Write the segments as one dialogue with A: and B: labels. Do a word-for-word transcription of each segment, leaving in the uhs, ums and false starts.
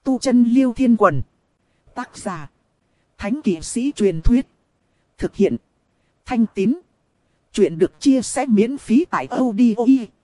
A: Tu chân Liêu Thiên Quần. Tác giả. Thánh kỵ sĩ truyền thuyết. Thực hiện. Thanh Tín. Chuyện được chia sẻ miễn phí tại audio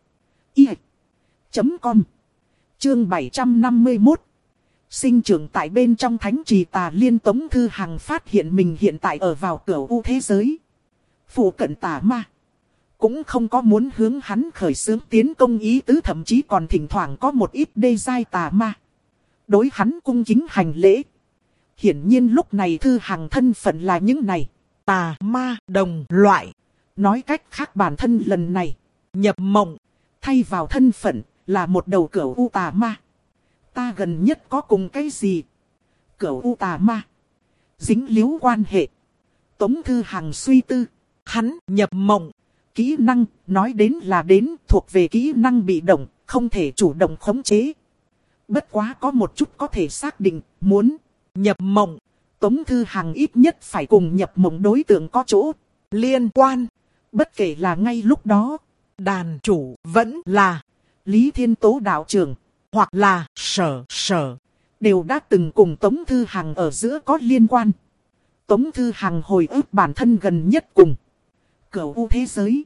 A: chấm com. Chương bảy trăm năm mươi mốt. Sinh trưởng tại bên trong thánh trì Tà Liên, Tống Thư Hằng phát hiện mình hiện tại ở vào cửa u thế giới. Phụ cận tà ma cũng không có muốn hướng hắn khởi xướng tiến công ý tứ, thậm chí còn thỉnh thoảng có một ít đê giai tà ma đối hắn cung kính hành lễ. Hiển nhiên lúc này Thư Hằng thân phận là những này tà ma đồng loại. Nói cách khác, bản thân lần này nhập mộng thay vào thân phận là một đầu cửu u tà ma. Ta gần nhất có cùng cái gì cửu u tà ma dính líu quan hệ? Tống Thư Hằng suy tư. Hắn nhập mộng kỹ năng nói đến là đến thuộc về kỹ năng bị động, không thể chủ động khống chế. Bất quá có một chút có thể xác định, muốn nhập mộng, Tống Thư Hằng ít nhất phải cùng nhập mộng đối tượng có chỗ liên quan. Bất kể là ngay lúc đó, đàn chủ vẫn là Lý Thiên Tố đạo trưởng, hoặc là sở sở, đều đã từng cùng Tống Thư Hằng ở giữa có liên quan. Tống Thư Hằng hồi ức bản thân gần nhất cùng cửu u thế giới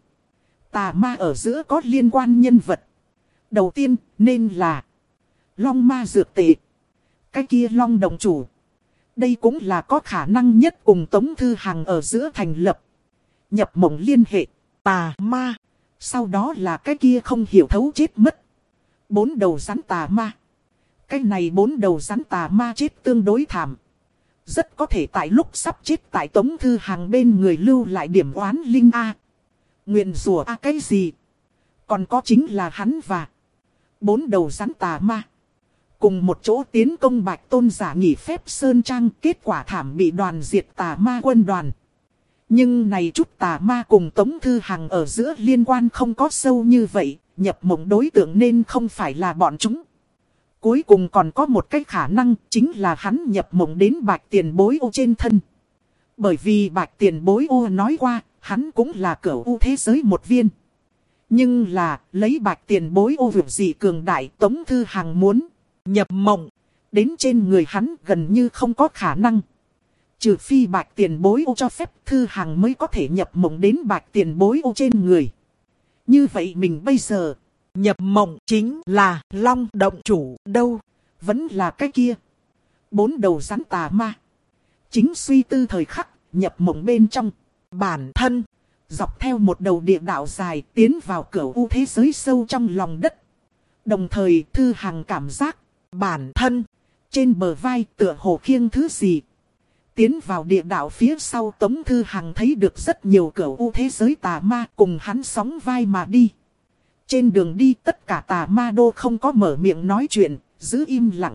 A: tà ma ở giữa có liên quan nhân vật. Đầu tiên nên là Long Ma Dược Tệ. Cái kia Long Đồng Chủ, đây cũng là có khả năng nhất cùng Tống Thư Hằng ở giữa thành lập nhập mộng liên hệ tà ma. Sau đó là cái kia không hiểu thấu chết mất bốn đầu rắn tà ma. Cái này bốn đầu rắn tà ma chết tương đối thảm, rất có thể tại lúc sắp chết tại Tống Thư Hằng bên người lưu lại điểm oán linh A, nguyện rủa A cái gì. Còn có chính là hắn và bốn đầu rắn tà ma cùng một chỗ tiến công Bạch Tôn giả nghỉ phép Sơn Trang, kết quả thảm bị đoàn diệt tà ma quân đoàn. Nhưng này chút tà ma cùng Tống Thư Hằng ở giữa liên quan không có sâu như vậy, nhập mộng đối tượng nên không phải là bọn chúng. Cuối cùng còn có một cái khả năng, chính là hắn nhập mộng đến Bạch Tiền Bối Ô trên thân. Bởi vì Bạch Tiền Bối Ô nói qua, hắn cũng là cửu u thế giới một viên. Nhưng là, lấy Bạch Tiền Bối Ô việc gì cường đại, Tống Thư Hằng muốn nhập mộng đến trên người hắn gần như không có khả năng. Trừ phi Bạch Tiền Bối Ô cho phép, Thư Hằng mới có thể nhập mộng đến Bạch Tiền Bối Ô trên người. Như vậy mình bây giờ nhập mộng chính là Long Động Chủ đâu? Vẫn là cái kia bốn đầu rắn tà ma. Chính suy tư thời khắc, nhập mộng bên trong, bản thân dọc theo một đầu địa đạo dài tiến vào cửu u thế giới sâu trong lòng đất. Đồng thời Thư Hằng cảm giác bản thân trên bờ vai tựa hồ khiêng thứ gì. Tiến vào địa đạo phía sau, Tống Thư Hằng thấy được rất nhiều cửu u thế giới tà ma cùng hắn sóng vai mà đi. Trên đường đi tất cả tà ma đô không có mở miệng nói chuyện, giữ im lặng.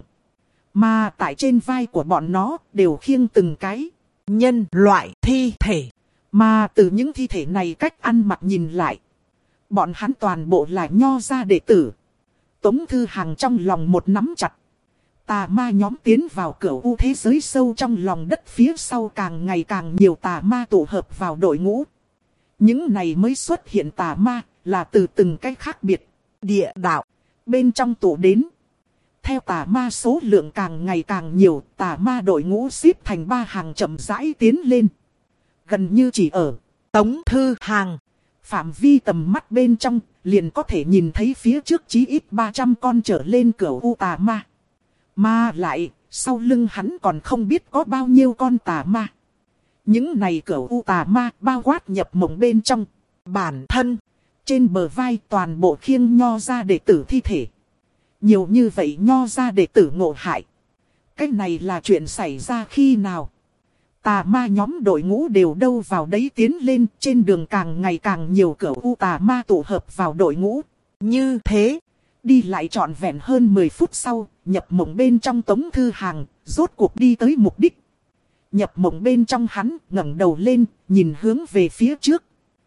A: Mà tại trên vai của bọn nó đều khiêng từng cái nhân loại thi thể. Mà từ những thi thể này cách ăn mặc nhìn lại, bọn hắn toàn bộ là Nho gia đệ tử. Tống Thư Hằng trong lòng một nắm chặt. Tà ma nhóm tiến vào cửu u thế giới sâu trong lòng đất phía sau, càng ngày càng nhiều tà ma tụ hợp vào đội ngũ. Những này mới xuất hiện tà ma là từ từng cái khác biệt địa đạo bên trong tụ đến. Theo tà ma số lượng càng ngày càng nhiều, tà ma đội ngũ xếp thành ba hàng chậm rãi tiến lên. Gần như chỉ ở Tống Thư Hằng phạm vi tầm mắt bên trong, liền có thể nhìn thấy phía trước chí ít ba trăm con trở lên cửu u tà ma. Mà lại, sau lưng hắn còn không biết có bao nhiêu con tà ma. Những này cửu u tà ma bao quát nhập mộng bên trong, bản thân trên bờ vai toàn bộ khiêng Nho gia đệ tử thi thể. Nhiều như vậy Nho gia đệ tử ngộ hại. Cái này là chuyện xảy ra khi nào? Tà ma nhóm đội ngũ đều đâu vào đấy tiến lên, trên đường càng ngày càng nhiều cửu u tà ma tụ hợp vào đội ngũ. Như thế, đi lại trọn vẹn hơn mười phút sau, nhập mộng bên trong Tống Thư Hằng rốt cuộc đi tới mục đích. Nhập mộng bên trong hắn ngẩng đầu lên, nhìn hướng về phía trước.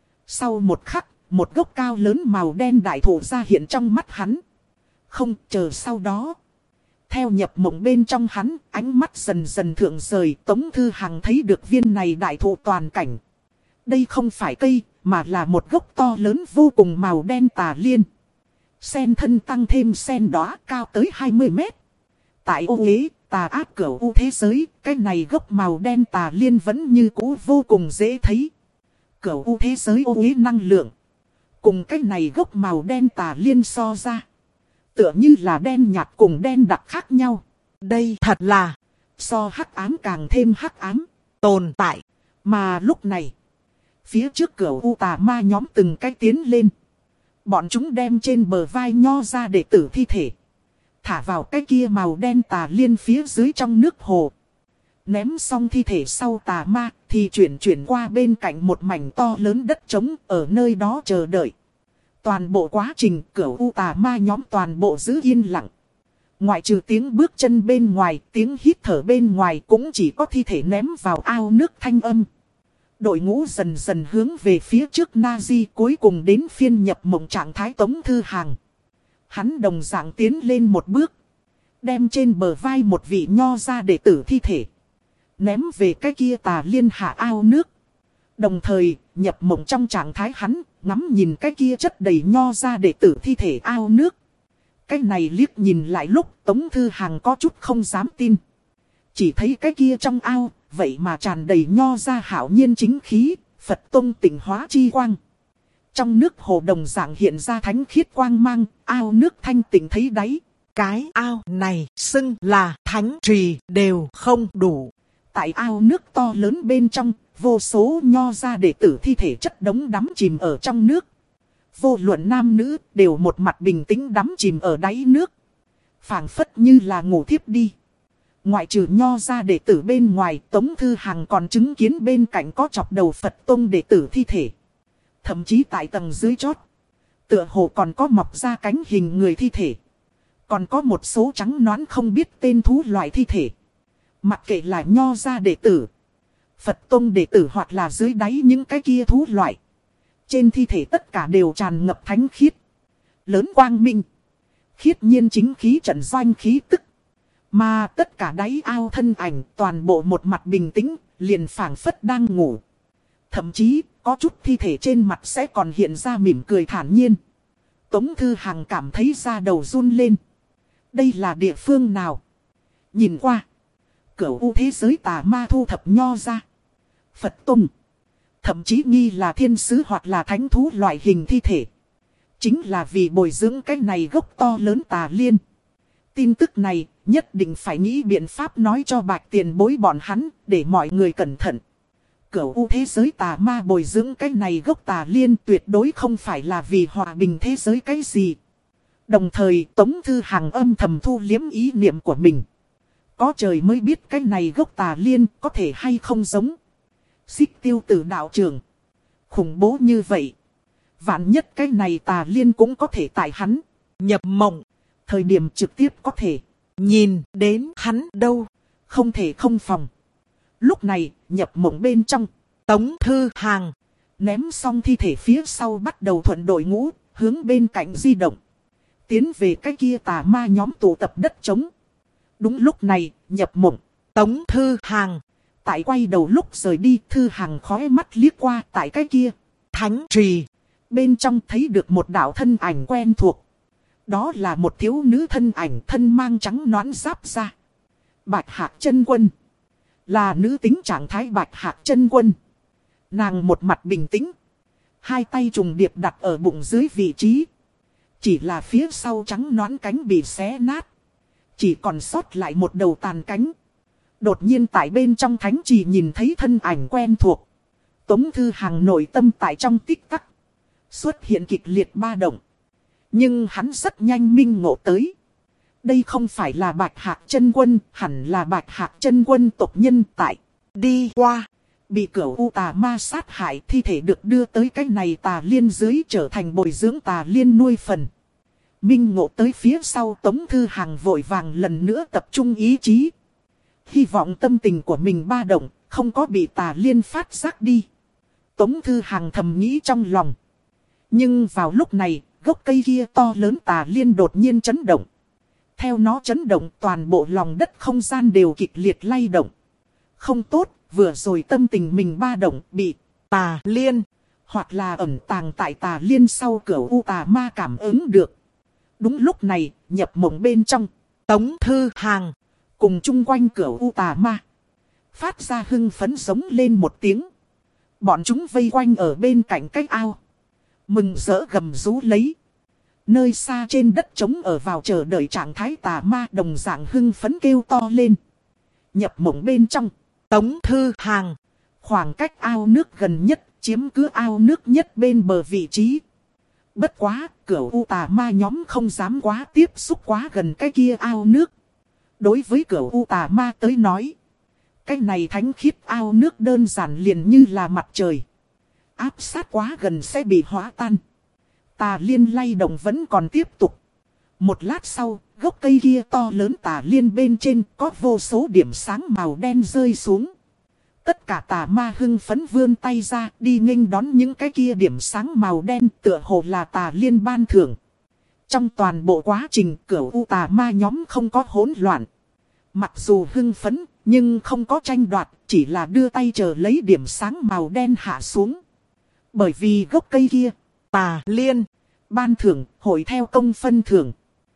A: Sau một khắc, một gốc cao lớn màu đen đại thụ ra hiện trong mắt hắn. Không chờ sau đó, theo nhập mộng bên trong hắn, ánh mắt dần dần thượng rời, Tống Thư Hằng thấy được viên này đại thụ toàn cảnh. Đây không phải cây, mà là một gốc to lớn vô cùng màu đen tà liên. Sen thân tăng thêm sen đóa cao tới hai mươi mét. Tại ô uế, tà ác cửu u thế giới, cái này gốc màu đen tà liên vẫn như cũ vô cùng dễ thấy. Cửu u thế giới ô uế năng lượng. Cùng cái này gốc màu đen tà liên so ra. Tựa như là đen nhạt cùng đen đặc khác nhau.
B: Đây thật là
A: so hắc ám càng thêm hắc ám
B: tồn tại.
A: Mà lúc này, phía trước cửu u tà ma nhóm từng cái tiến lên. Bọn chúng đem trên bờ vai Nho ra đệ tử thi thể thả vào cái kia màu đen tà liên phía dưới trong nước hồ. Ném xong thi thể sau tà ma thì chuyển chuyển qua bên cạnh một mảnh to lớn đất trống ở nơi đó chờ đợi. Toàn bộ quá trình cửu u tà ma nhóm toàn bộ giữ yên lặng. Ngoại trừ tiếng bước chân bên ngoài, tiếng hít thở bên ngoài cũng chỉ có thi thể ném vào ao nước thanh âm. Đội ngũ dần dần hướng về phía trước Nazi, cuối cùng đến phiên nhập mộng trạng thái Tống Thư Hàng. Hắn đồng dạng tiến lên một bước, đem trên bờ vai một vị Nho ra đệ tử thi thể ném về cái kia tà liên hạ ao nước. Đồng thời, nhập mộng trong trạng thái hắn, ngắm nhìn cái kia chất đầy Nho ra đệ tử thi thể ao nước. Cái này liếc nhìn lại lúc Tống Thư Hàng có chút không dám tin. Chỉ thấy cái kia trong ao, vậy mà tràn đầy Nho ra hảo nhiên chính khí, Phật tông tịnh hóa chi quang. Trong nước hồ đồng dạng hiện ra thánh khiết quang mang, ao nước thanh tịnh thấy đáy.
B: Cái ao này xưng là thánh trì đều không đủ.
A: Tại ao nước to lớn bên trong, vô số Nho ra đệ tử thi thể chất đống đắm chìm ở trong nước. Vô luận nam nữ đều một mặt bình tĩnh đắm chìm ở đáy nước. Phảng phất như là ngủ thiếp đi. Ngoại trừ Nho ra đệ tử bên ngoài, Tống Thư Hàng còn chứng kiến bên cạnh có chọc đầu Phật tông đệ tử thi thể. Thậm chí tại tầng dưới chót, tựa hồ còn có mọc ra cánh hình người thi thể. Còn có một số trắng nõn không biết tên thú loại thi thể. Mặc kệ là Nho ra đệ tử, Phật tông đệ tử hoặc là dưới đáy những cái kia thú loại. Trên thi thể tất cả đều tràn ngập thánh khiết, lớn quang minh, khiết nhiên chính khí trận doanh khí tức. Mà tất cả đáy ao thân ảnh toàn bộ một mặt bình tĩnh, liền phảng phất đang ngủ. Thậm chí, có chút thi thể trên mặt sẽ còn hiện ra mỉm cười thản nhiên. Tống Thư Hàng cảm thấy da đầu run lên. Đây là địa phương nào? Nhìn qua, cửu u thế giới tà ma thu thập Nho ra, Phật tông, thậm chí nghi là thiên sứ hoặc là thánh thú loại hình thi thể. Chính là vì bồi dưỡng cái này gốc to lớn tà liên. Tin tức này nhất định phải nghĩ biện pháp nói cho Bạch tiền bối bọn hắn, để mọi người cẩn thận. Cửu u thế giới tà ma bồi dưỡng cái này gốc tà liên tuyệt đối không phải là vì hòa bình thế giới cái gì. Đồng thời Tống Thư Hàng âm thầm thu liếm ý niệm của mình. Có trời mới biết cái này gốc tà liên có thể hay không giống Xích Tiêu Tử đạo trưởng. Khủng bố như vậy, vạn nhất cái này tà liên cũng có thể tại hắn
B: nhập mộng
A: thời điểm trực tiếp có thể
B: nhìn đến hắn đâu.
A: Không thể không phòng. Lúc này, nhập mộng bên trong,
B: Tống Thư Hàng
A: ném xong thi thể phía sau bắt đầu thuận đội ngũ, hướng bên cạnh di động. Tiến về cái kia tà ma nhóm tụ tập đất trống. Đúng lúc này, nhập mộng,
B: Tống Thư Hàng
A: tại quay đầu lúc rời đi, Thư Hàng khói mắt liếc qua tại cái kia
B: thánh trì.
A: Bên trong thấy được một đạo thân ảnh quen thuộc. Đó là một thiếu nữ thân ảnh thân mang trắng nõn giáp ra. Bạch Hạc Chân Quân. Là nữ tính trạng thái Bạch Hạc Chân Quân. Nàng một mặt bình tĩnh, hai tay trùng điệp đặt ở bụng dưới vị trí. Chỉ là phía sau trắng nõn cánh bị xé nát, chỉ còn sót lại một đầu tàn cánh. Đột nhiên tại bên trong thánh trì nhìn thấy thân ảnh quen thuộc. Tống Thư Hàng nội tâm tại trong tích tắc xuất hiện kịch liệt ba động. Nhưng hắn rất nhanh minh ngộ tới. Đây không phải là Bạch Hạc Chân Quân, hẳn là Bạch Hạc Chân Quân tộc nhân tại đi qua. Bị cửu u tà ma sát hại, thi thể được đưa tới cái này tà liên dưới trở thành bồi dưỡng tà liên nuôi phần. Minh ngộ tới phía sau, Tống Thư Hàng vội vàng lần nữa tập trung ý chí. Hy vọng tâm tình của mình ba động, không có bị tà liên phát giác đi. Tống Thư Hàng thầm nghĩ trong lòng. Nhưng vào lúc này, gốc cây kia to lớn tà liên đột nhiên chấn động. Theo nó chấn động, toàn bộ lòng đất không gian đều kịch liệt lay động. Không tốt, vừa rồi tâm tình mình ba động bị tà liên, hoặc là ẩn tàng tại tà liên sau cửu u tà ma cảm ứng được. Đúng lúc này, nhập mộng bên trong,
B: Tống Thư Hàng
A: cùng chung quanh Cửu U Tà Ma phát ra hưng phấn giống lên một tiếng. Bọn chúng vây quanh ở bên cạnh cái ao, mừng rỡ gầm rú lấy. Nơi xa trên đất trống ở vào chờ đợi trạng thái tà ma đồng dạng hưng phấn kêu to lên. Nhập mộng bên trong,
B: Tống Thư Hàng
A: khoảng cách ao nước gần nhất, chiếm cứ ao nước nhất bên bờ vị trí. Bất quá, Cửu U Tà Ma nhóm không dám quá tiếp xúc quá gần cái kia ao nước. Đối với Cửu U Tà Ma tới nói, cái này thánh khiết ao nước đơn giản liền như là mặt trời. Áp sát quá gần sẽ bị hóa tan. Tà liên lay động vẫn còn tiếp tục. Một lát sau, gốc cây kia to lớn tà liên bên trên có vô số điểm sáng màu đen rơi xuống. Tất cả tà ma hưng phấn vươn tay ra đi nghênh đón những cái kia điểm sáng màu đen tựa hồ là tà liên ban thưởng. Trong toàn bộ quá trình Cửu U Tà Ma nhóm không có hỗn loạn. Mặc dù hưng phấn nhưng không có tranh đoạt, chỉ là đưa tay chờ lấy điểm sáng màu đen hạ xuống. Bởi vì gốc cây kia,
B: tà liên,
A: ban thưởng hội theo công phân thưởng.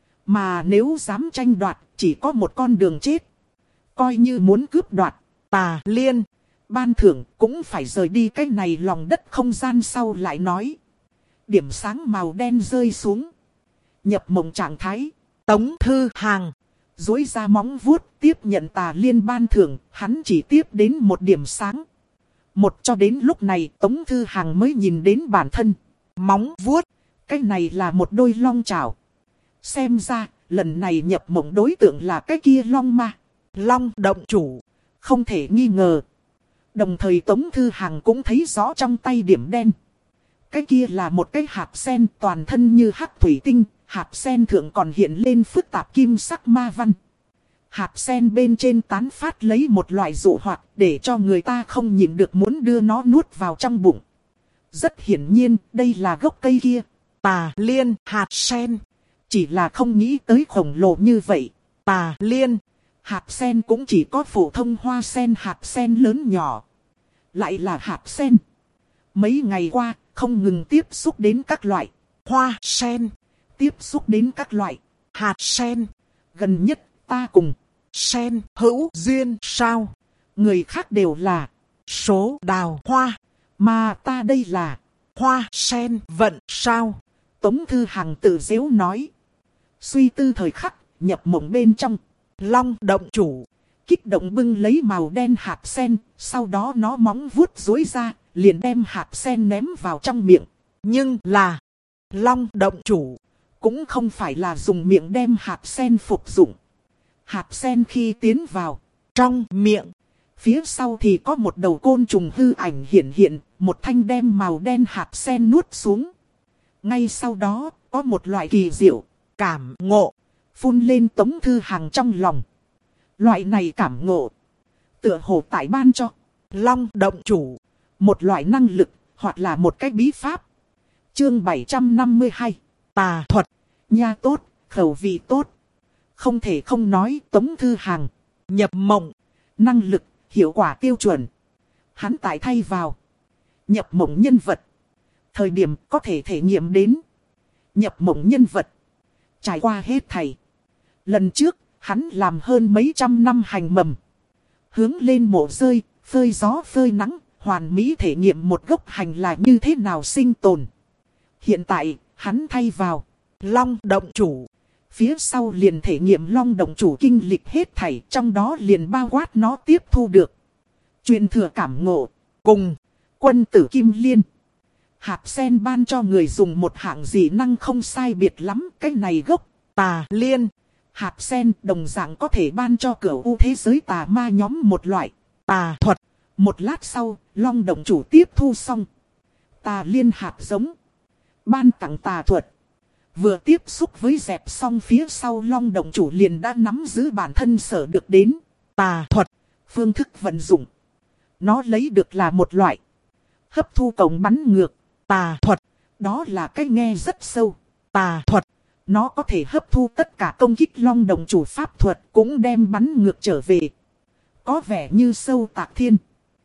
A: Mà nếu dám tranh đoạt, chỉ có một con đường chết. Coi như muốn cướp đoạt,
B: tà liên,
A: ban thưởng cũng phải rời đi cái này lòng đất không gian sau lại nói. Điểm sáng màu đen rơi xuống. Nhập mộng trạng thái.
B: Tống Thư Hàng
A: duỗi ra móng vuốt tiếp nhận tà liên ban thưởng, hắn chỉ tiếp đến một điểm sáng. Một cho đến lúc này Tống Thư Hàng mới nhìn đến bản thân.
B: Móng vuốt,
A: cái này là một đôi long chảo. Xem ra, lần này nhập mộng đối tượng là cái kia long ma.
B: Long động chủ,
A: không thể nghi ngờ. Đồng thời Tống Thư Hàng cũng thấy rõ trong tay điểm đen. Cái kia là một cái hạt sen toàn thân như hắc thủy tinh. Hạt sen thượng còn hiện lên phức tạp kim sắc ma văn. Hạt sen bên trên tán phát lấy một loại dụ hoạt để cho người ta không nhịn được muốn đưa nó nuốt vào trong bụng. Rất hiển nhiên đây là gốc cây kia.
B: Tà liên hạt sen.
A: Chỉ là không nghĩ tới khổng lồ như vậy.
B: Tà liên
A: hạt sen cũng chỉ có phổ thông hoa sen hạt sen lớn nhỏ. Lại là hạt sen. Mấy ngày qua không ngừng tiếp xúc đến các loại
B: hoa sen.
A: Tiếp xúc đến các loại
B: hạt sen.
A: Gần nhất ta cùng
B: sen hữu duyên sao?
A: Người khác đều là
B: số đào hoa.
A: Mà ta đây là
B: hoa sen vận sao?
A: Tống Thư Hàng tự giễu nói. Suy tư thời khắc, nhập mộng bên trong.
B: Long động chủ
A: kích động bưng lấy màu đen hạt sen. Sau đó nó móng vuốt duỗi ra, liền đem hạt sen ném vào trong miệng.
B: Nhưng là Long động chủ
A: cũng không phải là dùng miệng đem hạt sen phục dụng. Hạt sen khi tiến vào
B: trong miệng,
A: phía sau thì có một đầu côn trùng hư ảnh hiện hiện, một thanh đem màu đen hạt sen nuốt xuống. Ngay sau đó, có một loại kỳ diệu
B: cảm ngộ
A: phun lên Tống Thư Hàng trong lòng. Loại này cảm ngộ tựa hồ tại ban cho
B: Long động chủ
A: một loại năng lực, hoặc là một cái bí pháp. Chương bảy trăm năm mươi hai.
B: Tà thuật.
A: Nha tốt, khẩu vị tốt. Không thể không nói Tống Thư Hàng
B: nhập mộng,
A: năng lực, hiệu quả tiêu chuẩn. Hắn tại thay vào nhập mộng nhân vật. Thời điểm có thể thể nghiệm đến nhập mộng nhân vật. Trải qua hết thảy. Lần trước, hắn làm hơn mấy trăm năm hành mầm. Hướng lên mộ rơi, phơi gió phơi nắng, hoàn mỹ thể nghiệm một gốc hành là như thế nào sinh tồn. Hiện tại, hắn thay vào
B: Long động chủ.
A: Phía sau liền thể nghiệm Long động chủ kinh lịch hết thảy, trong đó liền bao quát nó tiếp thu được truyền thừa cảm ngộ,
B: cùng
A: quân tử kim liên. Hạt sen ban cho người dùng một hạng dị năng không sai biệt lắm, cái này gốc
B: tà liên.
A: Hạt sen đồng dạng có thể ban cho Cửu U thế giới tà ma nhóm một loại
B: tà thuật.
A: Một lát sau, Long động chủ tiếp thu xong tà liên hạt giống, ban tặng tà thuật. Vừa tiếp xúc với dẹp xong phía sau, Long động chủ liền đã nắm giữ bản thân sở được đến
B: tà thuật.
A: Phương thức vận dụng, nó lấy được là một loại hấp thu cổng bắn ngược
B: tà thuật.
A: Đó là cái nghe rất sâu
B: tà thuật.
A: Nó có thể hấp thu tất cả công kích Long động chủ pháp thuật, cũng đem bắn ngược trở về. Có vẻ như sâu tạc thiên.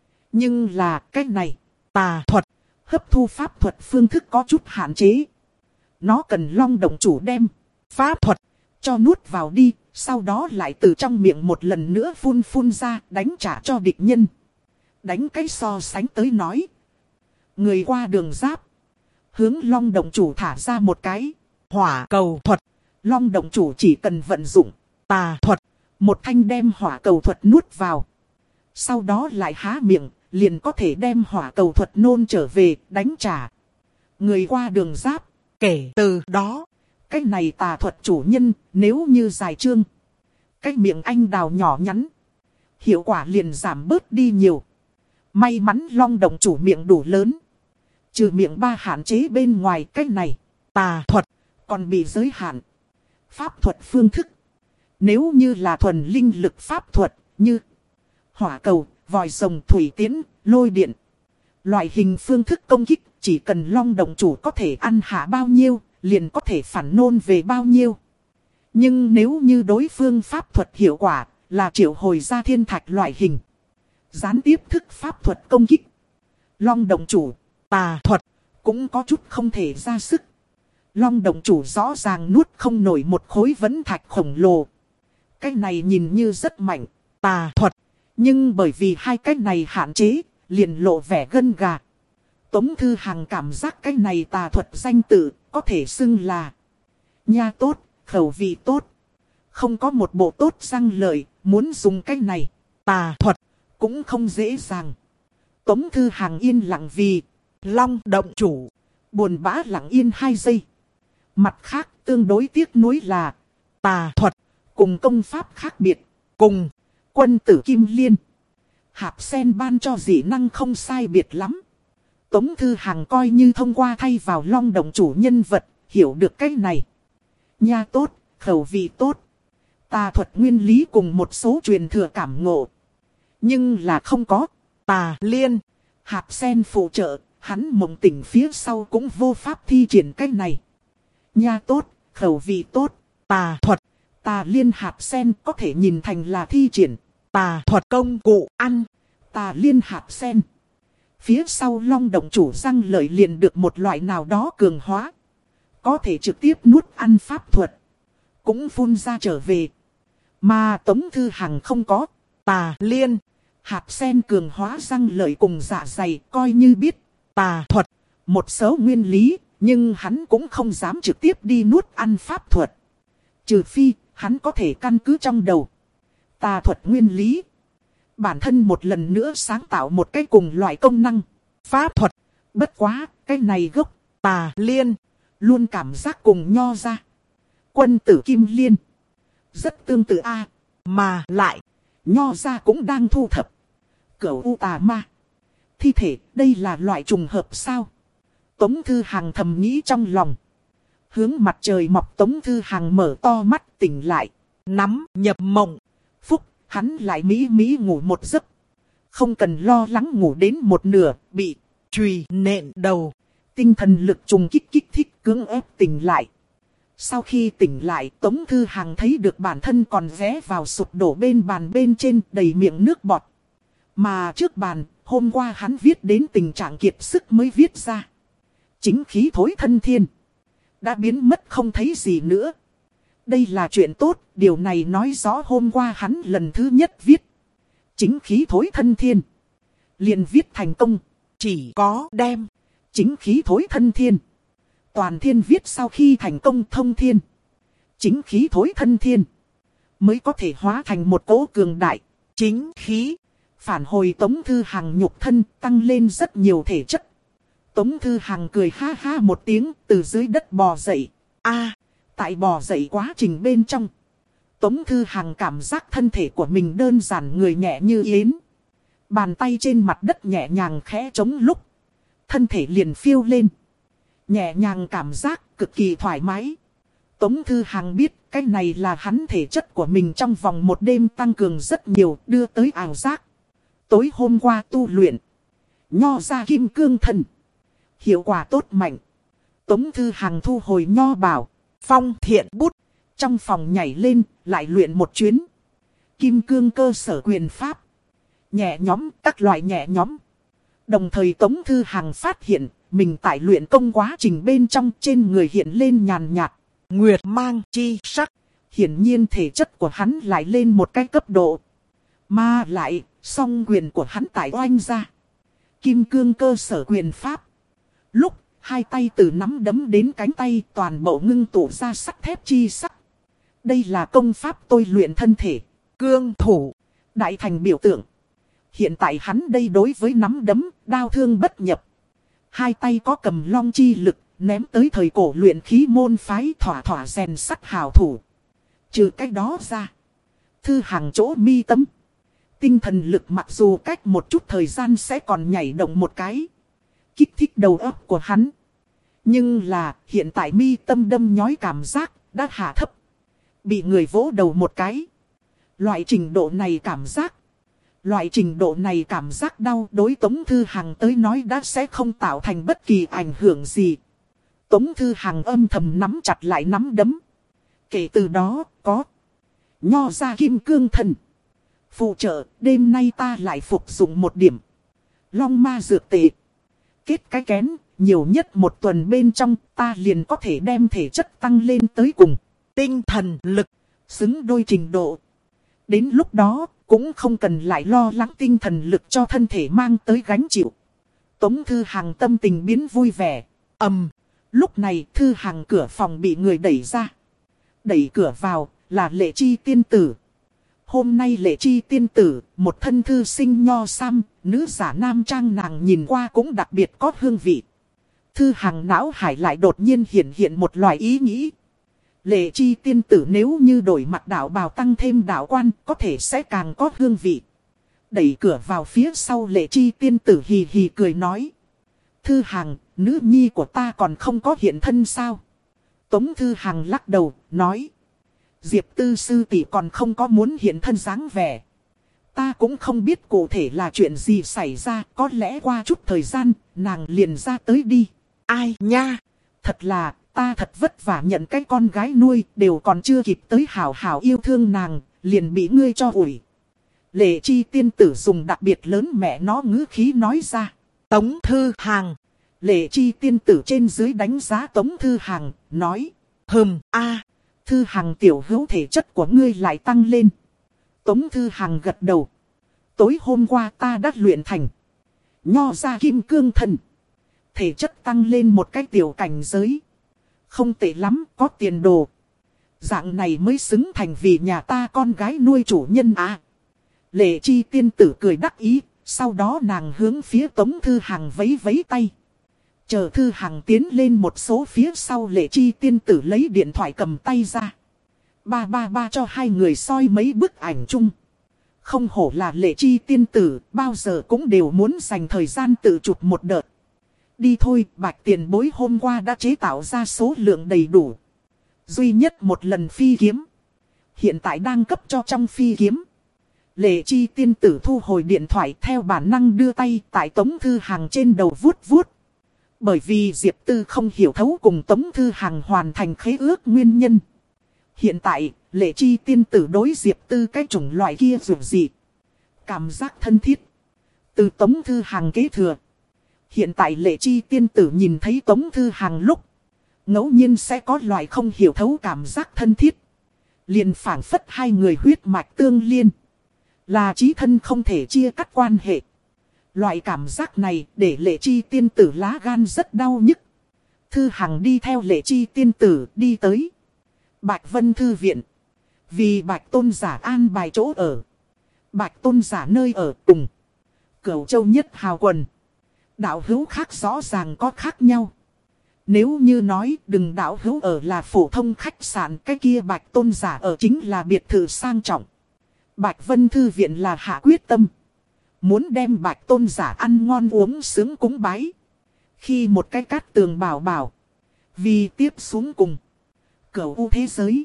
A: Nhưng là cái này
B: tà thuật
A: hấp thu pháp thuật phương thức có chút hạn chế. Nó cần Long động chủ đem
B: pháp thuật
A: cho nuốt vào đi, sau đó lại từ trong miệng một lần nữa phun phun ra, đánh trả cho địch nhân. Đánh cái so sánh tới nói. Người qua đường giáp. Hướng Long động chủ thả ra một cái hỏa cầu thuật. Long động chủ chỉ cần vận dụng tà thuật, một thanh đem hỏa cầu thuật nuốt vào. Sau đó lại há miệng, liền có thể đem hỏa cầu thuật nôn trở về, đánh trả. Người qua đường giáp.
B: Kể từ đó,
A: cái này tà thuật chủ nhân, nếu như dài trương, cái miệng anh đào nhỏ nhắn, hiệu quả liền giảm bớt đi nhiều. May mắn Long động chủ miệng đủ lớn. Trừ miệng ba hạn chế bên ngoài, cái này tà thuật còn bị giới hạn. Pháp thuật phương thức. Nếu như là thuần linh lực pháp thuật, như hỏa cầu, vòi rồng, thủy tiến, lôi điện. Loại hình phương thức công kích, chỉ cần Long động chủ có thể ăn hạ bao nhiêu, liền có thể phản nôn về bao nhiêu. Nhưng nếu như đối phương pháp thuật hiệu quả, là triệu hồi ra thiên thạch loại hình. Gián tiếp thức pháp thuật công kích. Long động chủ, tà thuật, cũng có chút không thể ra sức. Long động chủ rõ ràng nuốt không nổi một khối vấn thạch khổng lồ. Cái này nhìn như rất mạnh, tà thuật. Nhưng bởi vì hai cái này hạn chế, liền lộ vẻ gân gà. Tống Thư Hằng cảm giác cái này tà thuật danh tự, có thể xưng là nha tốt, khẩu vị tốt. Không có một bộ tốt răng lợi, muốn dùng cái này, tà thuật, cũng không dễ dàng. Tống Thư Hằng yên lặng vì Long động chủ, buồn bã lặng yên hai giây. Mặt khác tương đối tiếc nuối là tà thuật cùng công pháp khác biệt, cùng quân tử Kim Liên, hạp sen ban cho dị năng không sai biệt lắm. Tống Thư Hằng coi như thông qua thay vào Long động chủ nhân vật, hiểu được cái này. Nha tốt, khẩu vị tốt. Tà thuật nguyên lý cùng một số truyền thừa cảm ngộ. Nhưng là không có tà liên, hạp sen phụ trợ, hắn mộng tỉnh phía sau cũng vô pháp thi triển cái này. Nha tốt, khẩu vị tốt, tà thuật, tà liên hạp sen có thể nhìn thành là thi triển tà thuật công cụ ăn, tà liên hạp sen. Phía sau Long động chủ răng lợi liền được một loại nào đó cường hóa. Có thể trực tiếp nuốt ăn pháp thuật, cũng phun ra trở về. Mà Tống Thư Hằng không có tà liên, hạp sen cường hóa răng lợi cùng dạ dày, coi như biết tà thuật một số nguyên lý, nhưng hắn cũng không dám trực tiếp đi nuốt ăn pháp thuật. Trừ phi, hắn có thể căn cứ trong đầu tà thuật nguyên lý, bản thân một lần nữa sáng tạo một cái cùng loại công năng pháp thuật. Bất quá, cái này gốc tà liên luôn cảm giác cùng nho ra quân tử Kim Liên rất tương tự a. Mà lại, nho ra cũng đang thu thập cửu u tà ma thi thể, đây là loại trùng hợp sao? Tống Thư Hằng thầm nghĩ trong lòng. Hướng mặt trời mọc, Tống Thư Hằng mở to mắt tỉnh lại, nắm nhập mộng. Phúc, hắn lại mỹ mỹ ngủ một giấc. Không cần lo lắng ngủ đến một nửa, bị chùy nện đầu. Tinh thần lực trùng kích kích thích cưỡng ép tỉnh lại. Sau khi tỉnh lại, Tống Thư Hằng thấy được bản thân còn ghé vào sụp đổ bên bàn bên trên, đầy miệng nước bọt. Mà trước bàn, hôm qua hắn viết đến tình trạng kiệt sức mới viết ra. Chính khí thối thân thiên đã biến mất không thấy gì nữa. Đây là chuyện tốt, điều này nói rõ hôm qua hắn lần thứ nhất viết chính khí thối thân thiên, liền viết thành công. Chỉ có đem chính khí thối thân thiên toàn thiên viết sau khi thành công thông thiên, chính khí thối thân thiên mới có thể hóa thành một cỗ cường đại chính khí, phản hồi Tống Thư Hằng nhục thân, tăng lên rất nhiều thể chất. Tống Thư Hằng cười ha ha một tiếng, từ dưới đất bò dậy. A, tại bò dậy quá trình bên trong, Tống Thư Hằng cảm giác thân thể của mình đơn giản người nhẹ như yến. Bàn tay trên mặt đất nhẹ nhàng khẽ chống lúc, thân thể liền phiêu lên. Nhẹ nhàng cảm giác cực kỳ thoải mái. Tống Thư Hằng biết cái này là hắn thể chất của mình trong vòng một đêm tăng cường rất nhiều, đưa tới ảo giác. Tối hôm qua tu luyện nho ra kim cương thần, hiệu quả tốt mạnh. Tống Thư Hằng thu hồi nho bảo, phong thiện bút, trong phòng nhảy lên, lại luyện một chuyến kim cương cơ sở quyền pháp. Nhẹ nhóm, các loại nhẹ nhóm. Đồng thời Tống Thư Hằng phát hiện, mình tại luyện công quá trình bên trong trên người hiện lên nhàn nhạt nguyệt mang chi sắc. Hiển nhiên thể chất của hắn lại lên một cái cấp độ. Mà lại, song quyền của hắn tại oanh ra. Kim cương cơ sở quyền pháp. Lúc, hai tay từ nắm đấm đến cánh tay toàn bộ ngưng tụ ra sắt thép chi sắc. Đây là công pháp tôi luyện thân thể. Cương thủ. Đại thành biểu tượng. Hiện tại hắn đây đối với nắm đấm, đao thương bất nhập. Hai tay có cầm long chi lực, ném tới thời cổ luyện khí môn phái thỏa thỏa rèn sắt hào thủ. Trừ cách đó ra. Thư Hằng chỗ mi tâm. Tinh thần lực mặc dù cách một chút thời gian sẽ còn nhảy động một cái. Kích thích đầu óc của hắn. Nhưng là hiện tại mi tâm đâm nhói cảm giác đã hạ thấp. Bị người vỗ đầu một cái. Loại trình độ này cảm giác. Loại trình độ này cảm giác đau đối Tống Thư Hằng tới nói đã sẽ không tạo thành bất kỳ ảnh hưởng gì. Tống Thư Hằng âm thầm nắm chặt lại nắm đấm. Kể từ đó có. Nho ra kim cương thần. Phụ trợ đêm nay ta lại phục dụng một điểm. Long ma dược tệ. Kết cái kén. Nhiều nhất một tuần bên trong ta liền có thể đem thể chất tăng lên tới cùng. Tinh thần lực. Xứng đôi trình độ. Đến lúc đó cũng không cần lại lo lắng tinh thần lực cho thân thể mang tới gánh chịu. Tống Thư Hằng tâm tình biến vui vẻ. Ầm. Lúc này Thư Hằng cửa phòng bị người đẩy ra. Đẩy cửa vào là Lệ Chi tiên tử. Hôm nay Lệ Chi tiên tử, một thân thư sinh nho sam, nữ giả nam trang nàng nhìn qua cũng đặc biệt có hương vị. Thư Hằng não hải lại đột nhiên hiện hiện một loại ý nghĩ. Lệ Chi tiên tử nếu như đổi mặt đạo bào tăng thêm đạo quan có thể sẽ càng có hương vị. Đẩy cửa vào phía sau Lệ Chi tiên tử hì hì cười nói. Thư Hằng, nữ nhi của ta còn không có hiện thân sao? Tống Thư Hằng lắc đầu, nói. Diệp tư sư tỷ còn không có muốn hiện thân dáng vẻ. Ta cũng không biết cụ thể là chuyện gì xảy ra, có lẽ qua chút thời gian, nàng liền ra tới đi. Ai nha? Thật là, ta thật vất vả nhận cái con gái nuôi, đều còn chưa kịp tới hảo hảo yêu thương nàng, liền bị ngươi cho ủi. Lệ Chi tiên tử dùng đặc biệt lớn mẹ nó ngữ khí nói ra. Tống Thư Hằng. Lệ Chi tiên tử trên dưới đánh giá Tống Thư Hằng, nói. Hừm, a, Thư Hằng tiểu hữu thể chất của ngươi lại tăng lên. Tống Thư Hằng gật đầu. Tối hôm qua ta đã luyện thành. Nho ra kim cương thần. Thể chất tăng lên một cái tiểu cảnh giới. Không tệ lắm, có tiền đồ. Dạng này mới xứng thành vì nhà ta con gái nuôi chủ nhân à. Lệ Chi tiên tử cười đắc ý. Sau đó nàng hướng phía Tống Thư Hằng vẫy vẫy tay. Chờ Thư Hằng tiến lên một số phía sau Lệ Chi tiên tử lấy điện thoại cầm tay ra. Ba ba ba cho hai người soi mấy bức ảnh chung. Không hổ là Lệ Chi tiên tử, bao giờ cũng đều muốn dành thời gian tự chụp một đợt. Đi thôi, Bạch tiền bối hôm qua đã chế tạo ra số lượng đầy đủ. Duy nhất một lần phi kiếm. Hiện tại đang cấp cho trong phi kiếm. Lệ Chi tiên tử thu hồi điện thoại theo bản năng đưa tay tại Tống Thư Hằng trên đầu vuốt vuốt. Bởi vì Diệp Tư không hiểu thấu cùng Tống Thư Hằng hoàn thành khế ước nguyên nhân. Hiện tại, Lệ Chi tiên tử đối Diệp Tư cái chủng loại kia dù gì. Cảm giác thân thiết. Từ Tống Thư Hằng kế thừa. Hiện tại Lệ Chi tiên tử nhìn thấy Tống Thư Hằng lúc. Ngẫu nhiên sẽ có loại không hiểu thấu cảm giác thân thiết. Liền phảng phất hai người huyết mạch tương liên. Là chí thân không thể chia cắt quan hệ. Loại cảm giác này để Lệ Chi tiên tử lá gan rất đau nhức. Thư Hằng đi theo Lệ Chi tiên tử đi tới Bạch Vân Thư Viện. Vì Bạch Tôn giả an bài chỗ ở. Bạch Tôn giả nơi ở cùng Cửu Châu Nhất Hào Quần. Đạo hữu khác rõ ràng có khác nhau. Nếu như nói đừng đạo hữu ở là phổ thông khách sạn, cái kia Bạch Tôn giả ở chính là biệt thự sang trọng. Bạch Vân Thư Viện là hạ quyết tâm. Muốn đem Bạch Tôn giả ăn ngon uống sướng cúng bái. Khi một cái cát tường bảo bảo. Vì tiếp xuống cùng Cửu U thế giới.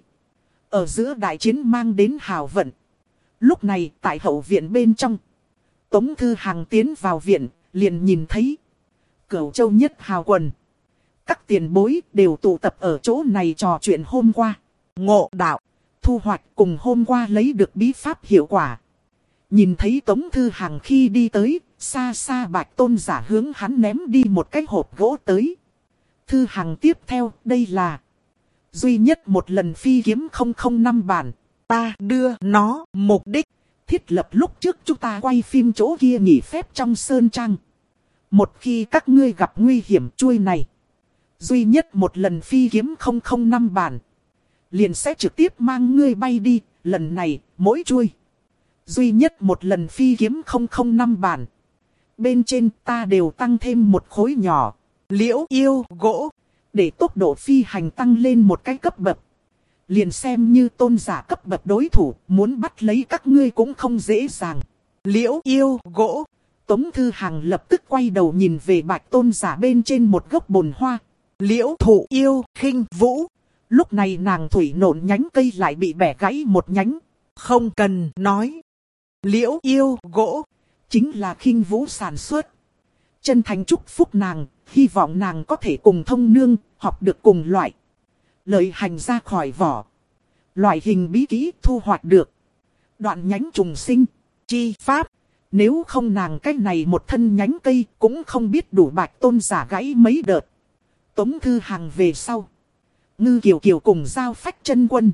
A: Ở giữa đại chiến mang đến hào vận. Lúc này tại hậu viện bên trong. Tống Thư Hằng tiến vào viện. Liền nhìn thấy Cửu Châu Nhất Hào Quần. Các tiền bối đều tụ tập ở chỗ này trò chuyện hôm qua. Ngộ đạo. Thu hoạch cùng hôm qua lấy được bí pháp hiệu quả. Nhìn thấy Tống Thư Hằng khi đi tới, xa xa Bạch Tôn giả hướng hắn ném đi một cái hộp gỗ tới. Thư Hằng tiếp theo, đây là Duy nhất một lần phi kiếm không không năm bản.
B: Ta đưa nó mục đích.
A: Thiết lập lúc trước chúng ta quay phim chỗ kia nghỉ phép trong sơn trang. Một khi các ngươi gặp nguy hiểm chuôi này. Duy nhất một lần phi kiếm không không năm bản. Liền sẽ trực tiếp mang ngươi bay đi. Lần này mỗi chuôi. Duy nhất một lần phi kiếm không không năm bản. Bên trên ta đều tăng thêm một khối nhỏ.
B: Liễu yêu gỗ.
A: Để tốc độ phi hành tăng lên một cái cấp bậc. Liền xem như tôn giả cấp bậc đối thủ. Muốn bắt lấy các ngươi cũng không dễ dàng.
B: Liễu yêu gỗ.
A: Tống Thư Hằng lập tức quay đầu nhìn về bạch tôn giả bên trên một gốc bồn hoa.
B: Liễu thụ yêu khinh vũ.
A: Lúc này nàng thủy nộn nhánh cây lại bị bẻ gãy một nhánh.
B: Không cần nói. Liễu yêu gỗ.
A: Chính là khinh vũ sản xuất. Chân thành chúc phúc nàng. Hy vọng nàng có thể cùng thông nương. Học được cùng loại. Lợi hành ra khỏi vỏ. Loại hình bí kỹ thu hoạch được. Đoạn nhánh trùng sinh.
B: Chi pháp.
A: Nếu không nàng cách này một thân nhánh cây. Cũng không biết đủ bạch tôn giả gãy mấy đợt. Tống Thư Hằng về sau. Ngư Kiều Kiều cùng Giao Phách Chân Quân.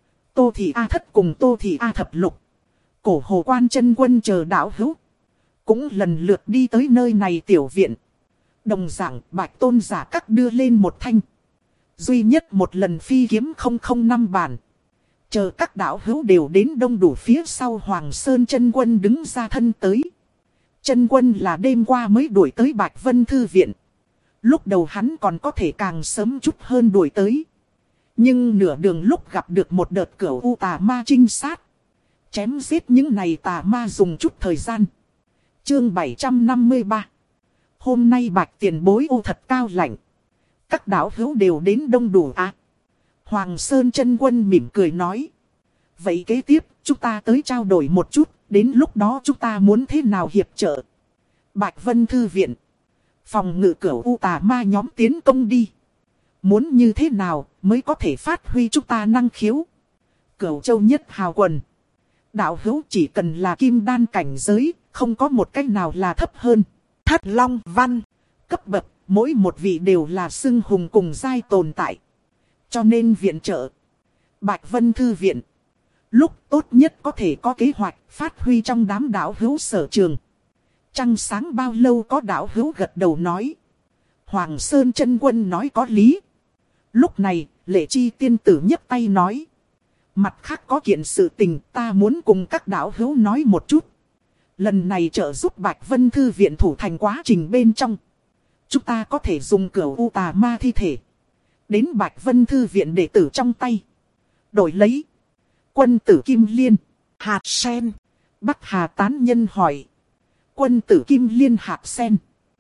A: Tô Thị A Thất cùng Tô Thị A Thập Lục. Cổ Hồ Quan Chân Quân chờ đạo hữu. Cũng lần lượt đi tới nơi này tiểu viện. Đồng dạng bạch tôn giả các đưa lên một thanh. Duy nhất một lần phi kiếm không không năm bản. Chờ các đạo hữu đều đến đông đủ phía sau Hoàng Sơn Chân Quân đứng ra thân tới. Chân Quân là đêm qua mới đuổi tới Bạch Vân Thư Viện. Lúc đầu hắn còn có thể càng sớm chút hơn đuổi tới. Nhưng nửa đường lúc gặp được một đợt cửu u tà ma trinh sát. Chém giết những này tà ma dùng chút thời gian. Chương bảy trăm năm mươi ba. Hôm nay bạch tiền bối u thật cao lạnh. Các đạo hữu đều đến đông đủ à. Hoàng Sơn Chân Quân mỉm cười nói. Vậy kế tiếp chúng ta tới trao đổi một chút. Đến lúc đó chúng ta muốn thế nào hiệp trợ. Bạch Vân Thư Viện. Phòng ngự cửu u tà ma nhóm tiến công đi. Muốn như thế nào mới có thể phát huy chúng ta năng khiếu. Cửu Châu Nhất Hào Quần. Đạo hữu chỉ cần là kim đan cảnh giới. Không có một cách nào là thấp hơn.
B: Thất Long Văn.
A: Cấp bậc. Mỗi một vị đều là xưng hùng cùng giai tồn tại. Cho nên viện trợ. Bạch Vân Thư Viện. Lúc tốt nhất có thể có kế hoạch phát huy trong đám đạo hữu sở trường. Trăng sáng bao lâu có đạo hữu gật đầu nói. Hoàng Sơn Chân Quân nói có lý. Lúc này Lệ Chi tiên tử nhấc tay nói. Mặt khác có kiện sự tình ta muốn cùng các đạo hữu nói một chút. Lần này trợ giúp Bạch Vân Thư Viện thủ thành quá trình bên trong. Chúng ta có thể dùng cửu u tà ma thi thể. Đến Bạch Vân Thư Viện đệ tử trong tay. Đổi lấy. Quân tử Kim Liên.
B: Hạt sen.
A: Bắc Hà tán nhân hỏi. Quân tử Kim Liên hạt sen.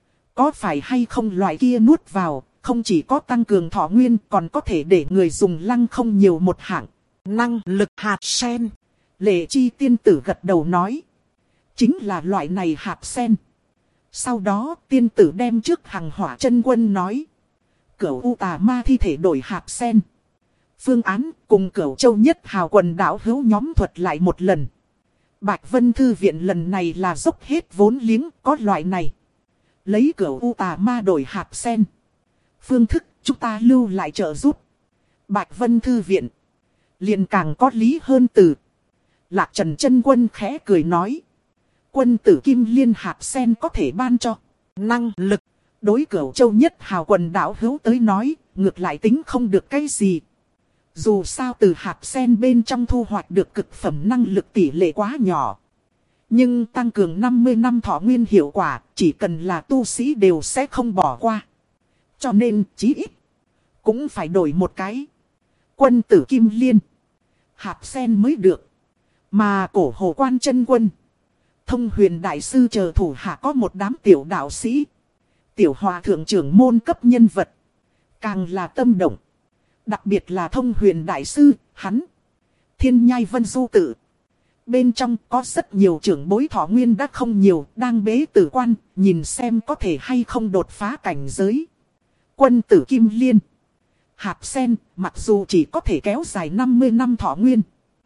A: Có phải hay không loại kia nuốt vào. Không chỉ có tăng cường thọ nguyên. Còn có thể để người dùng lăng không nhiều một hạng.
B: Năng lực hạt sen.
A: Lệ Chi tiên tử gật đầu nói. Chính là loại này hạt sen. Sau đó tiên tử đem trước Hằng Hỏa Chân Quân nói. Cửu u tà ma thi thể đổi hạt sen. Phương án cùng Cửu Châu Nhất Hào Quần đạo hữu nhóm thuật lại một lần. Bạch Vân Thư Viện lần này là dốc hết vốn liếng có loại này. Lấy cửu u tà ma đổi hạt sen. Phương thức chúng ta lưu lại trợ giúp. Bạch Vân Thư Viện. Liền càng có lý hơn từ. Lạc Trần Chân Quân khẽ cười nói. Quân tử Kim Liên hạt sen có thể ban cho.
B: Năng lực.
A: Đối Cửu Châu Nhất Hào Quần đạo hữu tới nói. Ngược lại tính không được cái gì. Dù sao từ hạt sen bên trong thu hoạch được cực phẩm năng lực tỷ lệ quá nhỏ. Nhưng tăng cường năm mươi năm thọ nguyên hiệu quả. Chỉ cần là tu sĩ đều sẽ không bỏ qua. Cho nên chí ít. Cũng phải đổi một cái. Quân tử Kim Liên. Hạt sen mới được. Mà Cổ Hồ Quan Chân Quân. Thông Huyền Đại Sư chờ thủ hạ có một đám tiểu đạo sĩ. Tiểu hòa thượng trưởng môn cấp nhân vật. Càng là tâm động. Đặc biệt là Thông Huyền Đại Sư, hắn. Thiên Nhai Vân Du Tự. Bên trong có rất nhiều trưởng bối thọ nguyên đã không nhiều, đang bế tử quan, nhìn xem có thể hay không đột phá cảnh giới. Quân tử Kim Liên. Hạt sen, mặc dù chỉ có thể kéo dài năm mươi năm thọ nguyên.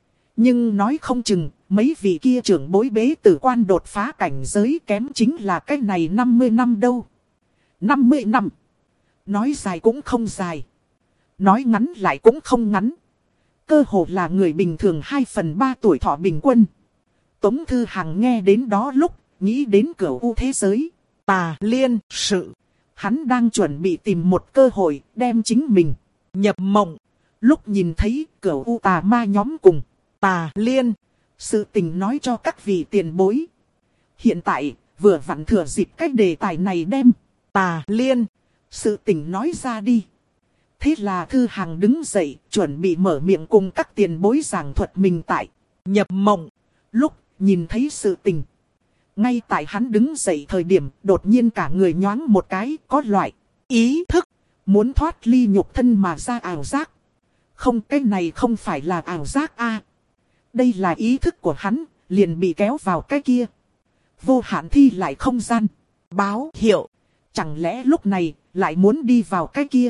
A: Nhưng nói không chừng, mấy vị kia trưởng bối bế tử quan đột phá cảnh giới kém chính là cái này năm mươi năm đâu. năm mươi năm. Nói dài cũng không dài. Nói ngắn lại cũng không ngắn. Cơ hồ là người bình thường hai phần ba tuổi thọ bình quân. Tống Thư Hằng nghe đến đó lúc, nghĩ đến Cửu U thế giới.
B: Tà liên sự.
A: Hắn đang chuẩn bị tìm một cơ hội đem chính mình
B: nhập mộng.
A: Lúc nhìn thấy Cửu U tà ma nhóm cùng
B: Tà liên
A: sự tình nói cho các vị tiền bối. Hiện tại vừa vặn thừa dịp cách đề tài này đem
B: Tà liên
A: sự tình nói ra đi. Thế là Thư Hằng đứng dậy chuẩn bị mở miệng cùng các tiền bối giảng thuật mình tại
B: nhập mộng.
A: Lúc nhìn thấy sự tình, ngay tại hắn đứng dậy thời điểm đột nhiên cả người nhoáng một cái, có loại
B: ý thức
A: muốn thoát ly nhục thân mà ra ảo giác. Không, cái này không phải là ảo giác a, đây là ý thức của hắn, liền bị kéo vào cái kia vô hạn thi lại không gian báo hiệu. Chẳng lẽ lúc này lại muốn đi vào cái kia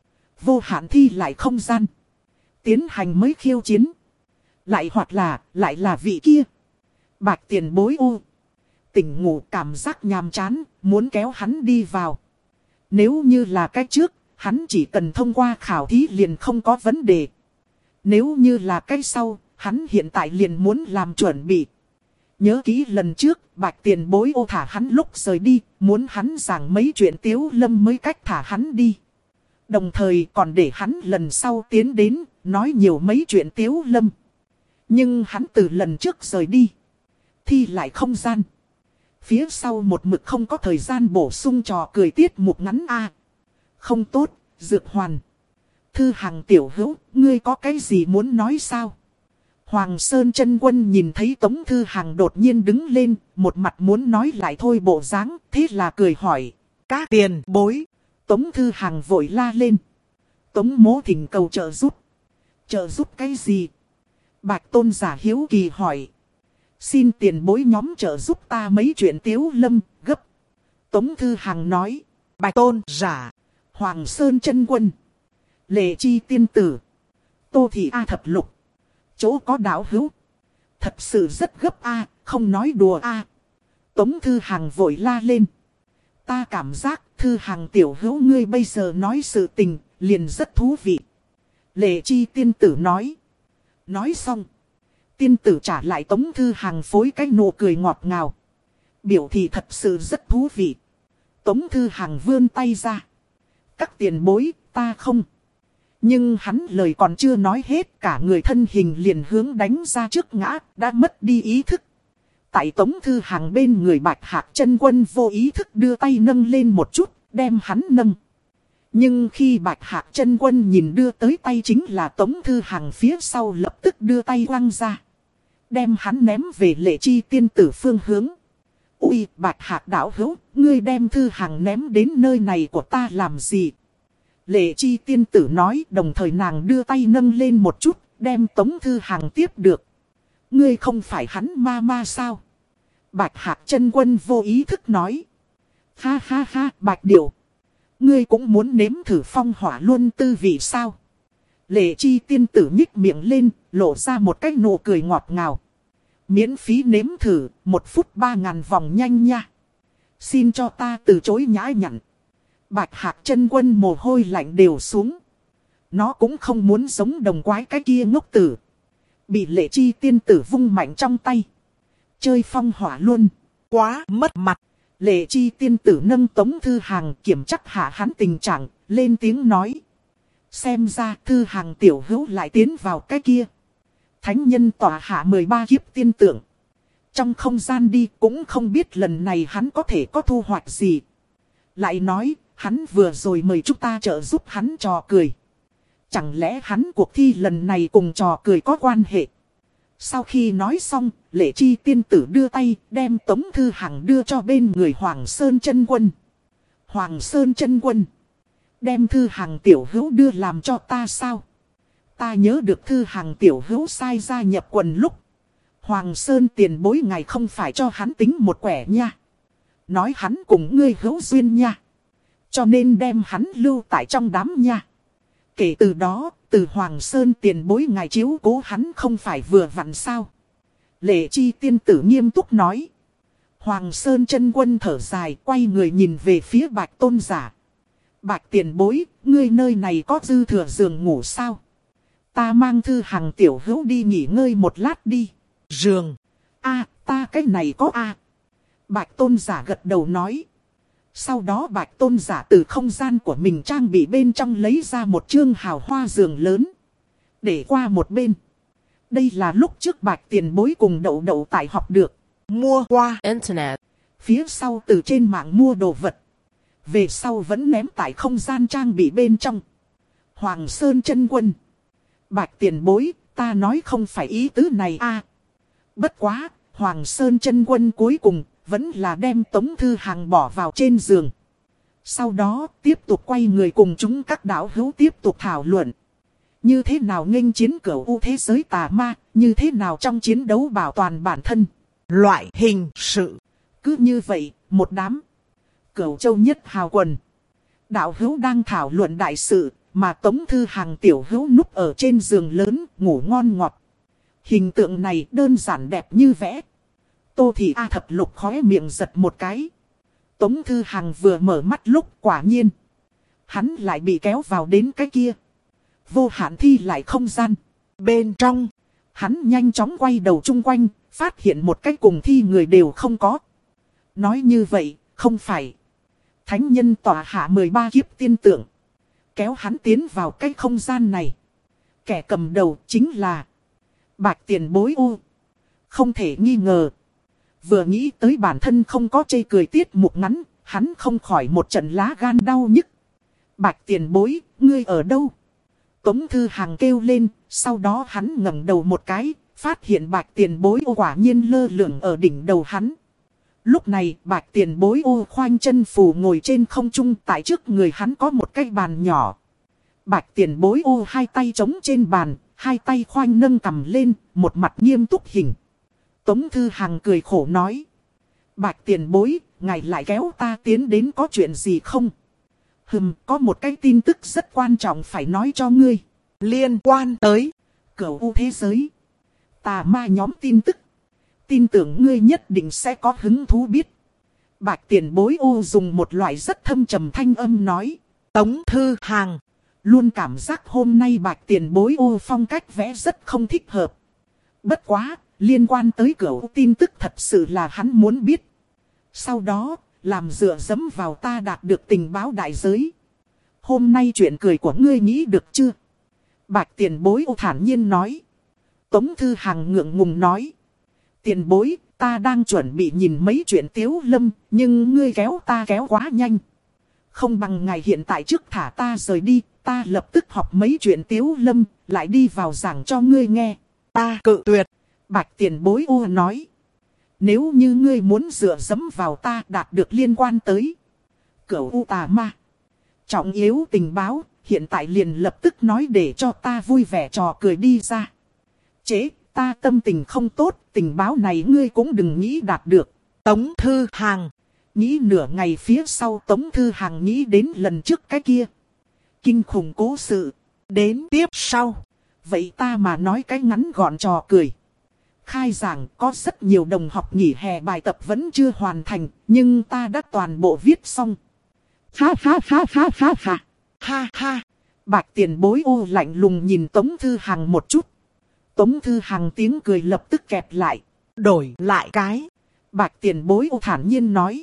A: vô hạn thi lại không gian tiến hành mới khiêu chiến. Lại hoặc là lại là vị kia Bạch tiền bối u tỉnh ngủ cảm giác nhàm chán, muốn kéo hắn đi vào. Nếu như là cái trước, hắn chỉ cần thông qua khảo thí liền không có vấn đề. Nếu như là cái sau, hắn hiện tại liền muốn làm chuẩn bị. Nhớ kỹ lần trước, Bạch tiền bối ô thả hắn lúc rời đi, muốn hắn giảng mấy chuyện Tiếu Lâm mới cách thả hắn đi. Đồng thời còn để hắn lần sau tiến đến, nói nhiều mấy chuyện Tiếu Lâm. Nhưng hắn từ lần trước rời đi, thi lại không gian. Phía sau một mực không có thời gian bổ sung trò cười tiết mục ngắn a. Không tốt, Dược Hoàn. Thư Hằng tiểu hữu, ngươi có cái gì muốn nói sao? Hoàng Sơn Chân Quân nhìn thấy Tống Thư Hằng đột nhiên đứng lên, một mặt muốn nói lại thôi bộ dáng, thế là cười hỏi.
B: Các tiền bối.
A: Tống Thư Hằng vội la lên. Tống mỗ thỉnh cầu trợ giúp. Trợ giúp cái gì? Bạch Tôn giả hiếu kỳ hỏi. Xin tiền bối nhóm trợ giúp ta mấy chuyện Tiếu Lâm, gấp. Tống Thư Hằng nói.
B: Bạch Tôn giả.
A: Hoàng Sơn Chân Quân. Lệ Chi tiên tử. Tô Thị A Thập Lục. Chỗ có đạo hữu. Thật sự rất gấp a, không nói đùa a. Tống Thư Hằng vội la lên. Ta cảm giác Thư Hằng tiểu hữu ngươi bây giờ nói sự tình, liền rất thú vị. Lệ Chi tiên tử nói. Nói xong. Tiên tử trả lại Tống Thư Hằng phối cái nụ cười ngọt ngào. Biểu thị thật sự rất thú vị. Tống Thư Hằng vươn tay ra. Các tiền bối, ta không. Nhưng hắn lời còn chưa nói hết, cả người thân hình liền hướng đánh ra trước ngã, đã mất đi ý thức. Tại Tống Thư Hằng bên người Bạch Hạc Chân Quân vô ý thức đưa tay nâng lên một chút, đem hắn nâng. Nhưng khi Bạch Hạc Chân Quân nhìn đưa tới tay chính là Tống Thư Hằng, phía sau lập tức đưa tay quăng ra, đem hắn ném về Lệ Chi tiên tử phương hướng. Ui, Bạch Hạc đạo hữu, ngươi đem Thư Hằng ném đến nơi này của ta làm gì? Lệ Chi tiên tử nói, đồng thời nàng đưa tay nâng lên một chút, đem Tống Thư Hằng tiếp được. Ngươi không phải hắn ma ma sao? Bạch Hạc Chân Quân vô ý thức nói. Ha ha ha, Bạch Điểu. Ngươi cũng muốn nếm thử phong hỏa luân tư vị sao? Lệ Chi tiên tử nhích miệng lên, lộ ra một cái nụ cười ngọt ngào. Miễn phí nếm thử, một phút ba ngàn vòng nhanh nha. Xin cho ta từ chối nhã nhặn. Bạch Hạc Chân Quân mồ hôi lạnh đều xuống. Nó cũng không muốn giống đồng quái cái kia ngốc tử. Bị Lệ Chi tiên tử vung mạnh trong tay. Chơi phong hỏa luôn.
B: Quá mất mặt.
A: Lệ Chi tiên tử nâng Tống Thư Hằng kiểm chắc hạ hắn tình trạng, lên tiếng nói. Xem ra Thư Hằng tiểu hữu lại tiến vào cái kia. Thánh nhân tỏa hạ mười ba kiếp tiên tượng. Trong không gian đi cũng không biết lần này hắn có thể có thu hoạch gì. Lại nói, hắn vừa rồi mời chúng ta trợ giúp hắn trò cười. Chẳng lẽ hắn cuộc thi lần này cùng trò cười có quan hệ? Sau khi nói xong, Lệ Chi tiên tử đưa tay đem Tống Thư Hằng đưa cho bên người Hoàng Sơn Chân Quân. Hoàng Sơn Chân Quân. Đem Thư Hằng tiểu hữu đưa làm cho ta sao? Ta nhớ được Thư Hằng tiểu hữu sai gia nhập quần lúc. Hoàng Sơn tiền bối ngài không phải cho hắn tính một quẻ nha. Nói hắn cùng ngươi hữu duyên nha. Cho nên đem hắn lưu tại trong đám nha. Kể từ đó, từ Hoàng Sơn tiền bối ngài chiếu cố hắn không phải vừa vặn sao? Lệ Chi tiên tử nghiêm túc nói. Hoàng Sơn Chân Quân thở dài, quay người nhìn về phía Bạch Tôn giả. Bạch tiền bối, ngươi nơi này có dư thừa giường ngủ sao? Ta mang Thư Hằng tiểu hữu đi nghỉ ngơi một lát đi.
B: Giường.
A: A, ta cái này có a. Bạch tôn giả gật đầu nói. Sau đó bạch tôn giả từ không gian của mình trang bị bên trong lấy ra một chương hào hoa giường lớn. Để qua một bên. Đây là lúc trước bạch tiền bối cùng đậu đậu tại học được.
B: Mua qua Internet.
A: Phía sau từ trên mạng mua đồ vật. Về sau vẫn ném tại không gian trang bị bên trong. Hoàng Sơn chân quân. Bạch tiền bối, ta nói không phải ý tứ này a. Bất quá, Hoàng Sơn chân quân cuối cùng vẫn là đem Tống Thư Hằng bỏ vào trên giường. Sau đó tiếp tục quay người cùng chúng các đạo hữu tiếp tục thảo luận. Như thế nào nghênh chiến cửu u thế giới tà ma, như thế nào trong chiến đấu bảo toàn bản thân.
B: Loại hình sự.
A: Cứ như vậy, một đám Cửu Châu nhất hào quần. Đạo hữu đang thảo luận đại sự, mà Tống Thư Hằng tiểu hữu núp ở trên giường lớn, ngủ ngon ngọt. Hình tượng này đơn giản đẹp như vẽ. Tô Thị A Thập Lục khóe miệng giật một cái. Tống Thư Hằng vừa mở mắt lúc quả nhiên. Hắn lại bị kéo vào đến cái kia. Vô hạn thi lại không gian.
B: Bên trong,
A: hắn nhanh chóng quay đầu chung quanh, phát hiện một cái cùng thi người đều không có. Nói như vậy, không phải. Thánh nhân tỏa hạ mười ba kiếp tiên tượng. Kéo hắn tiến vào cái không gian này. Kẻ cầm đầu chính là Bạch tiền bối u. Không thể nghi ngờ. Vừa nghĩ tới bản thân không có chê cười tiết mục ngắn, hắn không khỏi một trận lá gan đau nhức. Bạch tiền bối, ngươi ở đâu? Tống Thư Hằng kêu lên, sau đó hắn ngẩng đầu một cái, phát hiện bạch tiền bối ô quả nhiên lơ lửng ở đỉnh đầu hắn. Lúc này bạch tiền bối ô khoanh chân phù ngồi trên không trung, tại trước người hắn có một cái bàn nhỏ. Bạch tiền bối ô hai tay chống trên bàn, hai tay khoanh nâng cầm lên, một mặt nghiêm túc hình. Tống Thư Hằng cười khổ nói. Bạch tiền bối, ngài lại kéo ta tiến đến có chuyện gì không? Hừm, có một cái tin tức rất quan trọng phải nói cho ngươi.
B: Liên quan tới
A: cửu u thế giới. Tà ma nhóm tin tức. Tin tưởng ngươi nhất định sẽ có hứng thú biết. Bạch tiền bối ô dùng một loại rất thâm trầm thanh âm nói.
B: Tống Thư Hằng
A: luôn cảm giác hôm nay bạch tiền bối ô phong cách vẽ rất không thích hợp. Bất quá, liên quan tới cửu tin tức thật sự là hắn muốn biết. Sau đó, làm dựa dẫm vào ta đạt được tình báo đại giới. Hôm nay chuyện cười của ngươi nghĩ được chưa? Bạch tiền bối ô thản nhiên nói. Tống Thư Hằng ngượng ngùng nói. Tiền bối, ta đang chuẩn bị nhìn mấy chuyện Tiếu Lâm, nhưng ngươi kéo ta kéo quá nhanh. Không bằng ngày hiện tại trước thả ta rời đi, ta lập tức học mấy chuyện Tiếu Lâm, lại đi vào giảng cho ngươi nghe.
B: Ta cự tuyệt.
A: Bạch tiền bối ô nói. Nếu như ngươi muốn dựa dẫm vào ta đạt được liên quan tới cửu u tà ma trọng yếu tình báo, hiện tại liền lập tức nói để cho ta vui vẻ trò cười đi ra. Chế, ta tâm tình không tốt, tình báo này ngươi cũng đừng nghĩ đạt được.
B: Tống Thư Hằng
A: nghĩ nửa ngày phía sau Tống Thư Hằng nghĩ đến lần trước cái kia kinh khủng cố sự.
B: Đến tiếp sau.
A: Vậy ta mà nói cái ngắn gọn trò cười. Khai giảng có rất nhiều đồng học nghỉ hè bài tập vẫn chưa hoàn thành, nhưng ta đã toàn bộ viết xong. Ha ha ha ha ha ha.
B: Ha ha.
A: Bạch tiền bối ô lạnh lùng nhìn Tống Thư Hằng một chút. Tống Thư Hằng tiếng cười lập tức kẹp lại.
B: Đổi lại cái.
A: Bạch tiền bối ô thản nhiên nói.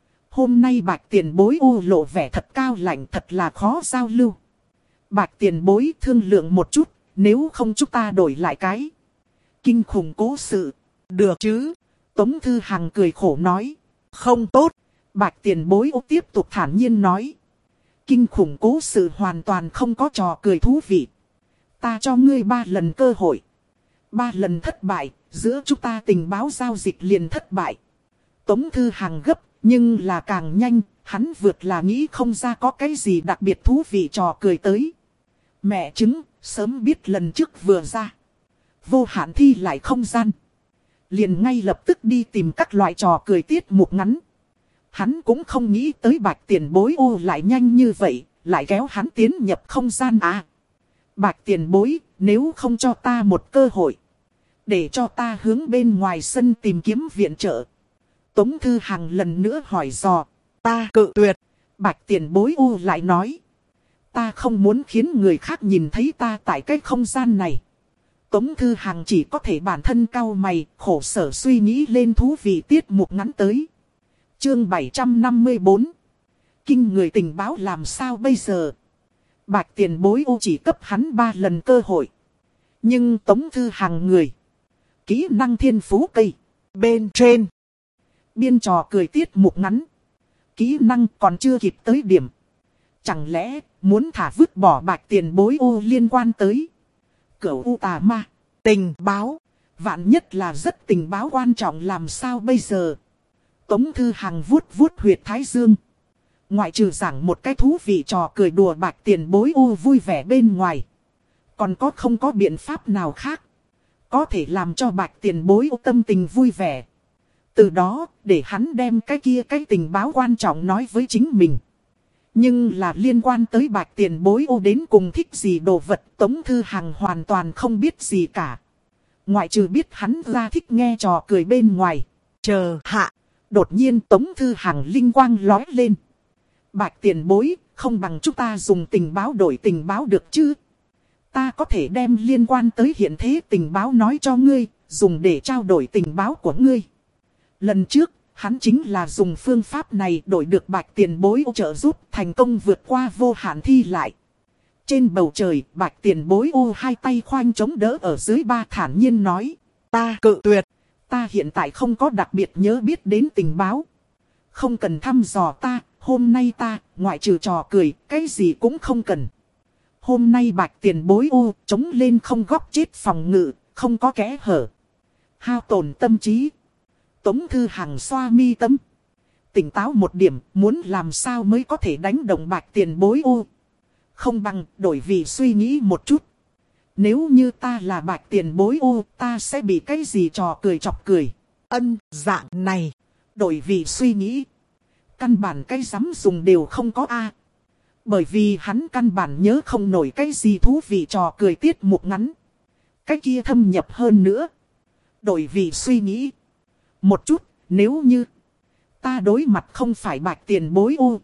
A: Hôm nay bạch tiền bối ô lộ vẻ thật cao lạnh, thật là khó giao lưu. Bạch tiền bối thương lượng một chút, nếu không chúng ta đổi lại cái kinh khủng cố sự.
B: Được chứ?
A: Tống Thư Hằng cười khổ nói.
B: Không tốt.
A: Bạch tiền bối ô tiếp tục thản nhiên nói. Kinh khủng cố sự hoàn toàn không có trò cười thú vị. Ta cho ngươi ba lần cơ hội. Ba lần thất bại, giữa chúng ta tình báo giao dịch liền thất bại. Tống Thư Hằng gấp, nhưng là càng nhanh, hắn vượt là nghĩ không ra có cái gì đặc biệt thú vị trò cười tới. Mẹ chứng, sớm biết lần trước vừa ra. Vô hạn thi lại không gian. Liền ngay lập tức đi tìm các loại trò cười tiết mục ngắn. Hắn cũng không nghĩ tới bạch tiền bối ô lại nhanh như vậy, lại kéo hắn tiến nhập không gian à. Bạch tiền bối, nếu không cho ta một cơ hội, để cho ta hướng bên ngoài sân tìm kiếm viện trợ. Tống Thư Hằng lần nữa hỏi dò.
B: Ta cự tuyệt.
A: Bạch tiền bối u lại nói. Ta không muốn khiến người khác nhìn thấy ta tại cái không gian này. Tống Thư Hằng chỉ có thể bản thân cau mày, khổ sở suy nghĩ lên thú vị tiết mục ngắn tới. Chương bảy trăm năm mươi bốn. Kinh người tình báo làm sao bây giờ? Bạch tiền bối u chỉ cấp hắn ba lần cơ hội. Nhưng Tống Thư Hằng người. Kỹ năng thiên phú cây. Bên trên. Biên trò cười tiết mục ngắn. Kỹ năng còn chưa kịp tới điểm. Chẳng lẽ muốn thả vứt bỏ bạch tiền bối u liên quan tới Cửu U tà ma. Tình báo. Vạn nhất là rất tình báo quan trọng làm sao bây giờ? Tống Thư Hằng vuốt vuốt huyệt thái dương. Ngoại trừ giảng một cái thú vị trò cười đùa bạch tiền bối u vui vẻ bên ngoài. Còn có không có biện pháp nào khác có thể làm cho bạch tiền bối u tâm tình vui vẻ. Từ đó để hắn đem cái kia cái tình báo quan trọng nói với chính mình. Nhưng là liên quan tới bạch tiền bối ô đến cùng thích gì đồ vật Tống Thư Hằng hoàn toàn không biết gì cả. Ngoại trừ biết hắn ra thích nghe trò cười bên ngoài. Chờ hạ. Đột nhiên Tống Thư Hằng linh quang lói lên. Bạch tiền bối không bằng chúng ta dùng tình báo đổi tình báo được chứ? Ta có thể đem liên quan tới hiện thế tình báo nói cho ngươi, dùng để trao đổi tình báo của ngươi. Lần trước, hắn chính là dùng phương pháp này đổi được bạch tiền bối ô trợ giúp thành công vượt qua vô hạn thi lại. Trên bầu trời, bạch tiền bối ô hai tay khoanh chống đỡ ở dưới ba thản nhiên nói. Ta cự tuyệt. Ta hiện tại không có đặc biệt nhớ biết đến tình báo. Không cần thăm dò ta, hôm nay ta, ngoại trừ trò cười, cái gì cũng không cần. Hôm nay bạch tiền bối ô chống lên không góc chết phòng ngự, không có kẽ hở. Hao tổn tâm trí. Tống Thư Hằng xoa mi tâm. Tỉnh táo một điểm, muốn làm sao mới có thể đánh động bạch tiền bối ô. Không bằng đổi vị suy nghĩ một chút. Nếu như ta là bạch tiền bối ô, ta sẽ bị cái gì trò cười chọc cười. Ân, dạng này. Đổi vị suy nghĩ. Căn bản cái dám dùng đều không có a. Bởi vì hắn căn bản nhớ không nổi cái gì thú vị trò cười tiết mục ngắn. Cái kia thâm nhập hơn nữa. Đổi vị suy nghĩ. Một chút, nếu như ta đối mặt không phải bạch tiền bối ô,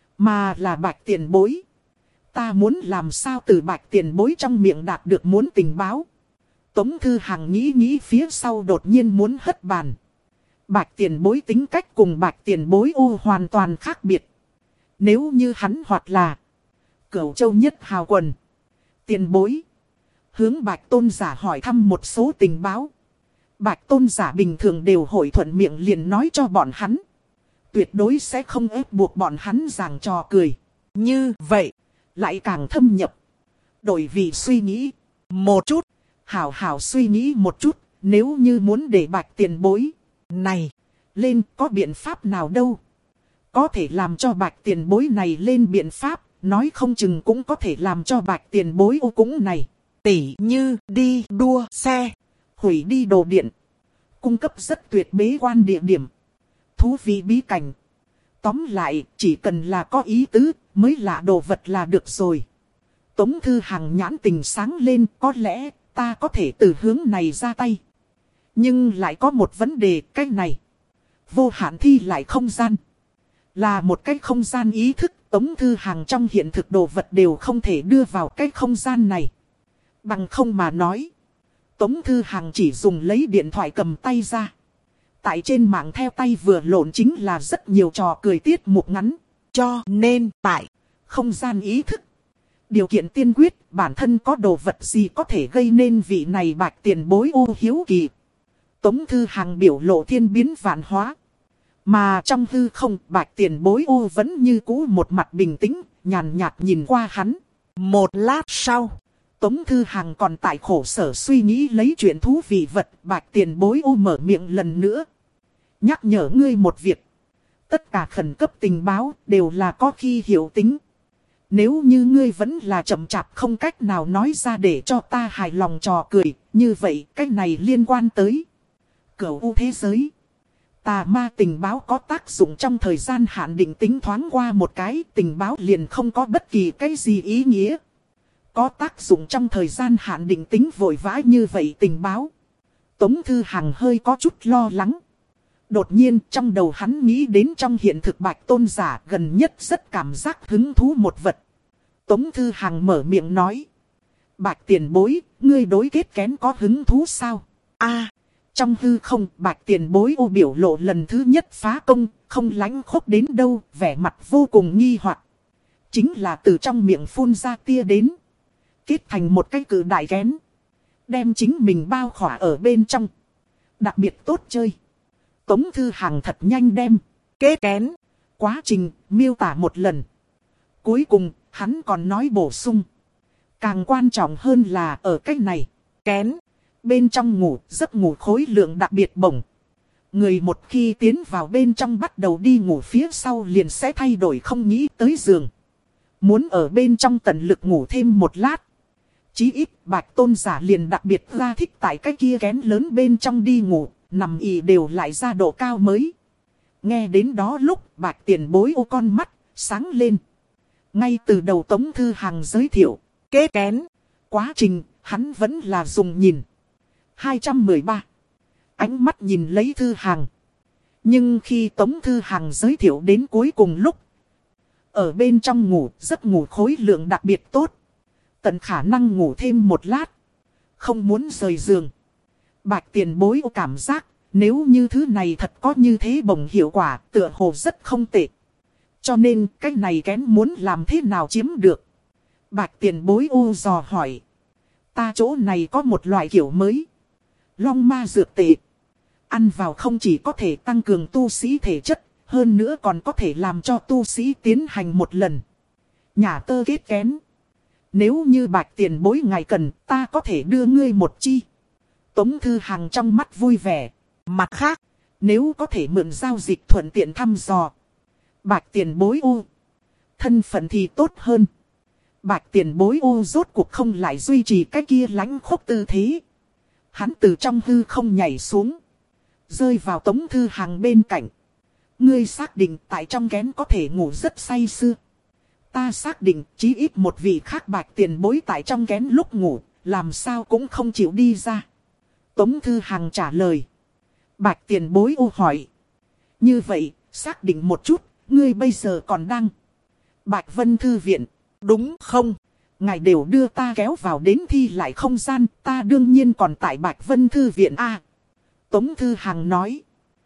A: mà là bạch tiền bối. Ta muốn làm sao từ bạch tiền bối trong miệng đạt được muốn tình báo. Tống Thư Hằng nghĩ nghĩ phía sau đột nhiên muốn hất bàn. Bạch tiền bối tính cách cùng bạch tiền bối ô hoàn toàn khác biệt. Nếu như hắn hoặc là Cửu Châu Nhất Hào Quần, tiền bối hướng bạch tôn giả hỏi thăm một số tình báo. Bạch tôn giả bình thường đều hội thuận miệng liền nói cho bọn hắn. Tuyệt đối sẽ không ép buộc bọn hắn giảng trò cười. Như vậy, lại càng thâm nhập. Đổi vị suy nghĩ một chút. Hảo hảo suy nghĩ một chút. Nếu như muốn để bạch tiền bối này lên có biện pháp nào đâu. Có thể làm cho bạch tiền bối này lên biện pháp. Nói không chừng cũng có thể làm cho bạch tiền bối ô cũng này. Tỉ như đi đua xe. Hủy đi đồ điện. Cung cấp rất tuyệt bế quan địa điểm. Thú vị bí cảnh. Tóm lại, chỉ cần là có ý tứ, mới lạ đồ vật là được rồi. Tống Thư Hằng nhãn tình sáng lên, có lẽ ta có thể từ hướng này ra tay. Nhưng lại có một vấn đề, cái này. Vô hạn thi lại không gian. Là một cái không gian ý thức, Tống Thư Hằng trong hiện thực đồ vật đều không thể đưa vào cái không gian này. Bằng không mà nói. Tống Thư Hằng chỉ dùng lấy điện thoại cầm tay ra. Tại trên mạng theo tay vừa lộn chính là rất nhiều trò cười tiết mục ngắn. Cho nên tại không gian ý thức. Điều kiện tiên quyết bản thân có đồ vật gì có thể gây nên vị này bạch tiền bối ô hiếu kỳ. Tống Thư Hằng biểu lộ thiên biến vạn hóa. Mà trong hư không bạch tiền bối ô vẫn như cũ một mặt bình tĩnh, nhàn nhạt nhìn qua hắn. Một lát sau. Tống Thư Hằng còn tại khổ sở suy nghĩ lấy chuyện thú vị vật, bạch tiền bối ô mở miệng lần nữa. Nhắc nhở ngươi một việc. Tất cả khẩn cấp tình báo đều là có khi hiệu tính. Nếu như ngươi vẫn là chậm chạp không cách nào nói ra để cho ta hài lòng trò cười, như vậy cách này liên quan tới Cửu U thế giới. Tà ma tình báo có tác dụng trong thời gian hạn định tính thoáng qua một cái, tình báo liền không có bất kỳ cái gì ý nghĩa. Có tác dụng trong thời gian hạn định tính vội vã như vậy tình báo. Tống Thư Hằng hơi có chút lo lắng. Đột nhiên trong đầu hắn nghĩ đến trong hiện thực Bạch Tôn giả gần nhất rất cảm giác hứng thú một vật. Tống Thư Hằng mở miệng nói. Bạch tiền bối, ngươi đối kết kén có hứng thú sao? A, trong hư không, Bạch tiền bối ô biểu lộ lần thứ nhất phá công, không lánh khốc đến đâu, vẻ mặt vô cùng nghi hoặc. Chính là từ trong miệng phun ra tia đến. Kết thành một cái cự đại kén. Đem chính mình bao khỏa ở bên trong. Đặc biệt tốt chơi. Tống Thư Hằng thật nhanh đem kết kén quá trình miêu tả một lần. Cuối cùng hắn còn nói bổ sung. Càng quan trọng hơn là ở cách này. Kén bên trong ngủ giấc ngủ khối lượng đặc biệt bổng. Người một khi tiến vào bên trong bắt đầu đi ngủ phía sau liền sẽ thay đổi không nghĩ tới giường. Muốn ở bên trong tận lực ngủ thêm một lát. Chí ít Bạch Tôn giả liền đặc biệt ra thích tại cái kia kén lớn bên trong đi ngủ. Nằm ì đều lại ra độ cao mới. Nghe đến đó lúc Bạch tiền bối ô con mắt sáng lên. Ngay từ đầu Tống Thư Hằng giới thiệu kết kén quá trình hắn vẫn là dùng nhìn. hai trăm mười ba Ánh mắt nhìn lấy Thư Hằng. Nhưng khi Tống Thư Hằng giới thiệu đến cuối cùng lúc. Ở bên trong ngủ giấc ngủ khối lượng đặc biệt tốt. Tận khả năng ngủ thêm một lát. Không muốn rời giường. Bạch tiền bối ô cảm giác, nếu như thứ này thật có như thế bổng hiệu quả, tựa hồ rất không tệ. Cho nên, cái này kén muốn làm thế nào chiếm được. Bạch tiền bối ô dò hỏi. Ta chỗ này có một loại kiểu mới. Long ma dược tệ. Ăn vào không chỉ có thể tăng cường tu sĩ thể chất, hơn nữa còn có thể làm cho tu sĩ tiến hành một lần. Nhà tơ kết kén. Nếu như Bạch tiền bối ngài cần, ta có thể đưa ngươi một chi. Tống Thư Hằng trong mắt vui vẻ. Mặt khác, nếu có thể mượn giao dịch thuận tiện thăm dò. Bạch tiền bối u. Thân phận thì tốt hơn. Bạch tiền bối u rốt cuộc không lại duy trì cái kia lánh khốc tư thế. Hắn từ trong hư không nhảy xuống. Rơi vào Tống Thư Hằng bên cạnh. Ngươi xác định tại trong kén có thể ngủ rất say sưa. Ta xác định chí ít một vị khác Bạch tiền bối tại trong kén lúc ngủ. Làm sao cũng không chịu đi ra. Tống Thư Hằng trả lời. Bạch tiền bối ô hỏi. Như vậy, xác định một chút, ngươi bây giờ còn đang. Bạch Vân Thư Viện, đúng không? Ngài đều đưa ta kéo vào đến thi lại không gian, ta đương nhiên còn tại Bạch Vân Thư Viện a. À, Tống Thư Hằng nói.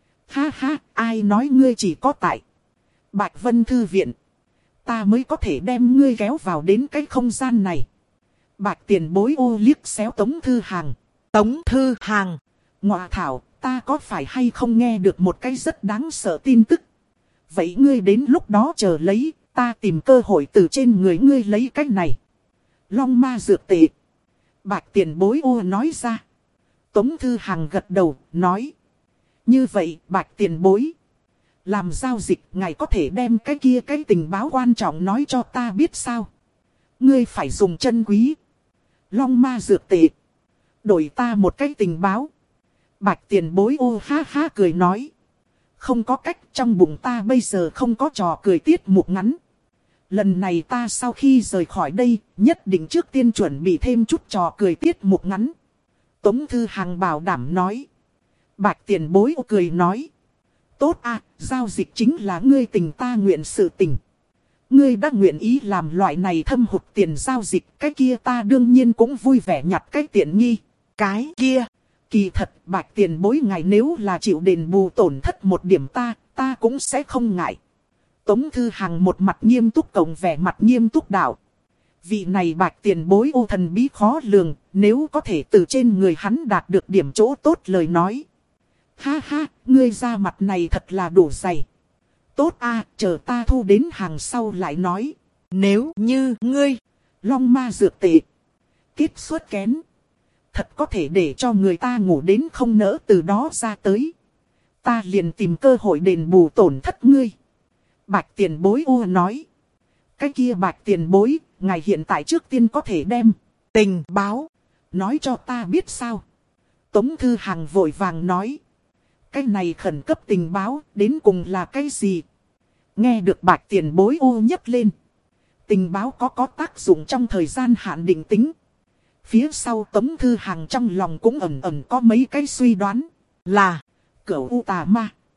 A: Ha ha, ai nói ngươi chỉ có tại Bạch Vân Thư Viện. Ta mới có thể đem ngươi kéo vào đến cái không gian này. Bạch tiền bối ô liếc xéo Tống Thư Hằng. Tống Thư Hằng, ngọa thảo, ta có phải hay không nghe được một cái rất đáng sợ tin tức. Vậy ngươi đến lúc đó chờ lấy, ta tìm cơ hội từ trên người ngươi lấy cái này. Long ma dược tệ. Bạch tiền bối ô nói ra. Tống Thư Hằng gật đầu, nói. Như vậy, Bạch tiền bối. Làm giao dịch, ngài có thể đem cái kia cái tình báo quan trọng nói cho ta biết sao. Ngươi phải dùng chân quý. Long ma dược tệ. Đổi ta một cái tình báo. Bạch tiền bối ô ha ha cười nói. Không có cách, trong bụng ta bây giờ không có trò cười tiết mục ngắn. Lần này ta sau khi rời khỏi đây, nhất định trước tiên chuẩn bị thêm chút trò cười tiết mục ngắn. Tống Thư Hằng bảo đảm nói. Bạch tiền bối ô cười nói. Tốt à, giao dịch chính là ngươi tình ta nguyện sự tình. Ngươi đã nguyện ý làm loại này thâm hụt tiền giao dịch, cái kia ta đương nhiên cũng vui vẻ nhặt cái tiện nghi. Cái kia, kỳ thật Bạch tiền bối ngài nếu là chịu đền bù tổn thất một điểm ta, ta cũng sẽ không ngại. Tống Thư Hằng một mặt nghiêm túc cộng vẻ mặt nghiêm túc đạo. Vị này Bạch tiền bối ô thần bí khó lường, nếu có thể từ trên người hắn đạt được điểm chỗ tốt lời nói. Ha ha, ngươi ra mặt này thật là đủ dày. Tốt a, chờ ta thu đến hàng sau lại nói. Nếu như ngươi, long ma dược tệ, kết xuất kén. Thật có thể để cho người ta ngủ đến không nỡ từ đó ra tới. Ta liền tìm cơ hội đền bù tổn thất ngươi. Bạch tiền bối u nói. Cái kia Bạch tiền bối, ngài hiện tại trước tiên có thể đem tình báo nói cho ta biết sao. Tống Thư Hằng vội vàng nói. Cái này khẩn cấp tình báo đến cùng là cái gì? Nghe được Bạch tiền bối u nhấc lên. Tình báo có có tác dụng trong thời gian hạn định tính. Phía sau Tống Thư Hằng trong lòng cũng ẩn ẩn có mấy cái suy đoán. Là cửu u tà ma,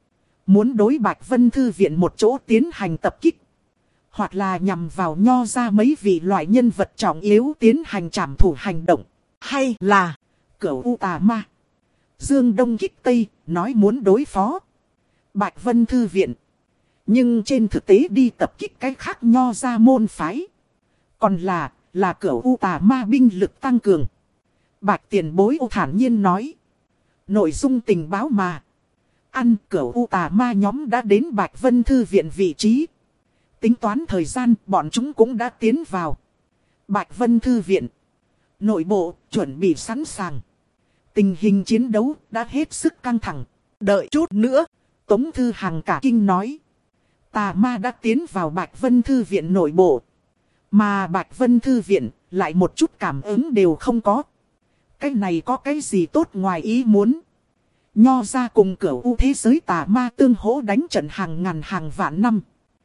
A: Muốn đối Bạch Vân Thư Viện một chỗ tiến hành tập kích. Hoặc là nhằm vào Nho ra mấy vị loại nhân vật trọng yếu tiến hành trảm thủ hành động.
B: Hay là
A: Cửu U Tà Ma. Dương Đông kích Tây, nói muốn đối phó Bạch Vân Thư Viện. Nhưng trên thực tế đi tập kích cái khác Nho ra môn phái. Còn là, là Cửu U Tà Ma binh lực tăng cường. Bạch Tiền Bối ô thản nhiên nói. Nội dung tình báo mà. Ăn Cửu U Tà Ma nhóm đã đến Bạch Vân Thư Viện vị trí. Tính toán thời gian bọn chúng cũng đã tiến vào Bạch Vân Thư Viện. Nội bộ chuẩn bị sẵn sàng. Tình hình chiến đấu đã hết sức căng thẳng.
B: đợi chút nữa.
A: Tống Thư Hằng cả kinh nói. Tà ma đã tiến vào Bạch Vân Thư Viện nội bộ. Mà Bạch Vân Thư Viện lại một chút cảm ứng đều không có. Cái này có cái gì tốt ngoài ý muốn. Nho ra cùng Cửu U thế giới tà ma tương hỗ đánh trận hàng ngàn hàng vạn năm.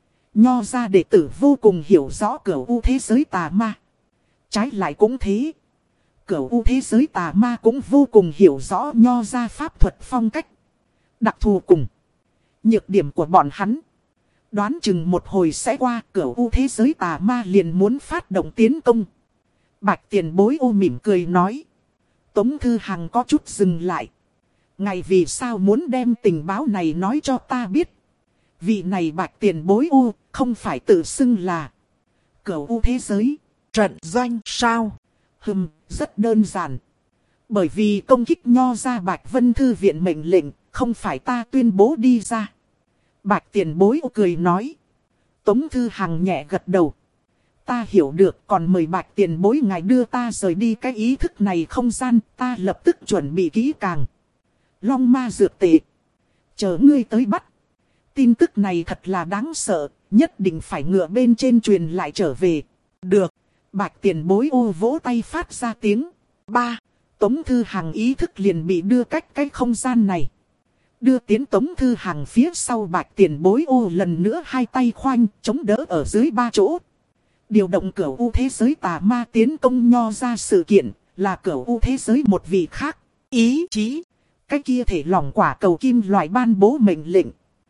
A: Nho ra đệ tử vô cùng hiểu rõ Cửu U thế giới tà ma. Trái lại cũng thế. Cửu U thế giới tà ma cũng vô cùng hiểu rõ Nho ra pháp thuật phong cách. Đặc thù cùng nhược điểm của bọn hắn. Đoán chừng một hồi sẽ qua Cửu U thế giới tà ma liền muốn phát động tiến công. Bạch Tiền Bối ô mỉm cười nói. Tống Thư Hằng có chút dừng lại. Ngày vì sao muốn đem tình báo này nói cho ta biết. Vị này Bạch Tiền Bối u không phải tự xưng là Cửu U thế giới
B: trận doanh sao?
A: Hừm, rất đơn giản. Bởi vì công kích Nho ra Bạch Vân Thư Viện mệnh lệnh không phải ta tuyên bố đi ra. Bạch Tiền Bối ô cười nói. Tống Thư Hằng nhẹ gật đầu. Ta hiểu được, còn mời Bạch Tiền Bối ngài đưa ta rời đi cái ý thức này không gian, ta lập tức chuẩn bị kỹ càng. Long ma dược tệ. Chờ ngươi tới bắt. Tin tức này thật là đáng sợ, nhất định phải ngựa bên trên truyền lại trở về.
B: Được.
A: Bạch Tiền Bối ô vỗ tay phát ra tiếng. Ba. Tống Thư Hằng ý thức liền bị đưa cách cái không gian này. Đưa tiến Tống Thư Hằng phía sau Bạch Tiền Bối ô lần nữa hai tay khoanh chống đỡ ở dưới ba chỗ. Điều động Cửu U thế giới tà ma tiến công Nho ra sự kiện là Cửu U thế giới một vị khác. Ý chí. Cái kia thể lỏng quả cầu kim loại ban bố mệnh lệnh.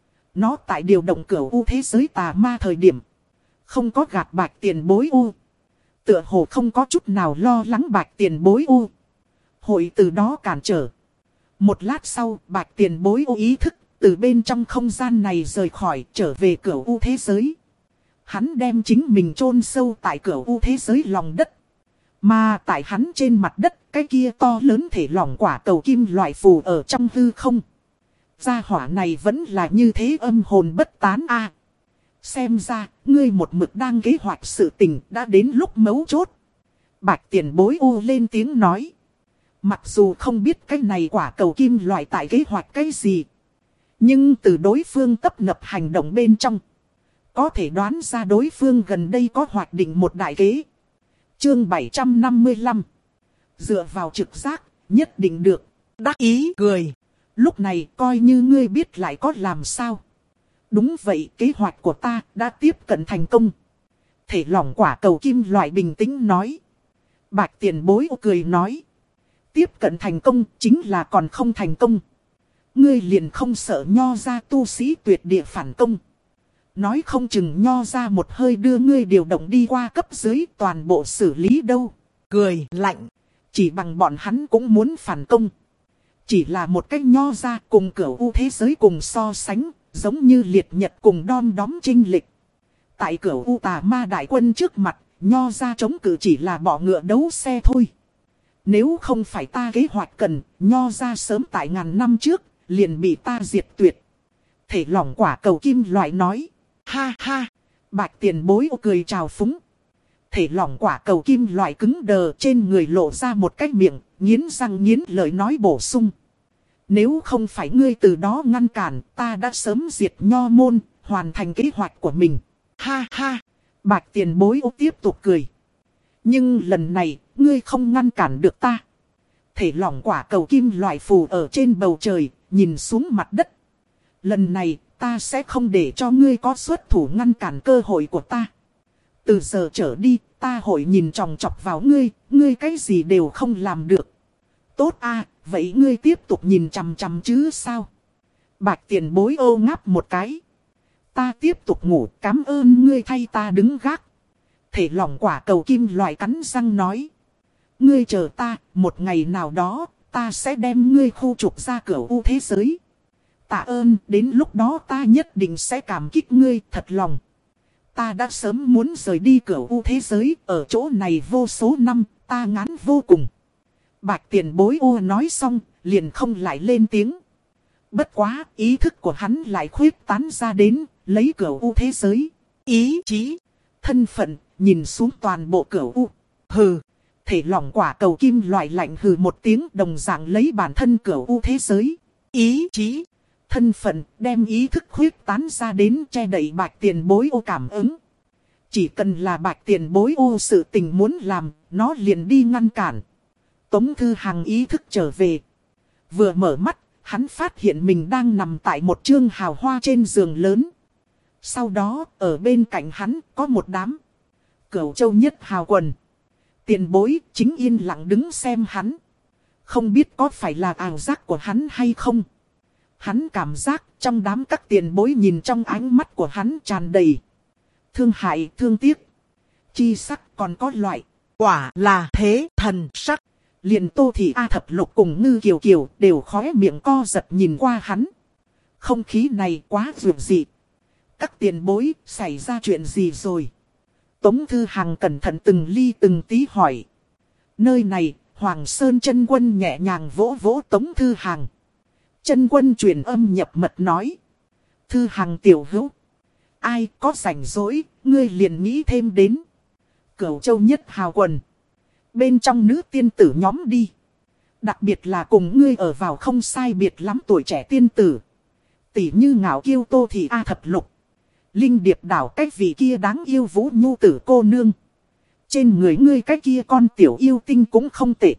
A: Nó tại điều động Cửu U thế giới tà ma thời điểm. Không có gạt Bạch Tiền Bối u. Tựa hồ không có chút nào lo lắng Bạch Tiền Bối u. Hội từ đó cản trở. Một lát sau Bạch Tiền Bối u ý thức từ bên trong không gian này rời khỏi trở về Cửu U thế giới. Hắn đem chính mình chôn sâu tại Cửu U thế giới lòng đất. Mà tại hắn trên mặt đất cái kia to lớn thể lỏng quả cầu kim loại phù ở trong hư không. Gia hỏa này vẫn là như thế âm hồn bất tán a. À, xem ra ngươi một mực đang kế hoạch sự tình đã đến lúc mấu chốt. Bạch Tiền Bối u lên tiếng nói. Mặc dù không biết cái này quả cầu kim loại tại kế hoạch cái gì. Nhưng từ đối phương tấp nập hành động bên trong. Có thể đoán ra đối phương gần đây có hoạch định một đại kế. Chương bảy trăm năm mươi lăm. Dựa vào trực giác, nhất định được.
B: Đắc ý cười.
A: Lúc này coi như ngươi biết lại có làm sao. Đúng vậy, kế hoạch của ta đã tiếp cận thành công. Thể lỏng quả cầu kim loại bình tĩnh nói. Bạch Tiền Bối cười nói. Tiếp cận thành công chính là còn không thành công. Ngươi liền không sợ Nho ra tu sĩ tuyệt địa phản công. Nói không chừng Nho ra một hơi đưa ngươi điều động đi qua cấp dưới toàn bộ xử lý đâu.
B: Cười lạnh.
A: Chỉ bằng bọn hắn cũng muốn phản công. Chỉ là một cách Nho ra cùng Cửu U thế giới cùng so sánh. Giống như liệt nhật cùng đom đóm chinh lịch. Tại Cửu U tà ma đại quân trước mặt. Nho ra chống cự chỉ là bỏ ngựa đấu xe thôi. Nếu không phải ta kế hoạch cần. Nho ra sớm tại ngàn năm trước. Liền bị ta diệt tuyệt. Thể lỏng quả cầu kim loại nói. Ha ha. Bạch Tiền Bối cười chào phúng. Thể lỏng quả cầu kim loại cứng đờ trên người lộ ra một cái miệng. Nghiến răng nghiến lợi nói bổ sung. Nếu không phải ngươi từ đó ngăn cản, ta đã sớm diệt Nho môn, hoàn thành kế hoạch của mình. Ha ha. Bạch Tiền Bối tiếp tục cười. Nhưng lần này, ngươi không ngăn cản được ta. Thể lỏng quả cầu kim loại phù ở trên bầu trời, nhìn xuống mặt đất. Lần này, ta sẽ không để cho ngươi có xuất thủ ngăn cản cơ hội của ta. Từ giờ trở đi, ta hội nhìn chòng chọc vào ngươi, ngươi cái gì đều không làm được. Tốt a, vậy ngươi tiếp tục nhìn chằm chằm chứ sao? Bạch tiền bối ô ngáp một cái. Ta tiếp tục ngủ, cảm ơn ngươi thay ta đứng gác. Thể lỏng quả cầu kim loại cắn răng nói. Ngươi chờ ta, một ngày nào đó, ta sẽ đem ngươi khu trục ra cửa u thế giới. Tạ ơn, đến lúc đó ta nhất định sẽ cảm kích ngươi thật lòng. Ta đã sớm muốn rời đi cửa u thế giới, ở chỗ này vô số năm, ta ngán vô cùng. Bạch tiền bối ô nói xong, liền không lại lên tiếng. Bất quá, ý thức của hắn lại khuyết tán ra đến, lấy cửa u thế giới. Ý chí, thân phận, nhìn xuống toàn bộ cửa u. Hừ, thể lỏng quả cầu kim loại lạnh hừ một tiếng đồng dạng lấy bản thân cửa u thế giới. Ý chí, thân phận, đem ý thức khuyết tán ra đến che đậy bạch tiền bối ô cảm ứng. Chỉ cần là bạch tiền bối ô sự tình muốn làm, nó liền đi ngăn cản. Tống Thư Hằng ý thức trở về. Vừa mở mắt, hắn phát hiện mình đang nằm tại một chương hào hoa trên giường lớn. Sau đó, ở bên cạnh hắn có một đám Cửu Châu nhất hào quần. Tiền bối chính yên lặng đứng xem hắn. Không biết có phải là ảo giác của hắn hay không. Hắn cảm giác trong đám các tiền bối nhìn trong ánh mắt của hắn tràn đầy thương hại, thương tiếc, chi sắc còn có loại.
B: Quả là thế thần sắc.
A: Liền Tô Thị A Thập Lục cùng Ngư Kiều Kiều đều khóe miệng co giật nhìn qua hắn. Không khí này quá vượt dị. Các tiền bối xảy ra chuyện gì rồi? Tống Thư Hằng cẩn thận từng ly từng tí hỏi. Nơi này, Hoàng Sơn Chân Quân nhẹ nhàng vỗ vỗ Tống Thư Hằng. Chân Quân truyền âm nhập mật nói. Thư Hằng tiểu hữu. Ai có rảnh rỗi, ngươi liền nghĩ thêm đến. Cửu Châu nhất hào quần. Bên trong nữ tiên tử nhóm đi. Đặc biệt là cùng ngươi ở vào không sai biệt lắm tuổi trẻ tiên tử. Tỷ như Ngạo Kiêu Tô Thị A Thập Lục. Linh Điệp Đảo cái vị kia đáng yêu Vũ Nhu tử cô nương. Trên người ngươi cái kia con tiểu yêu tinh cũng không tệ.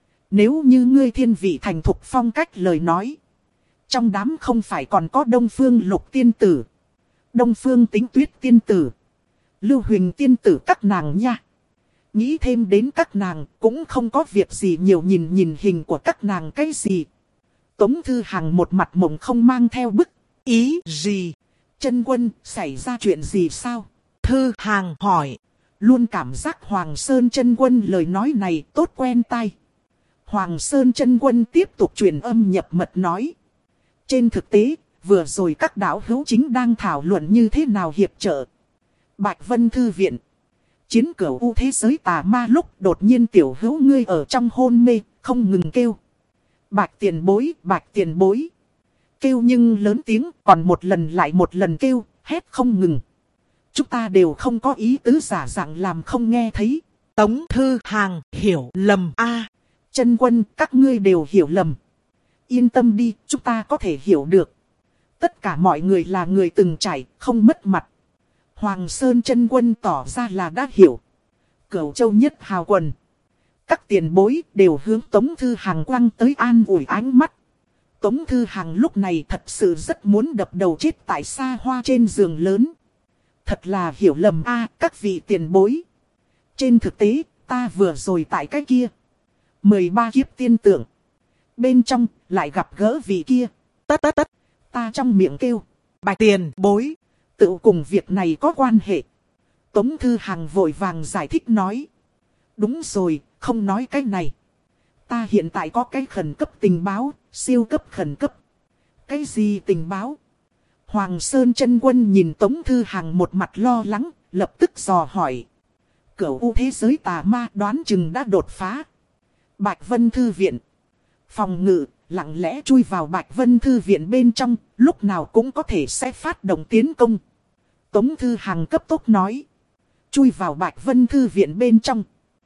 A: Nếu như ngươi thiên vị thành thục phong cách lời nói. Trong đám không phải còn có Đông Phương Lục tiên tử. Đông Phương Tính Tuyết tiên tử. Lưu Huỳnh tiên tử các nàng nha. Nghĩ thêm đến các nàng cũng không có việc gì nhiều nhìn nhìn hình của các nàng cái gì. Tống Thư Hằng một mặt mộng không mang theo bức ý gì. Chân Quân xảy ra chuyện gì sao?
B: Thư Hằng hỏi.
A: Luôn cảm giác Hoàng Sơn Chân Quân lời nói này tốt quen tai. Hoàng Sơn Chân Quân tiếp tục truyền âm nhập mật nói. Trên thực tế, vừa rồi các đạo hữu chính đang thảo luận như thế nào hiệp trợ. Bạch Vân Thư Viện. Chiến cửu u thế giới tà ma lúc đột nhiên tiểu hữu ngươi ở trong hôn mê, không ngừng kêu. Bạch tiền bối, bạch tiền bối. Kêu nhưng lớn tiếng, còn một lần lại một lần kêu, hét không ngừng. Chúng ta đều không có ý tứ giả dạng làm không nghe thấy.
B: Tống Thư Hằng hiểu lầm a.
A: Chân Quân, các ngươi đều hiểu lầm. Yên tâm đi, chúng ta có thể hiểu được. Tất cả mọi người là người từng trải, không mất mặt. Hoàng Sơn Chân Quân tỏ ra là đã hiểu. Cửu Châu nhất hào quần. Các tiền bối đều hướng Tống Thư Hằng quăng tới an ủi ánh mắt. Tống Thư Hằng lúc này thật sự rất muốn đập đầu chết tại xa hoa trên giường lớn. Thật là hiểu lầm a các vị tiền bối. Trên thực tế, ta vừa rồi tại cái kia. mười ba kiếp tiên tượng. Bên trong, lại gặp gỡ vị kia. Tất tất tất. Ta trong miệng kêu.
B: Bạch tiền bối.
A: Tự cùng việc này có quan hệ. Tống Thư Hằng vội vàng giải thích nói. Đúng rồi, không nói cái này. Ta hiện tại có cái khẩn cấp tình báo, siêu cấp khẩn cấp. Cái gì tình báo? Hoàng Sơn Chân Quân nhìn Tống Thư Hằng một mặt lo lắng, lập tức dò hỏi. Cửu u thế giới tà ma đoán chừng đã đột phá. Bạch Vân Thư Viện. Phòng ngự, lặng lẽ chui vào Bạch Vân Thư Viện bên trong, lúc nào cũng có thể sẽ phát động tiến công. Tống Thư Hằng cấp tốc nói. Chui vào Bạch Vân Thư Viện bên trong.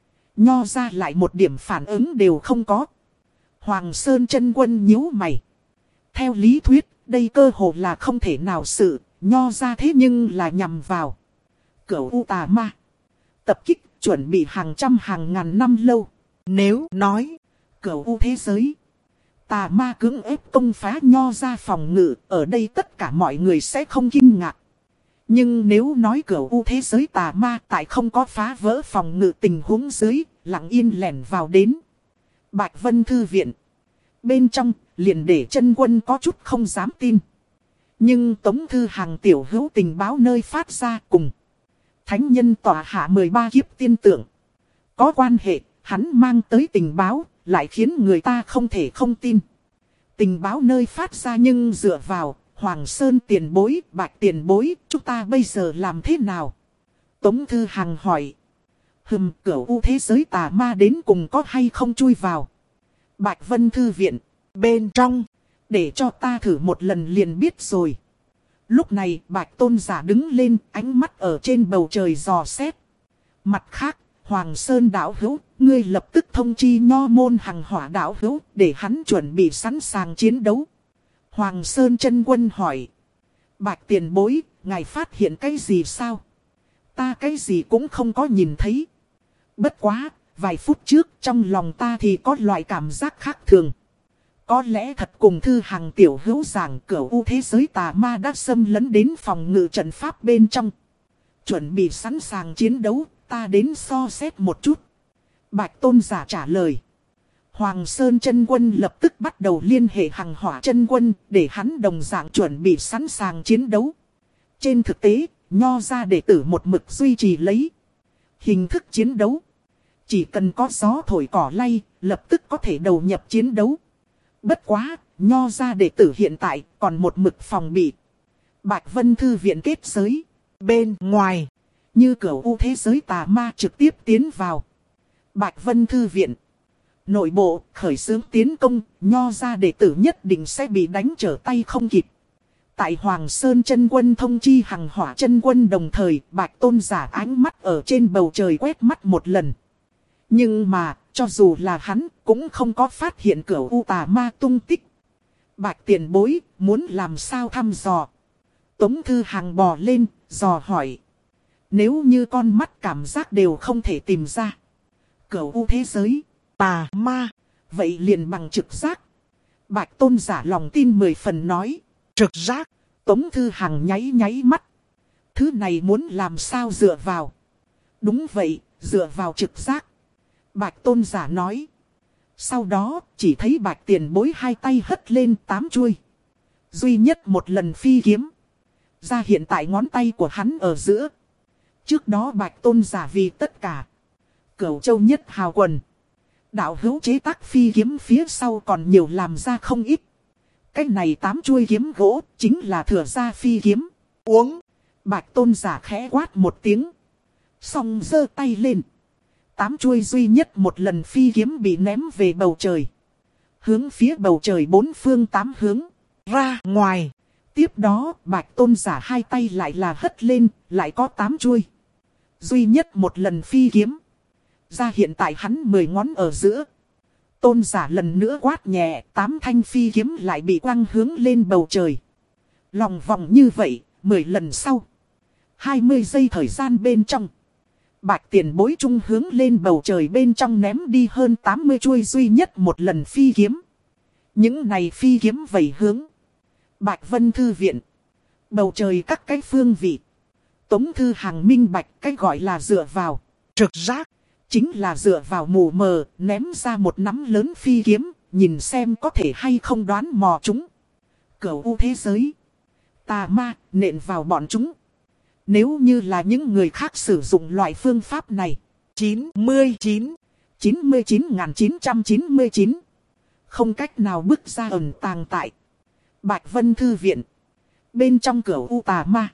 A: Nho ra lại một điểm phản ứng đều không có. Hoàng Sơn Chân Quân nhíu mày. Theo lý thuyết, đây cơ hồ là không thể nào sự, nho ra thế nhưng là nhằm vào Cửu u tà ma. Tập kích chuẩn bị hàng trăm hàng ngàn năm lâu.
B: Nếu nói
A: Cửu u thế giới tà ma cưỡng ép công phá nho ra phòng ngự, ở đây tất cả mọi người sẽ không kinh ngạc. Nhưng nếu nói Cửu u thế giới tà ma tại không có phá vỡ phòng ngự tình huống dưới, lặng yên lẻn vào đến Bạch Vân Thư Viện. Bên trong liền để chân quân có chút không dám tin. Nhưng Tống Thư Hằng tiểu hữu tình báo nơi phát ra cùng thánh nhân tọa hạ mười ba kiếp tiên tượng có quan hệ, hắn mang tới tình báo lại khiến người ta không thể không tin. Tình báo nơi phát ra nhưng dựa vào Hoàng Sơn tiền bối, Bạch tiền bối, chúng ta bây giờ làm thế nào? Tống Thư Hằng hỏi. Hừm, Cửu U thế giới tà ma đến cùng có hay không chui vào Bạch Vân Thư viện bên trong, để cho ta thử một lần liền biết rồi. Lúc này Bạch Tôn giả đứng lên, ánh mắt ở trên bầu trời dò xét. Mặt khác, Hoàng Sơn đạo hữu, ngươi lập tức thông chi Nho môn Hằng Hỏa đạo hữu, để hắn chuẩn bị sẵn sàng chiến đấu. Hoàng Sơn chân quân hỏi. Bạch tiền bối, ngài phát hiện cái gì sao? Ta cái gì cũng không có nhìn thấy. Bất quá, vài phút trước trong lòng ta thì có loại cảm giác khác thường. Có lẽ thật cùng Thư Hằng tiểu hữu giảng Cửu U thế giới tà ma đã xâm lấn đến phòng ngự trận pháp bên trong. Chuẩn bị sẵn sàng chiến đấu, ta đến so xét một chút. Bạch Tôn giả trả lời. Hoàng Sơn chân quân lập tức bắt đầu liên hệ Hằng Hỏa chân quân để hắn đồng dạng chuẩn bị sẵn sàng chiến đấu. Trên thực tế, Nho gia đệ tử một mực duy trì lấy hình thức chiến đấu. Chỉ cần có gió thổi cỏ lay, lập tức có thể đầu nhập chiến đấu. Bất quá, Nho gia đệ tử hiện tại còn một mực phòng bị. Bạch Vân Thư viện kết giới bên ngoài, như Cửu U thế giới tà ma trực tiếp tiến vào Bạch Vân Thư viện. Nội bộ khởi xướng tiến công, Nho gia đệ tử nhất định sẽ bị đánh trở tay không kịp. Tại Hoàng Sơn chân quân thông chi Hằng Hỏa chân quân đồng thời, Bạch Tôn giả ánh mắt ở trên bầu trời quét mắt một lần. Nhưng mà, cho dù là hắn, cũng không có phát hiện Cửu U tà ma tung tích. Bạch tiền bối, muốn làm sao thăm dò? Tống Thư Hằng bò lên, dò hỏi. Nếu như con mắt cảm giác đều không thể tìm ra Cửu U thế giới tà ma, vậy liền bằng trực giác. Bạch Tôn giả lòng tin mười phần nói. Trực giác. Tống Thư Hằng nháy nháy mắt. Thứ này muốn làm sao dựa vào? Đúng vậy, dựa vào trực giác. Bạch Tôn giả nói. Sau đó, chỉ thấy Bạch tiền bối hai tay hất lên tám chuôi. Duy nhất một lần phi kiếm ra hiện tại ngón tay của hắn ở giữa. Trước đó Bạch Tôn giả vì tất cả Cửu Châu nhất hào quần đạo hữu chế tác phi kiếm phía sau còn nhiều làm ra không ít. Cái này tám chuôi kiếm gỗ chính là thừa ra phi kiếm. Uống. Bạch Tôn giả khẽ quát một tiếng. Xong giơ tay lên. Tám chuôi duy nhất một lần phi kiếm bị ném về bầu trời. Hướng phía bầu trời bốn phương tám hướng ra ngoài. Tiếp đó Bạch Tôn giả hai tay lại là hất lên, lại có tám chuôi. Duy nhất một lần phi kiếm ra hiện tại hắn mười ngón ở giữa. Tôn giả lần nữa quát nhẹ, tám thanh phi kiếm lại bị quăng hướng lên bầu trời. Lòng vòng như vậy, mười lần sau. hai mươi giây thời gian bên trong. Bạch tiền bối trung hướng lên bầu trời bên trong ném đi hơn tám mươi chuôi duy nhất một lần phi kiếm. Những này phi kiếm vẩy hướng Bạch Vân Thư viện. Bầu trời các cái phương vị. Tống Thư Hằng minh bạch cái gọi là dựa vào trực giác. Chính là dựa vào mù mờ, ném ra một nắm lớn phi kiếm, nhìn xem có thể hay không đoán mò chúng. Cửu U thế giới tà ma, nện vào bọn chúng. Nếu như là những người khác sử dụng loại phương pháp này. chín mươi chín, chín mươi chín nghìn chín trăm chín mươi chín. Không cách nào bước ra ẩn tàng tại Bạch Vân Thư viện. Bên trong Cửu U tà ma.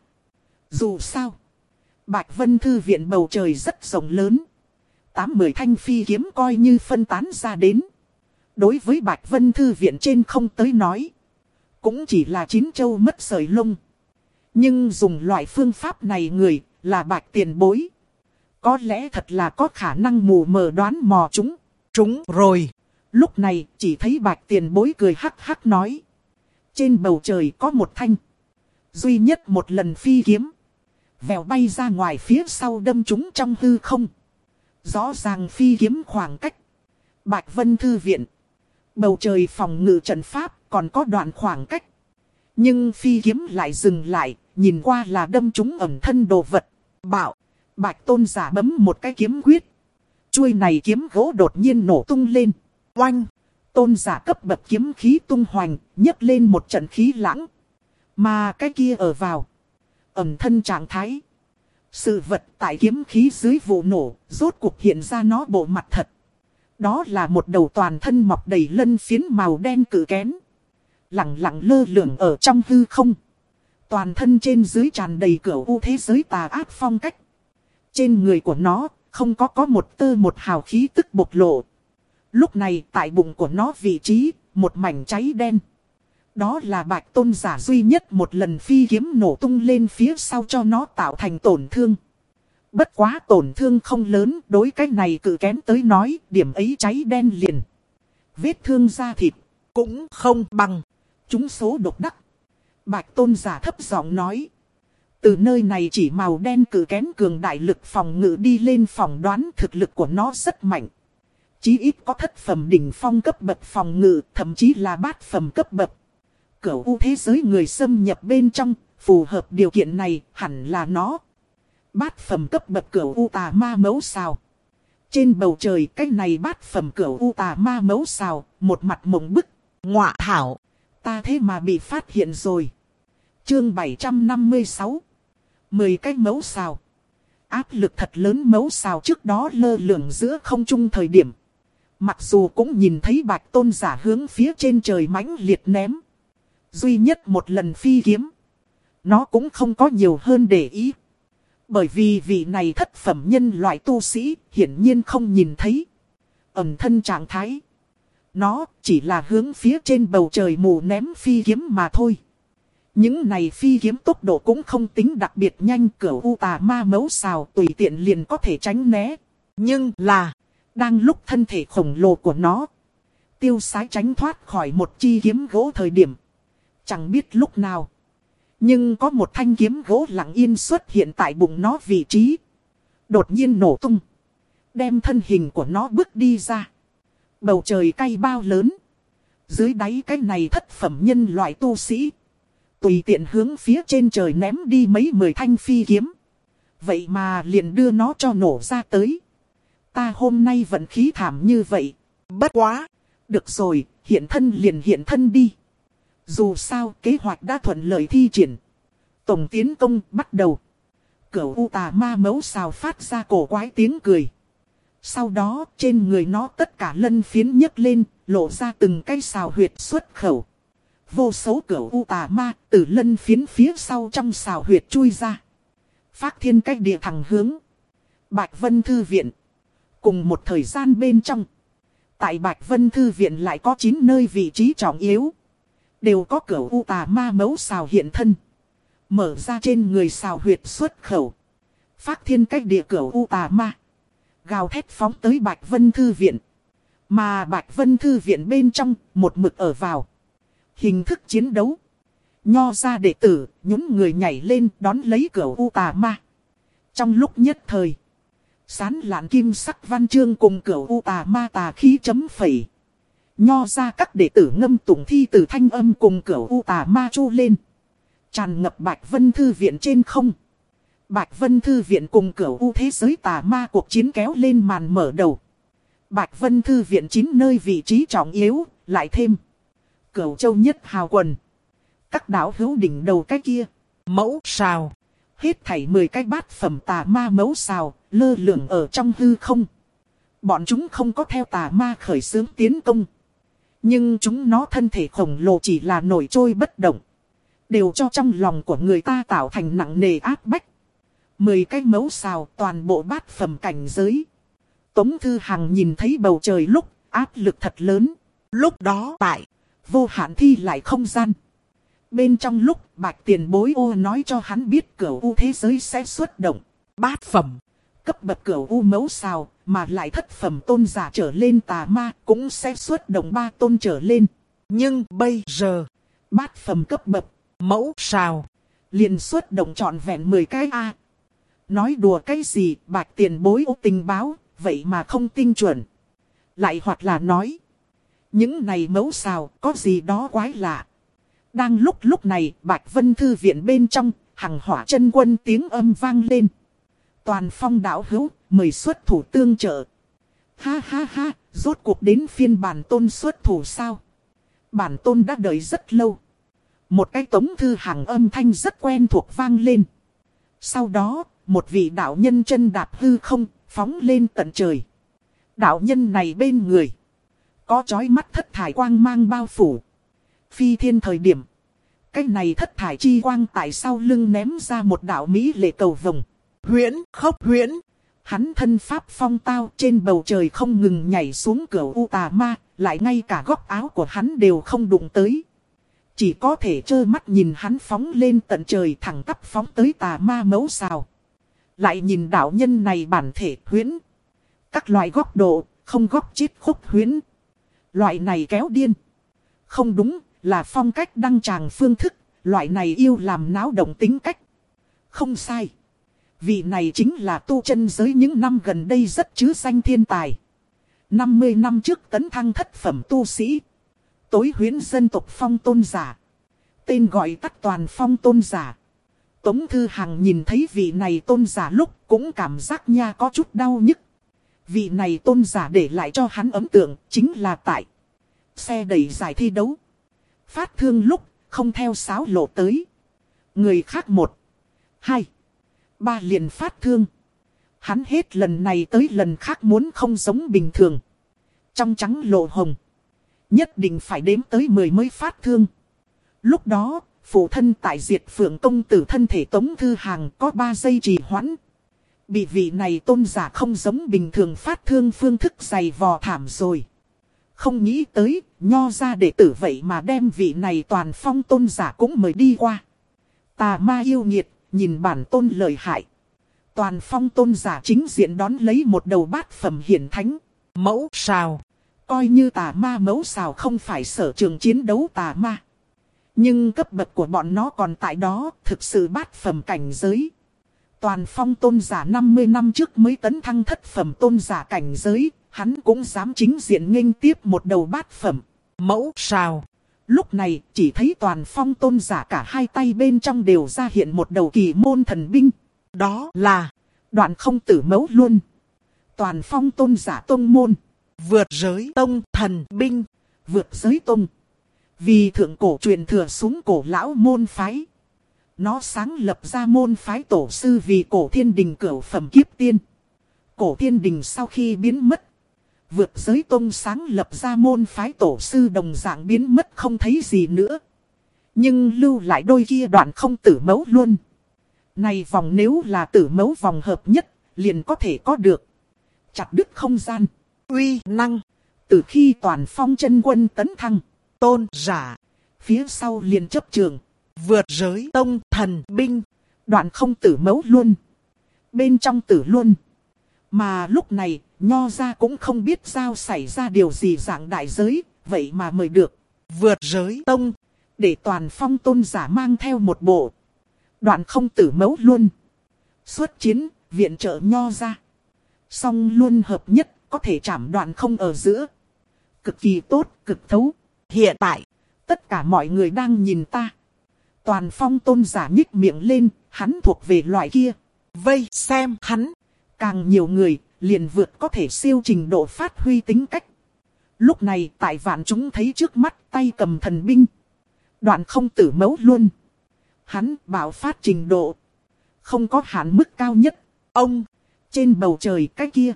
A: Dù sao, Bạch Vân Thư viện bầu trời rất rộng lớn. Tám mười thanh phi kiếm coi như phân tán ra đến. Đối với Bạch Vân Thư viện trên không tới nói, cũng chỉ là chín châu mất sợi lông. Nhưng dùng loại phương pháp này người là Bạch tiền bối. Có lẽ thật là có khả năng mù mờ đoán mò chúng. Chúng rồi. Lúc này chỉ thấy Bạch tiền bối cười hắc hắc nói. Trên bầu trời có một thanh duy nhất một lần phi kiếm. Vèo bay ra ngoài phía sau đâm chúng trong hư không. Rõ ràng phi kiếm khoảng cách Bạch Vân Thư viện, bầu trời phòng ngự trận pháp còn có đoạn khoảng cách. Nhưng phi kiếm lại dừng lại, nhìn qua là đâm trúng ẩn thân đồ vật. Bảo, Bạch Tôn giả bấm một cái kiếm quyết. Chuôi này kiếm gỗ đột nhiên nổ tung lên. Oanh, Tôn giả cấp bậc kiếm khí tung hoành, nhấc lên một trận khí lãng. Mà cái kia ở vào ẩn thân trạng thái. Sự vật tại kiếm khí dưới vụ nổ, rốt cuộc hiện ra nó bộ mặt thật. Đó là một đầu toàn thân mọc đầy lân phiến màu đen cự kén. Lặng lặng lơ lửng ở trong hư không. Toàn thân trên dưới tràn đầy cửu u thế giới tà ác phong cách. Trên người của nó, không có có một tơ một hào khí tức bộc lộ. Lúc này tại bụng của nó vị trí, một mảnh cháy đen. Đó là Bạch Tôn giả duy nhất một lần phi kiếm nổ tung lên phía sau cho nó tạo thành tổn thương. Bất quá tổn thương không lớn, đối cái này cự kén tới nói, điểm ấy cháy đen liền. Vết thương da thịt,
B: cũng không bằng
A: chúng số độc đắc. Bạch Tôn giả thấp giọng nói. Từ nơi này chỉ màu đen cự kén cường đại lực phòng ngự đi lên phòng đoán thực lực của nó rất mạnh. Chí ít có thất phẩm đỉnh phong cấp bậc phòng ngự, thậm chí là bát phẩm cấp bậc. Cửu u thế giới người xâm nhập bên trong, phù hợp điều kiện này hẳn là nó. Bát phẩm cấp bậc cửu u tà ma mấu xào. Trên bầu trời cái này bát phẩm cửu u tà ma mấu xào, một mặt mộng bức.
B: ngọa thảo.
A: Ta thế mà bị phát hiện rồi. Chương bảy trăm năm mươi sáu. Mười cái mấu xào. Áp lực thật lớn mấu xào trước đó lơ lửng giữa không trung thời điểm. Mặc dù cũng nhìn thấy Bạch Tôn giả hướng phía trên trời mãnh liệt ném. Duy nhất một lần phi kiếm. Nó cũng không có nhiều hơn để ý. Bởi vì vị này thất phẩm nhân loại tu sĩ hiển nhiên không nhìn thấy. Ẩn thân trạng thái. Nó chỉ là hướng phía trên bầu trời mù ném phi kiếm mà thôi. Những này phi kiếm tốc độ cũng không tính đặc biệt nhanh, cửu u tà ma mấu xào tùy tiện liền có thể tránh né.
B: Nhưng là,
A: đang lúc thân thể khổng lồ của nó tiêu sái tránh thoát khỏi một chi kiếm gỗ thời điểm. Chẳng biết lúc nào, nhưng có một thanh kiếm gỗ lặng yên xuất hiện tại bụng nó vị trí. Đột nhiên nổ tung, đem thân hình của nó bước đi ra. Bầu trời cay bao lớn. Dưới đáy cái này thất phẩm nhân loại tu sĩ tùy tiện hướng phía trên trời ném đi mấy mười thanh phi kiếm. Vậy mà liền đưa nó cho nổ ra tới. Ta hôm nay vận khí thảm như vậy.
B: Bất quá.
A: Được rồi, hiện thân liền hiện thân đi. Dù sao kế hoạch đã thuận lợi thi triển. Tổng tiến công bắt đầu. Cửu u tà ma mấu xào phát ra cổ quái tiếng cười. Sau đó trên người nó tất cả lân phiến nhấc lên, lộ ra từng cái xào huyệt xuất khẩu. Vô số cửu u tà ma từ lân phiến phía sau trong xào huyệt chui ra. Phác thiên cách địa thẳng hướng Bạch Vân Thư Viện. Cùng một thời gian bên trong, tại Bạch Vân Thư Viện lại có chín nơi vị trí trọng yếu. Đều có cửu u tà ma mấu xào hiện thân. Mở ra trên người xào huyệt xuất khẩu. Phác thiên cách địa cửu u tà ma gào thét phóng tới Bạch Vân Thư Viện. Mà Bạch Vân Thư Viện bên trong một mực ở vào hình thức chiến đấu. Nho ra đệ tử nhún người nhảy lên đón lấy cửu u tà ma. Trong lúc nhất thời, sán lạn kim sắc văn chương cùng cửu u tà ma tà khí chấm phẩy. Nho ra các đệ tử ngâm tụng thi từ thanh âm cùng cửu u tà ma chu lên. Tràn ngập Bạch Vân Thư Viện trên không. Bạch Vân Thư Viện cùng cửu u thế giới tà ma cuộc chiến kéo lên màn mở đầu. Bạch Vân Thư Viện chín nơi vị trí trọng yếu, lại thêm Cửu Châu nhất hào quần. Các đảo hữu đỉnh đầu cái kia
B: mẫu xào.
A: Hết thảy mười cái bát phẩm tà ma mẫu xào, lơ lửng ở trong hư không. Bọn chúng không có theo tà ma khởi xướng tiến công. Nhưng chúng nó thân thể khổng lồ chỉ là nổi trôi bất động. Đều cho trong lòng của người ta tạo thành nặng nề áp bách. Mười cái mẫu xào toàn bộ bát phẩm cảnh giới. Tống Thư Hằng nhìn thấy bầu trời lúc áp lực thật lớn.
B: Lúc đó tại
A: vô hạn thi lại không gian. Bên trong lúc Bạch Tiền Bối ô nói cho hắn biết cửu u thế giới sẽ xuất động.
B: Bát phẩm
A: cấp bậc cửu u mẫu xào mà lại thất phẩm tôn giả trở lên tà ma cũng sẽ xuất động ba tôn trở lên.
B: Nhưng bây giờ
A: bát phẩm cấp bậc
B: mẫu xào
A: liền xuất động trọn vẹn mười cái A. Nói đùa cái gì Bạch Tiền Bối ô tình báo, vậy mà không tinh chuẩn. Lại hoặc là nói, những này mẫu xào có gì đó quái lạ. Đang lúc lúc này Bạch Vân Thư Viện bên trong, hằng hỏa chân quân tiếng âm vang lên. Toàn phong đảo hữu, mời xuất thủ tương trợ. Ha ha ha, rốt cuộc đến phiên bản tôn xuất thủ sao? Bản tôn đã đợi rất lâu. Một cái Tống Thư Hằng âm thanh rất quen thuộc vang lên. Sau đó, một vị đạo nhân chân đạp hư không, phóng lên tận trời. Đạo nhân này bên người có chói mắt thất thải quang mang bao phủ. Phi thiên thời điểm, cái này thất thải chi quang tại sau lưng ném ra một đạo mỹ lệ cầu vồng.
B: Huyễn, khốc huyễn.
A: Hắn thân pháp phong tao, trên bầu trời không ngừng nhảy xuống cửa u tà ma, lại ngay cả góc áo của hắn đều không đụng tới. Chỉ có thể trơ mắt nhìn hắn phóng lên tận trời, thẳng tắp phóng tới tà ma mẫu xào. Lại nhìn đạo nhân này bản thể huyễn. Các loại góc độ, không góc chết khúc huyễn. Loại này kéo điên. Không đúng, là phong cách đăng tràng phương thức. Loại này yêu làm náo động tính cách. Không sai. Vị này chính là tu chân giới những năm gần đây rất chứ danh thiên tài. năm mươi năm trước tấn thăng thất phẩm tu sĩ. Tối huyễn dân tộc phong tôn giả. Tên gọi tắt toàn phong tôn giả. Tống Thư Hằng nhìn thấy vị này tôn giả lúc cũng cảm giác nha có chút đau nhức. Vị này tôn giả để lại cho hắn ấn tượng chính là tại xe đẩy giải thi đấu. Phát thương lúc không theo sáo lộ tới. Người khác một, hai, ba liền phát thương. Hắn hết lần này tới lần khác muốn không giống bình thường. Trong trắng lộ hồng. Nhất định phải đếm tới mười mới phát thương. Lúc đó, phụ thân tại Diệt Phượng công tử thân thể Tống Thư Hằng có ba giây trì hoãn. Bị vị này tôn giả không giống bình thường phát thương phương thức dày vò thảm rồi. Không nghĩ tới, nho ra đệ tử vậy mà đem vị này toàn phong tôn giả cũng mời đi qua. Tà ma yêu nghiệt, nhìn bản tôn lợi hại. Toàn phong tôn giả chính diện đón lấy một đầu bát phẩm hiển thánh.
B: Mẫu xào.
A: Coi như tà ma mẫu xào không phải sở trường chiến đấu tà ma. Nhưng cấp bậc của bọn nó còn tại đó, thực sự bát phẩm cảnh giới. Toàn phong tôn giả năm mươi năm trước mới tấn thăng thất phẩm tôn giả cảnh giới, hắn cũng dám chính diện nghênh tiếp một đầu bát phẩm.
B: Mẫu xào.
A: Lúc này chỉ thấy toàn phong tôn giả cả hai tay bên trong đều ra hiện một đầu kỳ môn thần binh.
B: Đó là
A: Đoạn không tử mẫu luôn. Toàn phong tôn giả tông môn.
B: Vượt giới tông thần binh.
A: Vượt giới tông. Vì thượng cổ truyền thừa xuống cổ lão môn phái. Nó sáng lập ra môn phái tổ sư vì cổ thiên đình cửu phẩm kiếp tiên. Cổ thiên đình sau khi biến mất. Vượt giới tông sáng lập ra môn phái tổ sư đồng dạng biến mất không thấy gì nữa. Nhưng lưu lại đôi kia đoạn không tử mẫu luôn. Này vòng nếu là tử mẫu vòng hợp nhất, liền có thể có được. Chặt đứt không gian.
B: Uy năng.
A: Từ khi toàn phong chân quân tấn thăng.
B: Tôn giả.
A: Phía sau liền chấp trường.
B: Vượt giới tông thần binh.
A: Đoạn không tử mẫu luôn. Bên trong tử luôn. Mà lúc này, nho ra cũng không biết sao xảy ra điều gì dạng đại giới. Vậy mà mời được.
B: Vượt giới tông.
A: Để toàn phong tôn giả mang theo một bộ. Đoạn không tử mẫu luôn. Xuất chiến, viện trợ nho ra. Song luôn hợp nhất, có thể chảm đoạn không ở giữa. Cực kỳ tốt, cực thấu.
B: Hiện tại,
A: tất cả mọi người đang nhìn ta. Toàn phong tôn giả nhích miệng lên, hắn thuộc về loại kia.
B: Vây xem hắn.
A: Càng nhiều người, liền vượt có thể siêu trình độ phát huy tính cách. Lúc này tại vạn chúng thấy trước mắt tay cầm thần binh. Đoạn không tử mẫu luôn. Hắn bảo phát trình độ. Không có hạn mức cao nhất. Ông, trên bầu trời cái kia.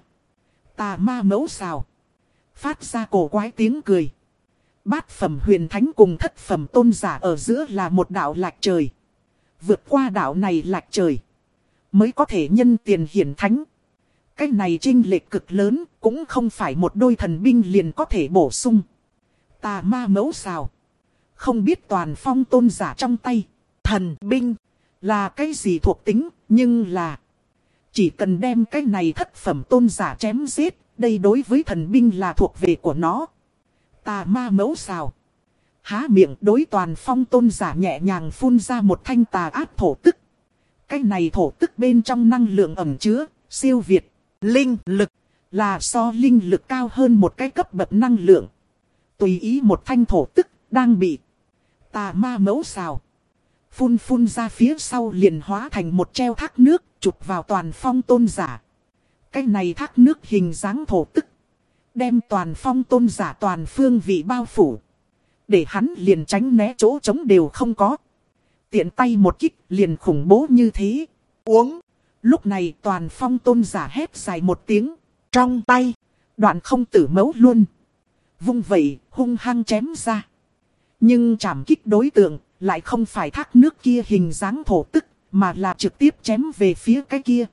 A: Tà ma mẫu xào. Phát ra cổ quái tiếng cười. Bát phẩm huyền thánh cùng thất phẩm tôn giả ở giữa là một đạo lạch trời. Vượt qua đạo này lạch trời. Mới có thể nhân tiền hiển thánh. Cái này chênh lệch cực lớn. Cũng không phải một đôi thần binh liền có thể bổ sung. Tà ma mẫu xào. Không biết toàn phong tôn giả trong tay. Thần binh là cái gì thuộc tính. Nhưng là chỉ cần đem cái này thất phẩm tôn giả chém giết. Đây đối với thần binh là thuộc về của nó. Tà ma mẫu xào. Há miệng đối toàn phong tôn giả nhẹ nhàng phun ra một thanh tà ác thổ tức. Cái này thổ tức bên trong năng lượng ẩn chứa, siêu việt, linh lực, là so linh lực cao hơn một cái cấp bậc năng lượng. Tùy ý một thanh thổ tức, đang bị tà ma mẫu xào. Phun phun ra phía sau liền hóa thành một treo thác nước, chụp vào toàn phong tôn giả. Cái này thác nước hình dáng thổ tức. Đem toàn phong tôn giả toàn phương vị bao phủ. Để hắn liền tránh né chỗ trống đều không có. Tiện tay một kích liền khủng bố như thế. Uống. Lúc này toàn phong tôn giả hét dài một tiếng. Trong tay. Đoạn không tử mấu luôn. Vung vẩy hung hăng chém ra. Nhưng chảm kích đối tượng lại không phải thác nước kia hình dáng thổ tức. Mà là trực tiếp chém về phía cái kia.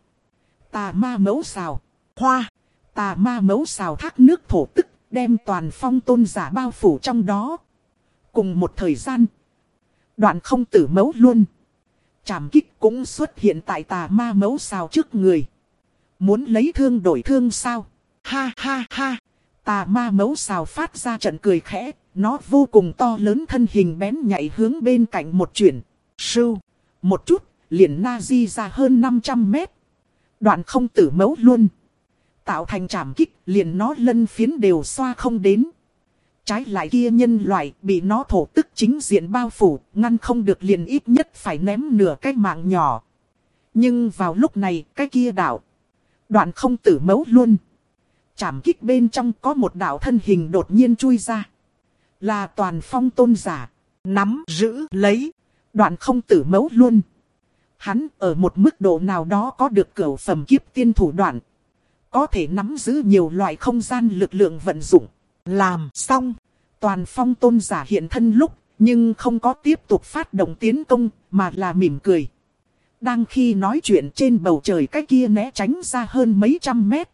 A: Tà ma mấu xào. Hoa. Tà ma mấu xào thác nước thổ tức. Đem toàn phong tôn giả bao phủ trong đó. Cùng một thời gian. Đoạn không tử mấu luôn. Chảm kích cũng xuất hiện tại tà ma mấu xào trước người. Muốn lấy thương đổi thương sao? Ha ha ha. Tà ma mấu xào phát ra trận cười khẽ. Nó vô cùng to lớn thân hình bén nhạy hướng bên cạnh một chuyển. Sưu. Một chút. Liền na di ra hơn năm trăm mét. Đoạn không tử mấu luôn. Tạo thành chảm kích liền nó lân phiến đều xoa không đến. Trái lại kia nhân loại bị nó thổ tức chính diện bao phủ. Ngăn không được liền ít nhất phải ném nửa cái mạng nhỏ. Nhưng vào lúc này cái kia đảo. Đoạn không tử mấu luôn. Chảm kích bên trong có một đảo thân hình đột nhiên chui ra. Là toàn phong tôn giả. Nắm giữ lấy. Đoạn không tử mấu luôn. Hắn ở một mức độ nào đó có được cửu phẩm kiếp tiên thủ đoạn. Có thể nắm giữ nhiều loại không gian lực lượng vận dụng. Làm xong. Toàn phong tôn giả hiện thân lúc. Nhưng không có tiếp tục phát động tiến công. Mà là mỉm cười. Đang khi nói chuyện trên bầu trời cái kia né tránh ra hơn mấy trăm mét.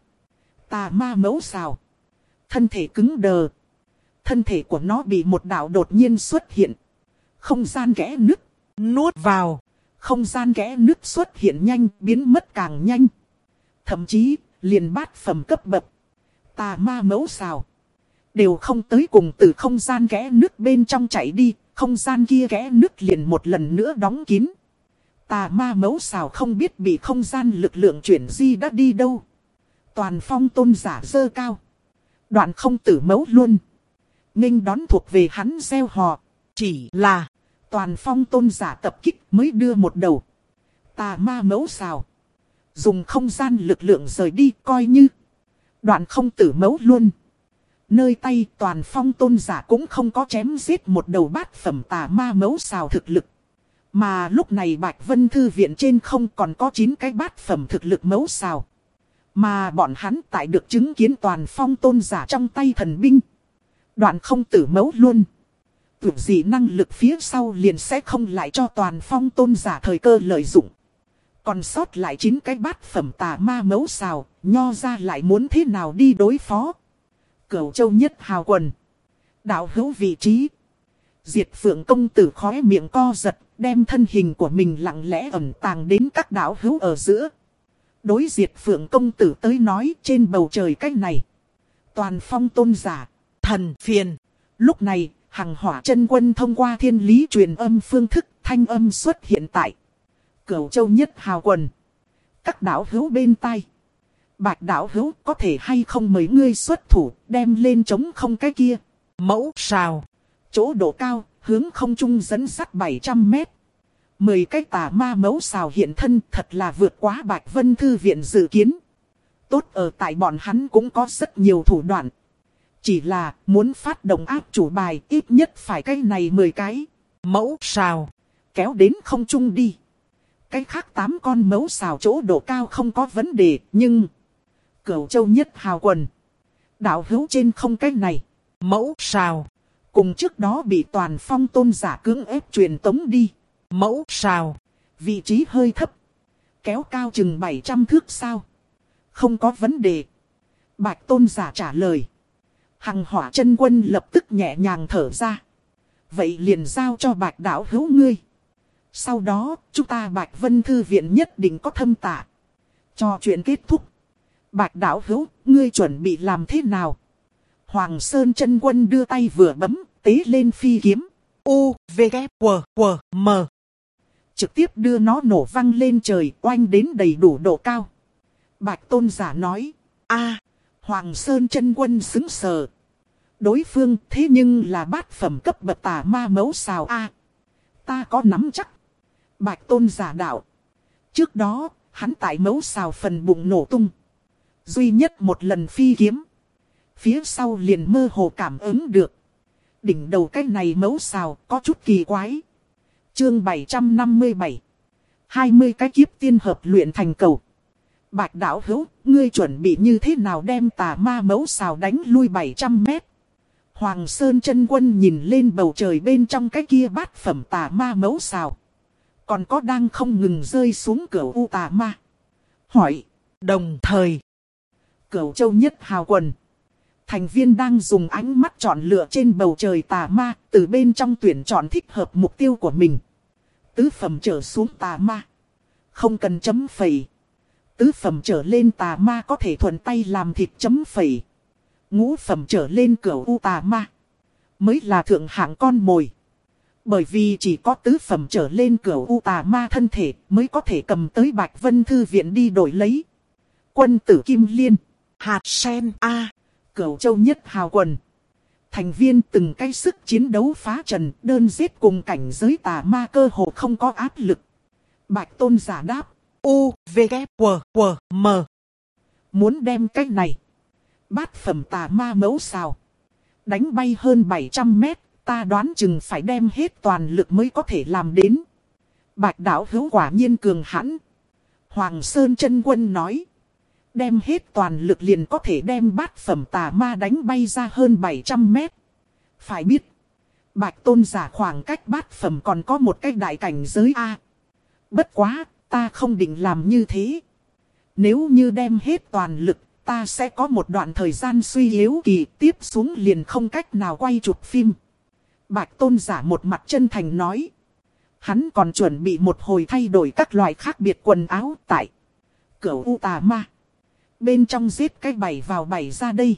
A: Tà ma mấu xào. Thân thể cứng đờ. Thân thể của nó bị một đạo đột nhiên xuất hiện. Không gian kẽ nứt. Nuốt vào. Không gian kẽ nứt xuất hiện nhanh, biến mất càng nhanh. Thậm chí, liền bát phẩm cấp bậc. Tà ma mấu xào. Đều không tới cùng từ không gian kẽ nứt bên trong chạy đi. Không gian kia kẽ nứt liền một lần nữa đóng kín. Tà ma mấu xào không biết bị không gian lực lượng chuyển di đã đi đâu. Toàn phong tôn giả dơ cao. Đoạn không tử mấu luôn. Nghênh đón thuộc về hắn gieo hò. Chỉ là toàn phong tôn giả tập kích mới đưa một đầu. Tà ma mấu xào. Dùng không gian lực lượng rời đi coi như. Đoạn không tử mấu luôn. Nơi tay toàn phong tôn giả cũng không có chém giết một đầu bát phẩm tà ma mấu xào thực lực. Mà lúc này Bạch Vân Thư viện trên không còn có chín cái bát phẩm thực lực mấu xào. Mà bọn hắn tại được chứng kiến toàn phong tôn giả trong tay thần binh. Đoạn không tử mấu luôn. Tưởng gì năng lực phía sau liền sẽ không lại cho toàn phong tôn giả thời cơ lợi dụng. Còn sót lại chín cái bát phẩm tà ma mấu xào, nho ra lại muốn thế nào đi đối phó. Cửu châu nhất hào quần. Đạo hữu vị trí. Diệt Phượng công tử khóe miệng co giật, đem thân hình của mình lặng lẽ ẩn tàng đến các đạo hữu ở giữa. Đối Diệt Phượng công tử tới nói trên bầu trời cách này. Toàn phong tôn giả, thần phiền. Lúc này, Hằng Hỏa chân quân thông qua thiên lý truyền âm phương thức thanh âm xuất hiện tại Cửu châu nhất hào quần. Các đạo hữu bên tai. Bạch đạo hữu có thể hay không mấy ngươi xuất thủ đem lên chống không cái kia. Mẫu xào. Chỗ độ cao, hướng không trung dẫn sắt bảy trăm mét. Mười cái tà ma mẫu xào hiện thân thật là vượt quá Bạch Vân Thư viện dự kiến. Tốt ở tại bọn hắn cũng có rất nhiều thủ đoạn. Chỉ là muốn phát động áp chủ bài ít nhất phải cái này mười cái. Mẫu xào. Kéo đến không trung đi. Cái khác tám con mẫu xào chỗ độ cao không có vấn đề nhưng... Cửu châu nhất hào quần. Đạo hữu trên không cái này. Mẫu xào. Cùng trước đó bị toàn phong tôn giả cưỡng ép truyền tống đi. Mẫu xào. Vị trí hơi thấp. Kéo cao chừng bảy trăm thước sao. Không có vấn đề. Bạch tôn giả trả lời. Hằng Hỏa chân quân lập tức nhẹ nhàng thở ra. Vậy liền giao cho Bạch đạo hữu ngươi. Sau đó chúng ta Bạch Vân Thư viện nhất định có thâm tạ. Cho chuyện kết thúc. Bạch đạo hữu, ngươi chuẩn bị làm thế nào? Hoàng Sơn chân quân đưa tay vừa bấm, tế lên phi kiếm. U, V, K, W, W, M. Trực tiếp đưa nó nổ văng lên trời, oanh đến đầy đủ độ cao. Bạch tôn giả nói. A, Hoàng Sơn chân quân xứng sờ. Đối phương thế nhưng là bát phẩm cấp bậc tà ma mẫu xào A. Ta có nắm chắc. Bạch tôn giả đạo. Trước đó, hắn tại mẫu xào phần bụng nổ tung. Duy nhất một lần phi kiếm. Phía sau liền mơ hồ cảm ứng được. Đỉnh đầu cái này mẫu xào có chút kỳ quái. Chương bảy trăm năm mươi bảy. hai mươi cái kiếp tiên hợp luyện thành cầu. Bạch đạo hữu, ngươi chuẩn bị như thế nào đem tà ma mẫu xào đánh lui bảy trăm mét? Hoàng Sơn chân quân nhìn lên bầu trời bên trong cái kia bát phẩm tà ma mẫu xào. Còn có đang không ngừng rơi xuống cửa u tà ma. Hỏi.
B: Đồng thời.
A: Cửu châu nhất hào quần. Thành viên đang dùng ánh mắt chọn lựa trên bầu trời tà ma. Từ bên trong tuyển chọn thích hợp mục tiêu của mình. Tứ phẩm trở xuống tà ma. Không cần chấm phẩy. Tứ phẩm trở lên tà ma có thể thuận tay làm thịt chấm phẩy. Ngũ phẩm trở lên cửu u tà ma. Mới là thượng hạng con mồi. Bởi vì chỉ có tứ phẩm trở lên cửu u tà ma thân thể mới có thể cầm tới Bạch Vân Thư Viện đi đổi lấy. Quân tử Kim Liên.
B: Hạt sen A.
A: Cửu châu nhất hào quần. Thành viên từng cái sức chiến đấu phá trần đơn giết cùng cảnh giới tà ma cơ hồ không có áp lực. Bạch Tôn giả đáp.
B: U, V, K, W, W, M.
A: Muốn đem cái này. Bát phẩm tà ma mẫu xào. Đánh bay hơn bảy trăm mét. Ta đoán chừng phải đem hết toàn lực mới có thể làm đến. Bạch đạo hữu quả nhiên cường hãn. Hoàng Sơn chân quân nói. Đem hết toàn lực liền có thể đem bát phẩm tà ma đánh bay ra hơn bảy trăm mét. Phải biết. Bạch tôn giả khoảng cách bát phẩm còn có một cái đại cảnh giới A. Bất quá, ta không định làm như thế. Nếu như đem hết toàn lực, ta sẽ có một đoạn thời gian suy yếu kỳ, tiếp xuống liền không cách nào quay chụp phim. Bạch tôn giả một mặt chân thành nói. Hắn còn chuẩn bị một hồi thay đổi các loại khác biệt quần áo tại Cửu u tà ma. Bên trong giết cái bảy vào bảy ra đây.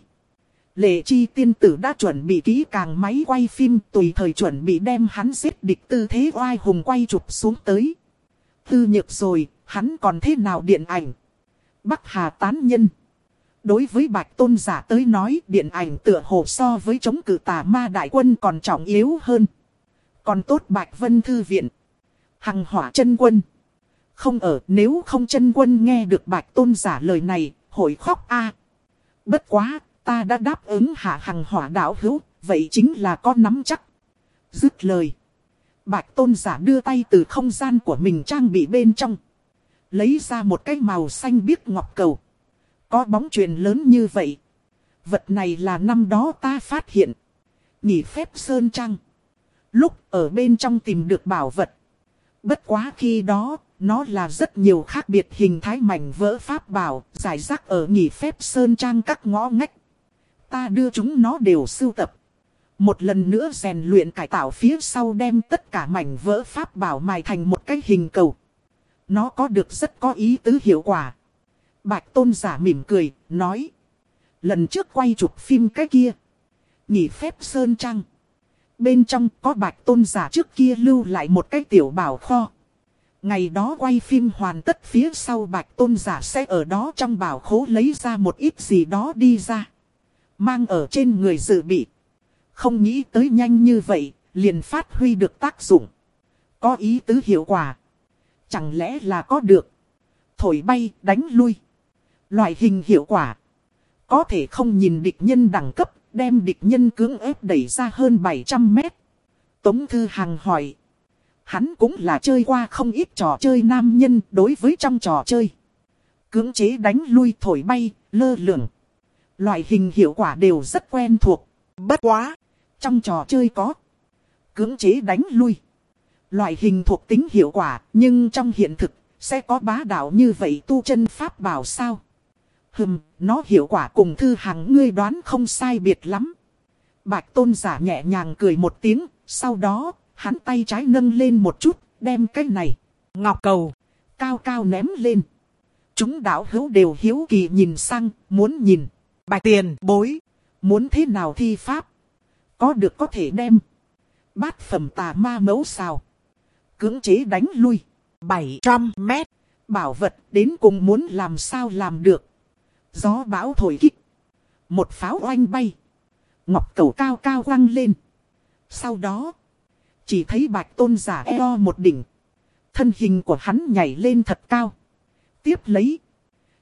A: Lệ Chi tiên tử đã chuẩn bị kỹ càng máy quay phim tùy thời chuẩn bị đem hắn giết địch tư thế oai hùng quay chụp xuống tới. Tư nhược rồi, hắn còn thế nào điện ảnh? Bắc Hà tán nhân. Đối với Bạch tôn giả tới nói điện ảnh tựa hồ so với chống cự tà ma đại quân còn trọng yếu hơn. Còn tốt Bạch Vân Thư Viện. Hằng Hỏa chân quân. Không ở nếu không chân quân nghe được Bạch tôn giả lời này, hội khóc a. Bất quá, ta đã đáp ứng hạ Hằng Hỏa đạo hữu, vậy chính là có nắm chắc. Dứt lời. Bạch tôn giả đưa tay từ không gian của mình trang bị bên trong. Lấy ra một cái màu xanh biếc ngọc cầu. Có bóng chuyền lớn như vậy. Vật này là năm đó ta phát hiện. Nghỉ phép Sơn Trăng. Lúc ở bên trong tìm được bảo vật. Bất quá khi đó, nó là rất nhiều khác biệt hình thái mảnh vỡ pháp bảo, giải rác ở nghỉ phép Sơn Trang các ngõ ngách. Ta đưa chúng nó đều sưu tập. Một lần nữa rèn luyện cải tạo phía sau đem tất cả mảnh vỡ pháp bảo mài thành một cái hình cầu. Nó có được rất có ý tứ hiệu quả. Bạch tôn giả mỉm cười, nói. Lần trước quay chụp phim cái kia. Nghỉ phép Sơn Trăng. Bên trong có Bạch tôn giả trước kia lưu lại một cái tiểu bảo kho. Ngày đó quay phim hoàn tất phía sau Bạch tôn giả sẽ ở đó trong bảo khố lấy ra một ít gì đó đi ra. Mang ở trên người dự bị. Không nghĩ tới nhanh như vậy, liền phát huy được tác dụng. Có ý tứ hiệu quả. Chẳng lẽ là có được. Thổi bay, đánh lui. Loại hình hiệu quả. Có thể không nhìn địch nhân đẳng cấp, đem địch nhân cưỡng ép đẩy ra hơn bảy trăm mét. Tống Thư Hằng hỏi. Hắn cũng là chơi qua không ít trò chơi nam nhân đối với trong trò chơi. Cưỡng chế đánh lui thổi bay, lơ lửng. Loại hình hiệu quả đều rất quen thuộc. Bất quá. Trong trò chơi có. Cưỡng chế đánh lui. Loại hình thuộc tính hiệu quả. Nhưng trong hiện thực sẽ có bá đạo như vậy tu chân pháp bảo sao? Hừm, nó hiệu quả cùng Thư Hằng ngươi đoán không sai biệt lắm. Bạch tôn giả nhẹ nhàng cười một tiếng. Sau đó, hắn tay trái nâng lên một chút, đem cái này. Ngọc cầu, cao cao ném lên. Chúng đạo hữu đều hiếu kỳ nhìn sang, muốn nhìn. Bạch tiền bối, muốn thế nào thi pháp? Có được có thể đem. Bát phẩm tà ma mẫu xào. Cưỡng chế đánh lui. bảy trăm mét. Bảo vật đến cùng muốn làm sao làm được. Gió bão thổi kích. Một pháo oanh bay. Ngọc cầu cao cao quăng lên. Sau đó. Chỉ thấy Bạch tôn giả eo một đỉnh. Thân hình của hắn nhảy lên thật cao. Tiếp lấy.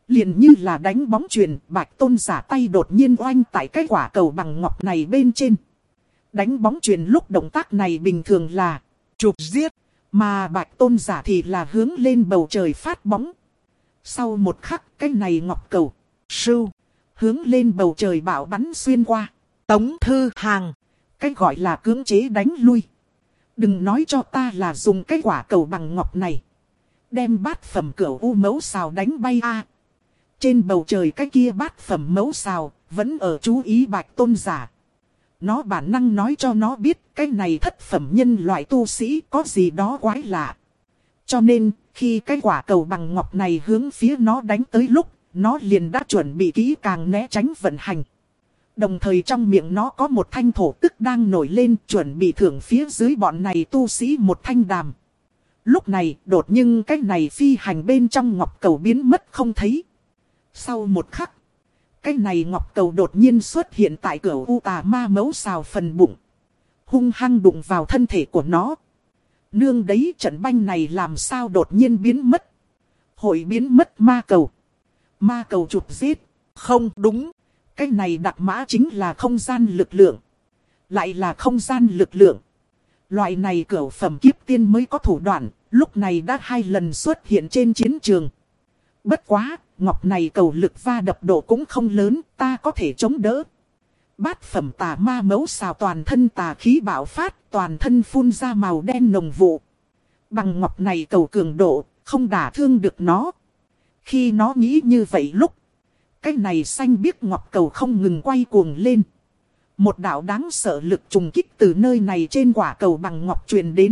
A: Liền như là đánh bóng chuyền, Bạch Tôn Giả tay đột nhiên oanh tại cái quả cầu bằng ngọc này bên trên. Đánh bóng chuyền lúc động tác này bình thường là
B: chụp giết,
A: mà Bạch Tôn Giả thì là hướng lên bầu trời phát bóng. Sau một khắc, cái này ngọc cầu sưu hướng lên bầu trời bạo bắn xuyên qua.
B: Tống Thư Hàng,
A: cái gọi là cưỡng chế đánh lui. Đừng nói cho ta là dùng cái quả cầu bằng ngọc này đem bát phẩm cửu u mẫu xào đánh bay a. Trên bầu trời cái kia bát phẩm mẫu xào vẫn ở chú ý Bạch Tôn Giả. Nó bản năng nói cho nó biết cái này thất phẩm nhân loại tu sĩ có gì đó quái lạ. Cho nên khi cái quả cầu bằng ngọc này hướng phía nó đánh tới lúc, nó liền đã chuẩn bị kỹ càng né tránh vận hành. Đồng thời trong miệng nó có một thanh thổ tức đang nổi lên, chuẩn bị thưởng phía dưới bọn này tu sĩ một thanh đàm. Lúc này đột nhưng cái này phi hành bên trong ngọc cầu biến mất không thấy. Sau một khắc, cái này ngọc cầu đột nhiên xuất hiện tại cửa u tà ma mẫu xào phần bụng. Hung hăng đụng vào thân thể của nó. Nương đấy, trận banh này làm sao đột nhiên biến mất. Hội biến mất ma cầu. Ma cầu chụp giết.
B: Không đúng.
A: Cái này đặc mã chính là không gian lực lượng. Lại là không gian lực lượng. Loại này cửu phẩm kiếp tiên mới có thủ đoạn. Lúc này đã hai lần xuất hiện trên chiến trường. Bất quá, ngọc này cầu lực va đập độ cũng không lớn, ta có thể chống đỡ. Bát phẩm tà ma mẫu xào toàn thân tà khí bạo phát, toàn thân phun ra màu đen nồng vụ. Bằng ngọc này cầu cường độ, không đả thương được nó. Khi nó nghĩ như vậy lúc, cái này xanh biếc ngọc cầu không ngừng quay cuồng lên. Một đạo đáng sợ lực trùng kích từ nơi này trên quả cầu bằng ngọc truyền đến.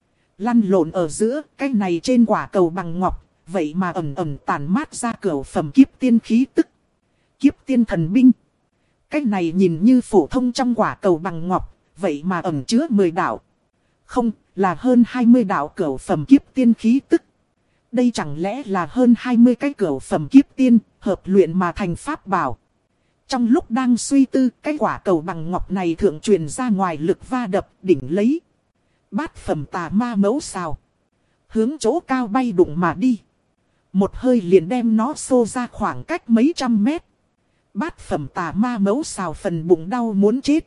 A: Lăn lộn ở giữa, cái này trên quả cầu bằng ngọc, vậy mà ẩm ẩm tàn mát ra cửu phẩm kiếp tiên khí tức. Kiếp tiên thần binh. Cái này nhìn như phổ thông trong quả cầu bằng ngọc, vậy mà ẩn chứa mười đạo. Không, là hơn hai mươi đạo cửu phẩm kiếp tiên khí tức. Đây chẳng lẽ là hơn hai mươi cái cửu phẩm kiếp tiên, hợp luyện mà thành pháp bảo. Trong lúc đang suy tư, cái quả cầu bằng ngọc này thượng truyền ra ngoài lực va đập, đỉnh lấy. Bát phẩm tà ma mẫu xào. Hướng chỗ cao bay đụng mà đi. Một hơi liền đem nó xô ra khoảng cách mấy trăm mét. Bát phẩm tà ma mẫu xào phần bụng đau muốn chết.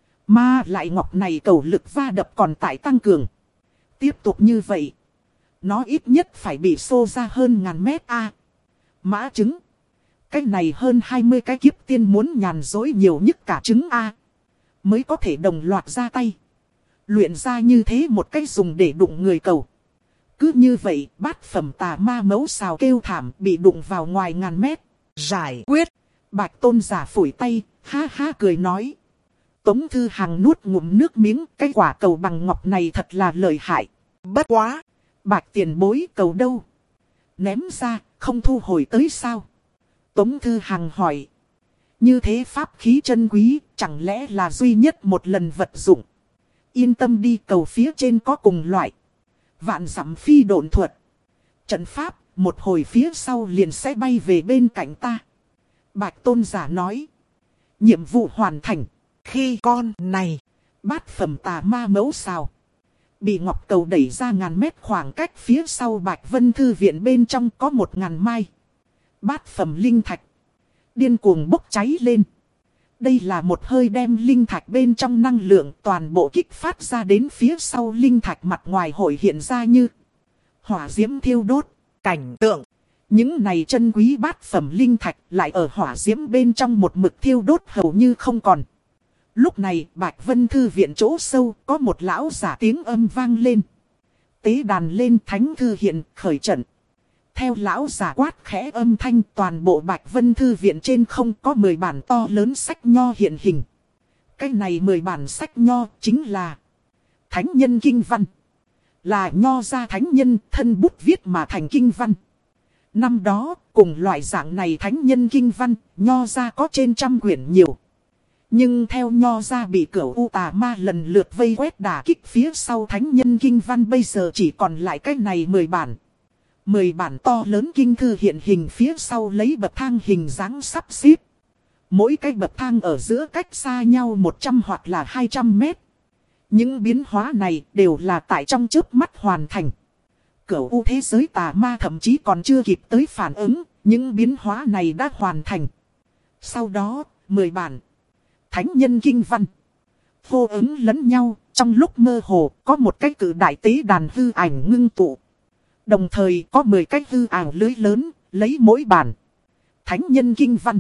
A: Mà lại ngọc này cầu lực va đập còn tại tăng cường. Tiếp tục như vậy, nó ít nhất phải bị xô ra hơn ngàn mét a. Mã trứng. Cái này hơn hai mươi cái kiếp tiên muốn nhàn dối nhiều nhất cả trứng a. Mới có thể đồng loạt ra tay. Luyện ra như thế một cái dùng để đụng người cầu. Cứ như vậy, bát phẩm tà ma mẫu xào kêu thảm bị đụng vào ngoài ngàn mét.
B: Giải quyết.
A: Bạch Tôn Giả phủi tay, ha ha cười nói. Tống Thư Hàng nuốt ngụm nước miếng, cái quả cầu bằng ngọc này thật là lợi hại.
B: Bất quá.
A: Bạch tiền bối cầu đâu? Ném ra, không thu hồi tới sao? Tống Thư Hàng hỏi. Như thế pháp khí chân quý, chẳng lẽ là duy nhất một lần vật dụng? Yên tâm đi, cầu phía trên có cùng loại. Vạn dặm phi độn thuật. Trận pháp, một hồi phía sau liền sẽ bay về bên cạnh ta. Bạch Tôn Giả nói. Nhiệm vụ hoàn thành.
B: Khi con này,
A: bát phẩm tà ma mẫu xào bị ngọc cầu đẩy ra ngàn mét khoảng cách phía sau Bạch Vân Thư viện bên trong có một ngàn mai. Bát phẩm linh thạch. Điên cuồng bốc cháy lên. Đây là một hơi đem linh thạch bên trong năng lượng toàn bộ kích phát ra đến phía sau linh thạch mặt ngoài hội hiện ra như hỏa diễm thiêu đốt.
B: Cảnh tượng.
A: Những này chân quý bát phẩm linh thạch lại ở hỏa diễm bên trong một mực thiêu đốt hầu như không còn. Lúc này Bạch Vân Thư viện chỗ sâu có một lão giả tiếng âm vang lên. Tế đàn lên, thánh thư hiện khởi trận. Theo lão giả quát khẽ âm thanh, toàn bộ Bạch Vân Thư viện trên không có mười bản to lớn sách nho hiện hình. Cái này mười bản sách nho chính là Thánh Nhân Kinh Văn. Là nho ra thánh nhân thân bút viết mà thành kinh văn. Năm đó, cùng loại dạng này Thánh Nhân Kinh Văn, nho ra có trên trăm quyển nhiều. Nhưng theo nho ra bị cửu u tà ma lần lượt vây quét đả kích phía sau Thánh Nhân Kinh Văn, bây giờ chỉ còn lại cái này mười bản. Mười bản to lớn kinh thư hiện hình phía sau lấy bậc thang hình dáng sắp xếp. Mỗi cái bậc thang ở giữa cách xa nhau một trăm hoặc là hai trăm mét. Những biến hóa này đều là tại trong chớp mắt hoàn thành. Cửu u thế giới tà ma thậm chí còn chưa kịp tới phản ứng, Những biến hóa này đã hoàn thành. Sau đó, mười bản thánh nhân kinh văn vô ứng lẫn nhau, trong lúc mơ hồ có một cái cự đại tế đàn hư ảnh ngưng tụ. Đồng thời có mười cái hư ảo lưới lớn, lấy mỗi bản thánh nhân kinh văn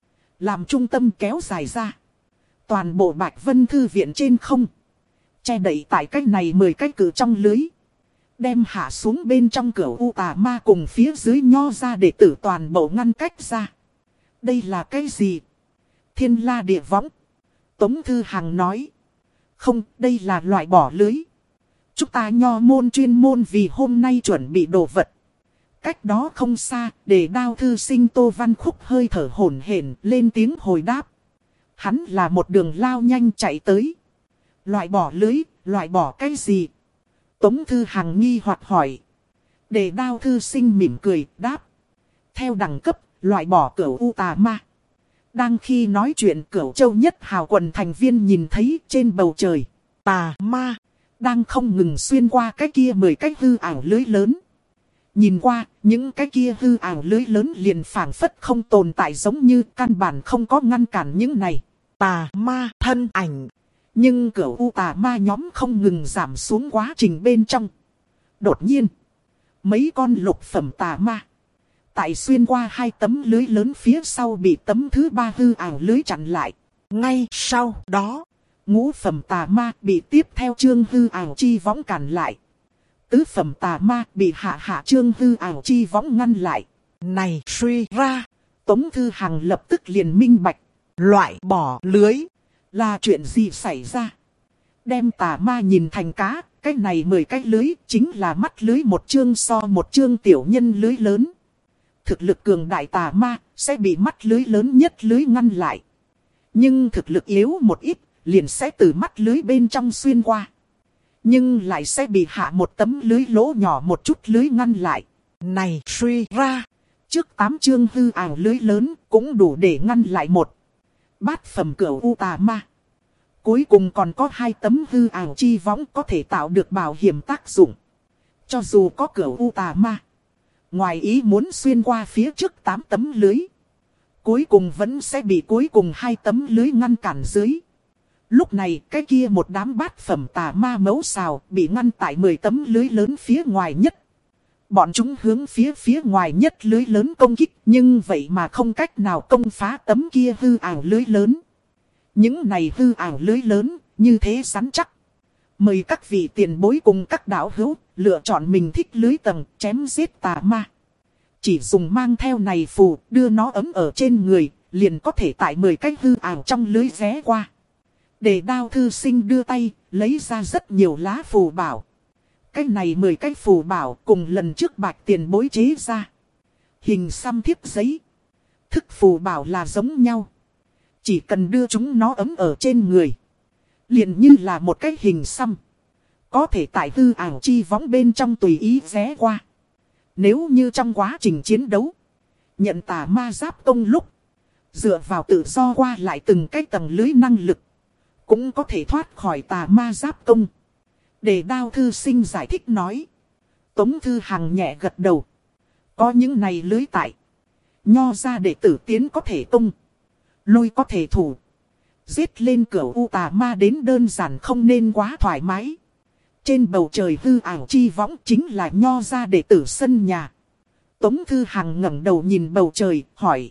A: làm trung tâm kéo dài ra. Toàn bộ Bạch Vân Thư viện trên không che đậy tại cái này mười cái cự trong lưới, đem hạ xuống bên trong cửa u tà ma cùng phía dưới nho ra đệ tử toàn bộ ngăn cách ra. Đây là cái gì? Thiên la địa võng. Tống Thư Hằng nói. Không, đây là loại bỏ lưới. Chúng ta nho môn chuyên môn vì hôm nay chuẩn bị đồ vật. Cách đó không xa, để đao thư sinh Tô Văn Khúc hơi thở hổn hển lên tiếng hồi đáp. Hắn là một đường lao nhanh chạy tới. Loại bỏ lưới, loại bỏ cái gì? Tống Thư Hằng nghi hoặc hỏi. Để đao thư sinh mỉm cười, đáp. Theo đẳng cấp, loại bỏ cửu u tà ma. Đang khi nói chuyện, Cửu Châu Nhất Hào quần thành viên nhìn thấy trên bầu trời tà ma đang không ngừng xuyên qua cái kia mười cái hư ảo lưới lớn. Nhìn qua, những cái kia hư ảo lưới lớn liền phảng phất không tồn tại, giống như căn bản không có ngăn cản những này tà ma thân ảnh. Nhưng Cửu u tà ma nhóm không ngừng giảm xuống quá trình bên trong. Đột nhiên, mấy con lục phẩm tà ma tại xuyên qua hai tấm lưới lớn phía sau bị tấm thứ ba hư ảo lưới chặn lại. Ngay sau đó, ngũ phẩm tà ma bị tiếp theo chương hư ảo chi võng cản lại. Tứ phẩm tà ma bị hạ hạ chương hư ảo chi võng ngăn lại. Này suy ra, Tống Thư Hằng lập tức liền minh bạch. Loại bỏ lưới là chuyện gì xảy ra? Đem tà ma nhìn thành cá, cái này mười cái lưới chính là mắt lưới một chương so một chương tiểu nhân lưới lớn. Thực lực cường đại tà ma sẽ bị mắt lưới lớn nhất lưới ngăn lại. Nhưng thực lực yếu một ít liền sẽ từ mắt lưới bên trong xuyên qua. Nhưng lại sẽ bị hạ một tấm lưới lỗ nhỏ một chút lưới ngăn lại. Này suy ra, trước tám chương hư ảo lưới lớn cũng đủ để ngăn lại một bát phẩm cửu u tà ma. Cuối cùng còn có hai tấm hư ảo chi võng có thể tạo được bảo hiểm tác dụng. Cho dù có cửu u tà ma ngoài ý muốn xuyên qua phía trước tám tấm lưới, cuối cùng vẫn sẽ bị cuối cùng hai tấm lưới ngăn cản dưới. Lúc này cái kia một đám bát phẩm tà ma mấu xào bị ngăn tại mười tấm lưới lớn phía ngoài nhất. Bọn chúng hướng phía phía ngoài nhất lưới lớn công kích, nhưng vậy mà không cách nào công phá tấm kia hư ảo lưới lớn. Những này hư ảo lưới lớn như thế rắn chắc. Mời các vị tiền bối cùng các đạo hữu lựa chọn mình thích lưới tầng chém giết tà ma. Chỉ dùng mang theo này phù đưa nó ấm ở trên người, liền có thể tại mười cái hư ảo trong lưới ghé qua. Để đao thư sinh đưa tay, lấy ra rất nhiều lá phù bảo. Cái này mười cái phù bảo cùng lần trước bạch tiền bối chế ra. Hình xăm thiếp giấy. Thức phù bảo là giống nhau. Chỉ cần đưa chúng nó ấm ở trên người, liền như là một cái hình xăm. Có thể tại hư ảo chi võng bên trong tùy ý ghé qua. Nếu như trong quá trình chiến đấu, nhận tà ma giáp công lúc, dựa vào tự do qua lại từng cái tầng lưới năng lực, cũng có thể thoát khỏi tà ma giáp công. Để đao thư sinh giải thích nói. Tống Thư Hằng nhẹ gật đầu. Có những này lưới tại, nho ra đệ tử tiến có thể công, lôi có thể thủ. Giết lên cửa u tà ma đến đơn giản không nên quá thoải mái. Trên bầu trời hư ảo chi võng chính là nho ra đệ tử sân nhà. Tống Thư Hằng ngẩng đầu nhìn bầu trời, hỏi.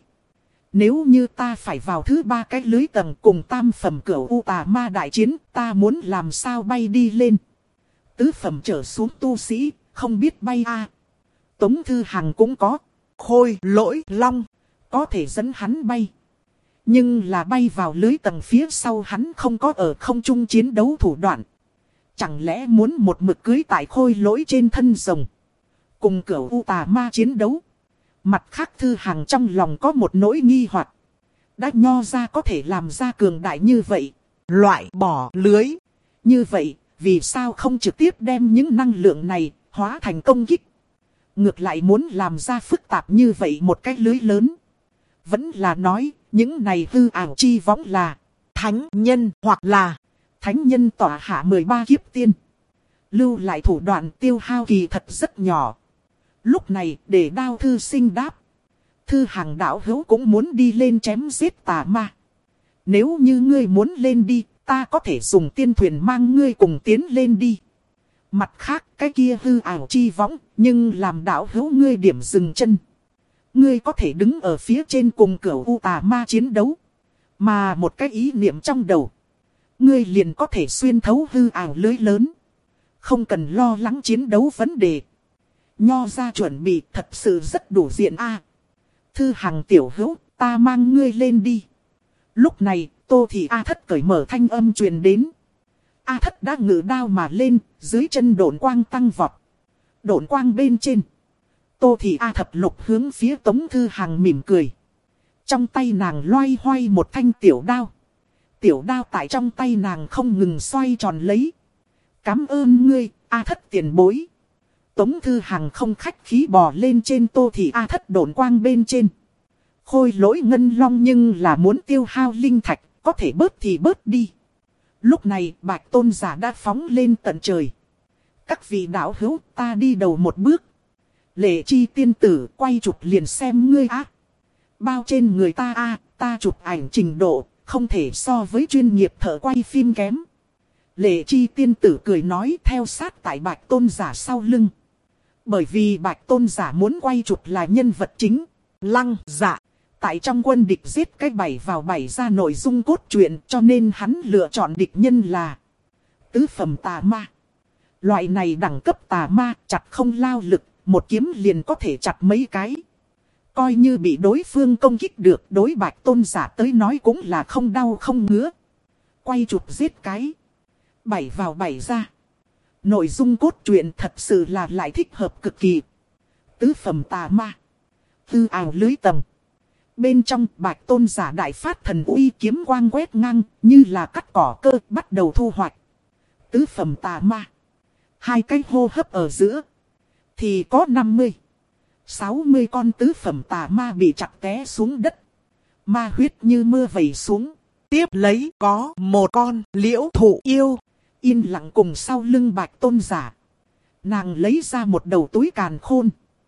A: Nếu như ta phải vào thứ ba cái lưới tầng cùng tam phẩm cửa u tà ma đại chiến, ta muốn làm sao bay đi lên? Tứ phẩm trở xuống tu sĩ, không biết bay à. Tống Thư Hằng cũng có khôi lỗi long, có thể dẫn hắn bay. Nhưng là bay vào lưới tầng phía sau hắn không có ở không trung chiến đấu thủ đoạn. Chẳng lẽ muốn một mực cưới tại khôi lỗi trên thân rồng, cùng cửu u tà ma chiến đấu? Mặt khác Thư Hằng trong lòng có một nỗi nghi hoặc. Đã nho ra có thể làm ra cường đại như vậy, loại bỏ lưới như vậy, vì sao không trực tiếp đem những năng lượng này hóa thành công kích? Ngược lại muốn làm ra phức tạp như vậy một cái lưới lớn. Vẫn là nói, những này hư ảo chi võng là thánh nhân hoặc là thánh nhân tỏa hạ mười ba kiếp tiên. Lưu lại thủ đoạn tiêu hao kỳ thật rất nhỏ. Lúc này để đao thư sinh đáp. Thư Hằng đạo hữu cũng muốn đi lên chém giết tà ma. Nếu như ngươi muốn lên đi, ta có thể dùng tiên thuyền mang ngươi cùng tiến lên đi. Mặt khác, cái kia hư ảo chi võng, nhưng làm đạo hữu ngươi điểm dừng chân. Ngươi có thể đứng ở phía trên cùng cửu u tà ma chiến đấu. Mà một cái ý niệm trong đầu, ngươi liền có thể xuyên thấu hư ảo lưới lớn. Không cần lo lắng chiến đấu vấn đề. Nho ra chuẩn bị thật sự rất đủ diện a. Thư Hằng tiểu hữu, ta mang ngươi lên đi. Lúc này, Tô Thị A Thất cởi mở thanh âm truyền đến. A Thất đã ngự đao mà lên, dưới chân độn quang tăng vọt. Độn quang bên trên. Tô Thị A Thập Lục hướng phía Tống Thư Hằng mỉm cười. Trong tay nàng loay hoay một thanh tiểu đao. Tiểu đao tại trong tay nàng không ngừng xoay tròn lấy. Cảm ơn ngươi, A Thất tiền bối. Tống Thư Hằng không khách khí bò lên trên Tô Thị A Thất độn quang bên trên. Khôi lỗi ngân long nhưng là muốn tiêu hao linh thạch, có thể bớt thì bớt đi. Lúc này Bạch Tôn giả đã phóng lên tận trời. Các vị đạo hữu, ta đi đầu một bước. Lệ Chi tiên tử quay chụp liền xem ngươi á. Bao trên người ta a, ta chụp ảnh trình độ, không thể so với chuyên nghiệp thợ quay phim kém. Lệ Chi tiên tử cười nói theo sát tại Bạch Tôn giả sau lưng. Bởi vì Bạch Tôn giả muốn quay chụp là nhân vật chính. Lăng Dạ. Tại trong quân địch giết cái bảy vào bảy ra nội dung cốt truyện, cho nên hắn lựa chọn địch nhân là tứ phẩm tà ma. Loại này đẳng cấp tà ma chặt không lao lực, một kiếm liền có thể chặt mấy cái. Coi như bị đối phương công kích được, đối Bạch Tôn giả tới nói cũng là không đau không ngứa. Quay chụp giết cái bảy vào bảy ra. Nội dung cốt truyện thật sự là lại thích hợp cực kỳ. Tứ phẩm tà ma, tư ảo lưới tầng. Bên trong Bạch Tôn giả đại phát thần uy kiếm quang quét ngang, như là cắt cỏ cơ bắt đầu thu hoạch. Tứ phẩm tà ma. Hai cái hô hấp ở giữa. Thì có năm mươi, sáu mươi con tứ phẩm tà ma bị chặt té xuống đất. Ma huyết như mưa vẩy xuống. Tiếp lấy có một con liễu thụ yêu. Yên lặng cùng sau lưng Bạch Tôn giả. Nàng lấy ra một đầu túi càn khôn.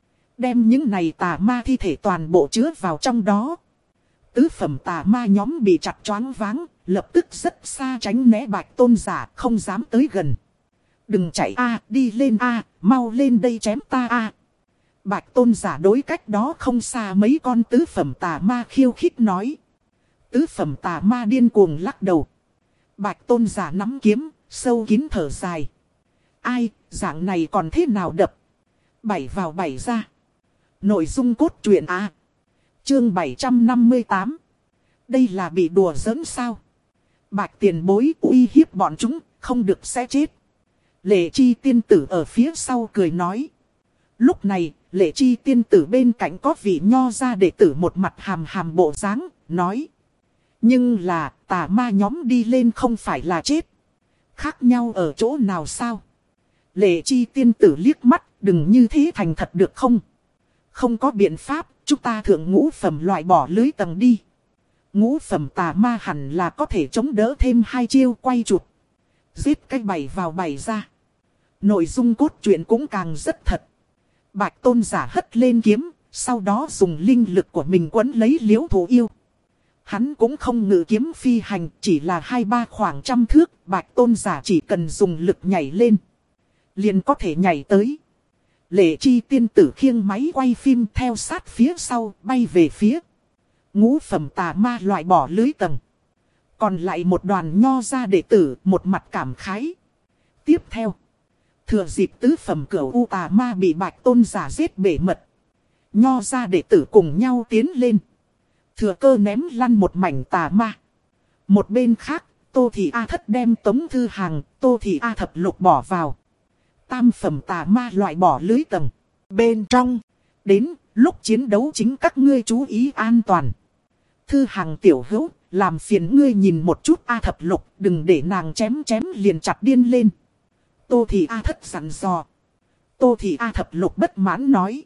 A: Đem những này tà ma thi thể toàn bộ chứa vào trong đó. Tứ phẩm tà ma nhóm bị chặt choáng váng, lập tức rất xa tránh né Bạch Tôn giả, không dám tới gần. Đừng chạy a, đi lên a, mau lên đây chém ta a. Bạch Tôn giả đối cách đó không xa mấy con tứ phẩm tà ma khiêu khích nói. Tứ phẩm tà ma điên cuồng lắc đầu. Bạch Tôn giả nắm kiếm, sâu kín thở dài. Ai, dạng này còn thế nào đập? Bảy vào bảy ra. Nội dung cốt truyện à. Chương bảy trăm năm mươi tám. Đây là bị đùa giỡn sao? Bạch tiền bối uy hiếp bọn chúng, không được sẽ chết. Lệ Chi tiên tử ở phía sau cười nói. Lúc này, Lệ Chi tiên tử bên cạnh có vị nho gia đệ tử một mặt hàm hàm bộ dáng, nói. Nhưng là, tà ma nhóm đi lên không phải là chết. Khác nhau ở chỗ nào sao? Lệ Chi tiên tử liếc mắt, đừng như thế thành thật được không? Không có biện pháp, chúng ta thượng ngũ phẩm loại bỏ lưới tầng đi. Ngũ phẩm tà ma hẳn là có thể chống đỡ thêm hai chiêu quay chụp. Giết cái bảy vào bảy ra. Nội dung cốt truyện cũng càng rất thật. Bạch Tôn giả hất lên kiếm, sau đó dùng linh lực của mình quấn lấy liễu thụ yêu. Hắn cũng không ngự kiếm phi hành, chỉ là hai ba khoảng trăm thước. Bạch Tôn giả chỉ cần dùng lực nhảy lên, liền có thể nhảy tới. Lệ Chi tiên tử khiêng máy quay phim theo sát phía sau, bay về phía ngũ phẩm tà ma loại bỏ lưới tầng. Còn lại một đoàn nho gia đệ tử, một mặt cảm khái. Tiếp theo, thừa dịp tứ phẩm cửu u tà ma bị Bạch Tôn giả giết bể mật, nho gia đệ tử cùng nhau tiến lên, thừa cơ ném lăn một mảnh tà ma. Một bên khác, Tô Thị A Thất đem Tống Thư Hằng, Tô Thị A Thập Lục bỏ vào tam phẩm tà ma loại bỏ lưới tầng. Bên trong, đến lúc chiến đấu chính các ngươi chú ý an toàn. Thư Hằng tiểu hữu, làm phiền ngươi nhìn một chút A Thập Lục, đừng để nàng chém chém liền chặt điên lên. Tô Thị A Thất dặn dò. Tô Thị A Thập Lục bất mãn nói.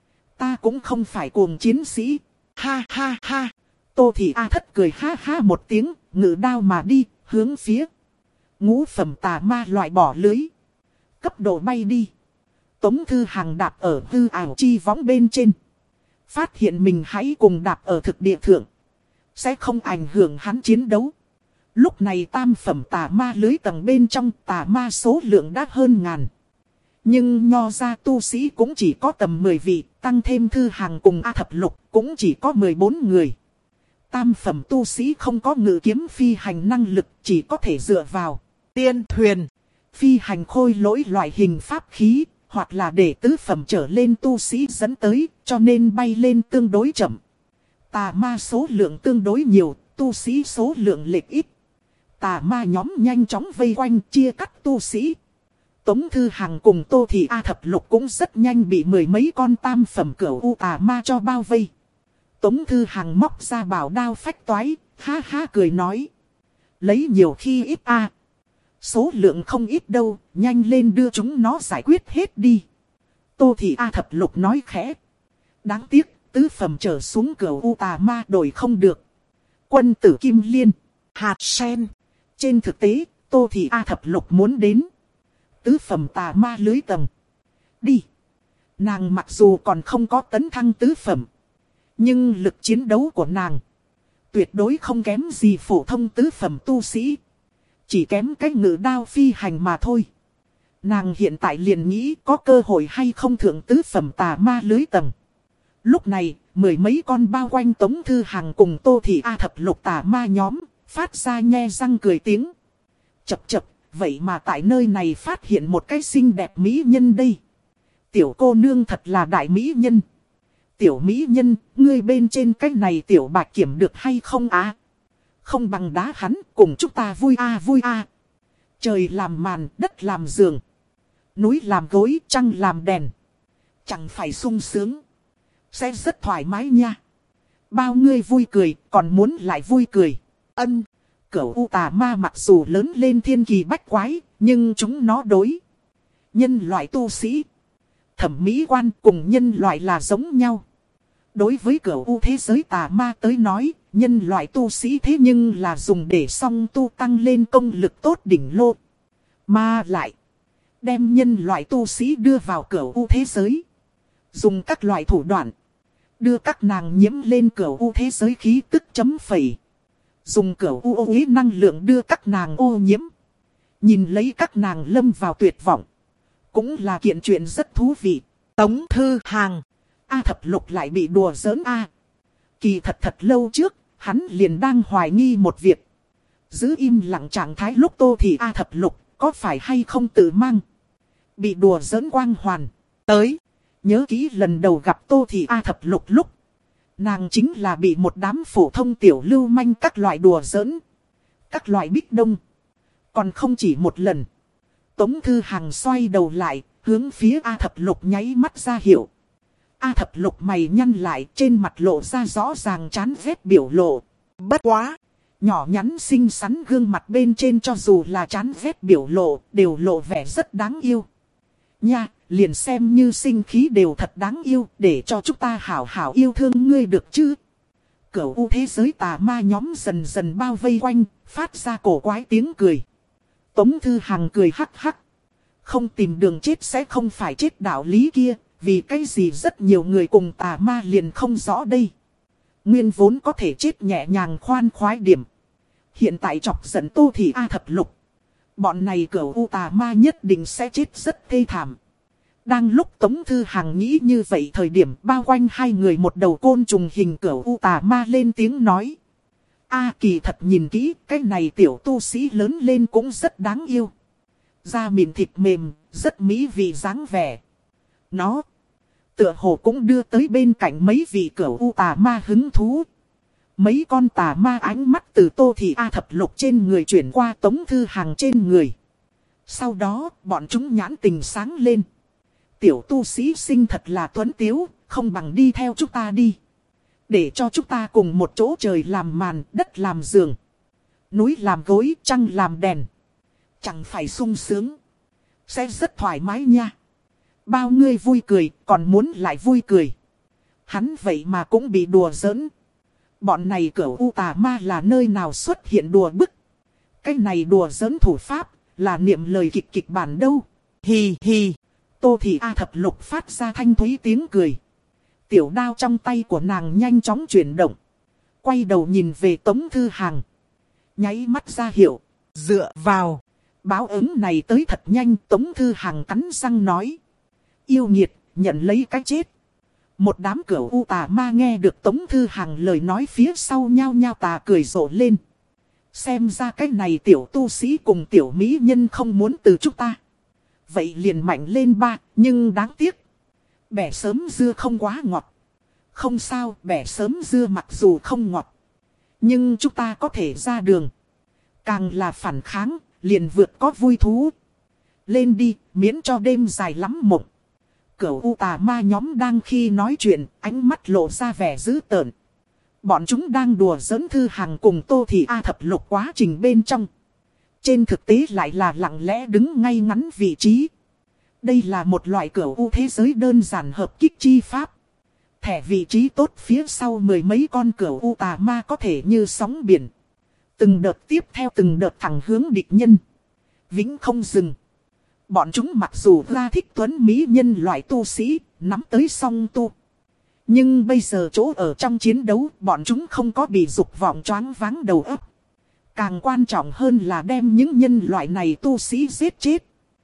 A: Ta cũng không phải cuồng chiến sĩ. Ha ha ha. Tô Thị A Thất cười ha ha một tiếng, ngự đao mà đi, hướng phía ngũ phẩm tà ma loại bỏ lưới. Cấp độ bay đi. Tống Thư Hằng đạp ở hư ảo chi võng bên trên. Phát hiện mình hãy cùng đạp ở thực địa thượng. Sẽ không ảnh hưởng hắn chiến đấu. Lúc này tam phẩm tà ma lưới tầng bên trong tà ma số lượng đã hơn ngàn. Nhưng nho ra tu sĩ cũng chỉ có tầm mười vị, tăng thêm Thư Hàng cùng A Thập Lục cũng chỉ có mười bốn người. Tam phẩm tu sĩ không có ngự kiếm phi hành năng lực, chỉ có thể dựa vào tiên thuyền, phi hành khôi lỗi loại hình pháp khí, hoặc là để tứ phẩm trở lên tu sĩ dẫn tới, cho nên bay lên tương đối chậm. Tà ma số lượng tương đối nhiều, tu sĩ số lượng lệch ít. Tà ma nhóm nhanh chóng vây quanh chia cắt tu sĩ. Tống Thư Hàng cùng Tô Thị A Thập Lục cũng rất nhanh bị mười mấy con tam phẩm cửu u tà ma cho bao vây. Tống Thư Hàng móc ra bảo đao phách toái, ha ha cười nói. Lấy nhiều khi ít a, số lượng không ít đâu, nhanh lên đưa chúng nó giải quyết hết đi. Tô Thị A Thập Lục nói khẽ. Đáng tiếc, tứ phẩm trở xuống cửu u tà ma đổi không được. Quân tử Kim Liên, hạt sen. Trên thực tế, Tô Thị A Thập Lục muốn đến tứ phẩm tà ma lưới tầng. Đi. Nàng mặc dù còn không có tấn thăng tứ phẩm, nhưng lực chiến đấu của nàng tuyệt đối không kém gì phổ thông tứ phẩm tu sĩ. Chỉ kém cái ngự đao phi hành mà thôi. Nàng hiện tại liền nghĩ có cơ hội hay không thượng tứ phẩm tà ma lưới tầng. Lúc này, mười mấy con bao quanh Tống Thư Hàng cùng Tô Thị A Thập Lục tà ma nhóm, phát ra nhe răng cười tiếng. Chập chập, vậy mà tại nơi này phát hiện một cái xinh đẹp mỹ nhân đây. Tiểu cô nương thật là đại mỹ nhân. Tiểu mỹ nhân, ngươi bên trên cái này tiểu bạch kiểm được hay không á? À? Không bằng đá hắn, cùng chúng ta vui a à, vui a à. Trời làm màn, đất làm giường. Núi làm gối, trăng làm đèn. Chẳng phải sung sướng. Sẽ rất thoải mái nha. Bao ngươi vui cười, còn muốn lại vui cười. Ân, cửu u tà ma mặc dù lớn lên thiên kỳ bách quái, nhưng chúng nó đối nhân loại tu sĩ, thẩm mỹ quan cùng nhân loại là giống nhau. Đối với cửu u thế giới tà ma tới nói, nhân loại tu sĩ thế nhưng là dùng để song tu tăng lên công lực tốt đỉnh lô. Mà lại, đem nhân loại tu sĩ đưa vào cửu u thế giới. Dùng các loại thủ đoạn, đưa các nàng nhiễm lên cửu u thế giới khí tức chấm phẩy. Dùng cửu u ô uế năng lượng đưa các nàng ô nhiễm. Nhìn lấy các nàng lâm vào tuyệt vọng. Cũng là kiện chuyện rất thú vị. Tống Thư Hàng, A Thập Lục lại bị đùa giỡn a. Kỳ thật thật lâu trước, hắn liền đang hoài nghi một việc. Giữ im lặng trạng thái lúc Tô Thị A Thập Lục, có phải hay không tự mang bị đùa giỡn quang hoàn. Tới, nhớ kỹ lần đầu gặp Tô Thị A Thập Lục lúc, nàng chính là bị một đám phổ thông tiểu lưu manh các loại đùa giỡn, các loại bích đông. Còn không chỉ một lần. Tống Thư Hàng xoay đầu lại, hướng phía A Thập Lục nháy mắt ra hiệu. A Thập Lục mày nhăn lại, trên mặt lộ ra rõ ràng chán ghét biểu lộ. Bất quá, nhỏ nhắn xinh xắn gương mặt bên trên cho dù là chán ghét biểu lộ, đều lộ vẻ rất đáng yêu. Nha, liền xem như sinh khí đều thật đáng yêu, để cho chúng ta hảo hảo yêu thương ngươi được chứ. Cửu u thế giới tà ma nhóm dần dần bao vây quanh, phát ra cổ quái tiếng cười. Tống Thư Hàng cười hắc hắc. Không tìm đường chết sẽ không phải chết đạo lý kia, vì cái gì rất nhiều người cùng tà ma liền không rõ đây. Nguyên vốn có thể chết nhẹ nhàng khoan khoái điểm. Hiện tại chọc giận Tô Thị A Thập Lục. Bọn này cửu u tà ma nhất định sẽ chết rất thê thảm. Đang lúc Tống Thư Hàng nghĩ như vậy thời điểm bao quanh hai người một đầu côn trùng hình cửu u tà ma lên tiếng nói. A kỳ thật nhìn kỹ, cái này tiểu tu sĩ lớn lên cũng rất đáng yêu. Da mịn thịt mềm, rất mỹ vị dáng vẻ. Nó, tựa hồ cũng đưa tới bên cạnh mấy vị cửu u tà ma hứng thú. Mấy con tà ma ánh mắt từ Tô Thị A Thập Lục trên người chuyển qua Tống Thư Hàng trên người. Sau đó, bọn chúng nhãn tình sáng lên. Tiểu tu sĩ sinh thật là tuấn tiếu, không bằng đi theo chúng ta đi. Để cho chúng ta cùng một chỗ trời làm màn, đất làm giường. Núi làm gối, trăng làm đèn. Chẳng phải sung sướng. Sẽ rất thoải mái nha. Bao ngươi vui cười, còn muốn lại vui cười. Hắn vậy mà cũng bị đùa giỡn. Bọn này cửu u tà ma là nơi nào xuất hiện đùa bức. Cái này đùa giỡn thủ pháp, là niệm lời kịch kịch bản đâu. Hì hì. Tô Thị A Thập Lục phát ra thanh thúy tiếng cười. Tiểu đao trong tay của nàng nhanh chóng chuyển động. Quay đầu nhìn về Tống Thư Hằng. Nháy mắt ra hiệu.
B: Dựa vào.
A: Báo ứng này tới thật nhanh. Tống Thư Hằng cắn răng nói. Yêu nghiệt, nhận lấy cái chết. Một đám cửu u tà ma nghe được Tống Thư Hằng lời nói phía sau nhao nhao tà cười rộ lên. Xem ra cái này tiểu tu sĩ cùng tiểu mỹ nhân không muốn từ chúng ta. Vậy liền mạnh lên ba, nhưng đáng tiếc. Bẻ sớm dưa không quá ngọt. Không sao, bẻ sớm dưa mặc dù không ngọt. Nhưng chúng ta có thể ra đường. Càng là phản kháng, liền vượt có vui thú. Lên đi, miễn cho đêm dài lắm mộng. Cửu u tà ma nhóm đang khi nói chuyện, ánh mắt lộ ra vẻ dữ tợn. Bọn chúng đang đùa giỡn Thư Hằng cùng Tô Thị A Thập Lục quá trình bên trong. Trên thực tế lại là lặng lẽ đứng ngay ngắn vị trí. Đây là một loại cửu u thế giới đơn giản hợp kích chi pháp. Thẻ vị trí tốt phía sau mười mấy con cửu u tà ma có thể như sóng biển. Từng đợt tiếp theo từng đợt thẳng hướng địch nhân. Vĩnh không dừng. Bọn chúng mặc dù ra thích tuấn mỹ nhân loại tu sĩ, nắm tới song tu. Nhưng bây giờ chỗ ở trong chiến đấu, bọn chúng không có bị dục vọng choáng váng đầu óc. Càng quan trọng hơn là đem những nhân loại này tu sĩ giết chết.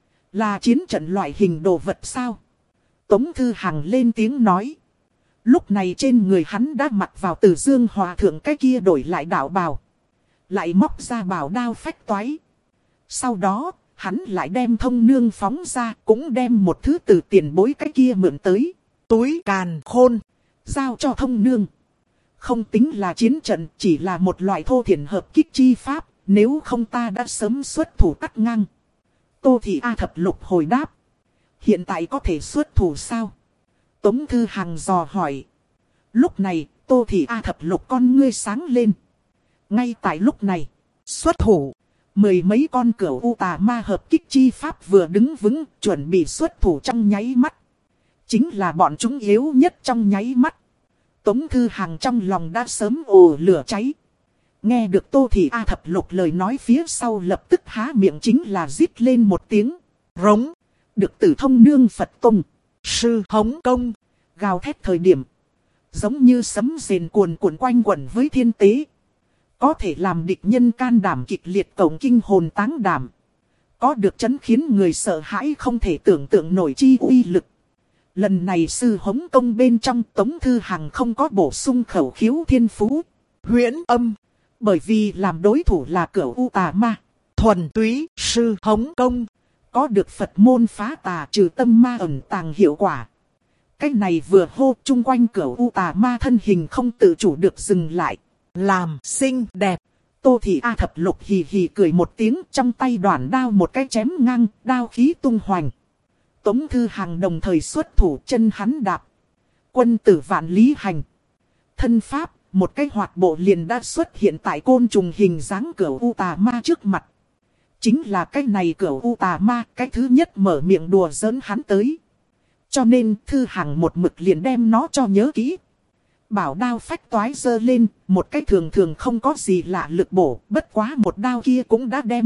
A: Là chiến trận loại hình đồ vật sao? Tống Thư Hằng lên tiếng nói. Lúc này trên người hắn đã mặc vào Từ Dương Hòa Thượng cái kia đổi lại đạo bào. Lại móc ra bảo đao phách toái. Sau đó, hắn lại đem thông nương phóng ra, cũng đem một thứ từ tiền bối cái kia mượn tới.
B: Túi càn khôn.
A: Giao cho thông nương. Không tính là chiến trận, chỉ là một loại thô thiển hợp kích chi pháp, nếu không ta đã sớm xuất thủ cắt ngang. Tô Thị A Thập Lục hồi đáp. Hiện tại có thể xuất thủ sao? Tống Thư Hằng dò hỏi. Lúc này, Tô Thị A Thập Lục con ngươi sáng lên. Ngay tại lúc này,
B: xuất thủ.
A: Mười mấy con cửu u tà ma hợp kích chi pháp vừa đứng vững, chuẩn bị xuất thủ trong nháy mắt. Chính là bọn chúng yếu nhất trong nháy mắt. Tống Thư Hằng trong lòng đã sớm ồ lửa cháy. Nghe được Tô Thị A Thập Lục lời nói phía sau lập tức há miệng chính là rít lên một tiếng.
B: Rống.
A: Được Tử Thông Nương Phật Tông.
B: Sư Hống Công.
A: Gào thét thời điểm. Giống như sấm rền cuồn cuộn quanh quẩn với thiên tế. Có thể làm địch nhân can đảm kịch liệt cổng kinh hồn táng đảm. Có được chấn khiến người sợ hãi không thể tưởng tượng nổi chi uy lực. Lần này sư Hống Công bên trong Tống Thư Hằng không có bổ sung khẩu khiếu thiên phú.
B: Huyễn âm.
A: Bởi vì làm đối thủ là cửu u tà ma.
B: Thuần túy sư Hống Công.
A: Có được Phật môn phá tà trừ tâm ma ẩn tàng hiệu quả. Cái này vừa hô chung quanh cửu u tà ma thân hình không tự chủ được dừng lại.
B: Làm xinh đẹp.
A: Tô Thị A Thập Lục hì hì cười một tiếng, trong tay đoản đao một cái chém ngang, đao khí tung hoành. Tống Thư Hằng đồng thời xuất thủ, chân hắn đạp. Quân tử vạn lý hành. Thân pháp, một cái hoạt bộ liền đã xuất hiện tại côn trùng hình dáng cửu u tà ma trước mặt. Chính là cái này cửu u tà ma, cái thứ nhất mở miệng đùa giỡn hắn tới. Cho nên Thư Hằng một mực liền đem nó cho nhớ kỹ. Bảo đao phách toái giơ lên, một cái thường thường không có gì lạ lực bổ, bất quá một đao kia cũng đã đem.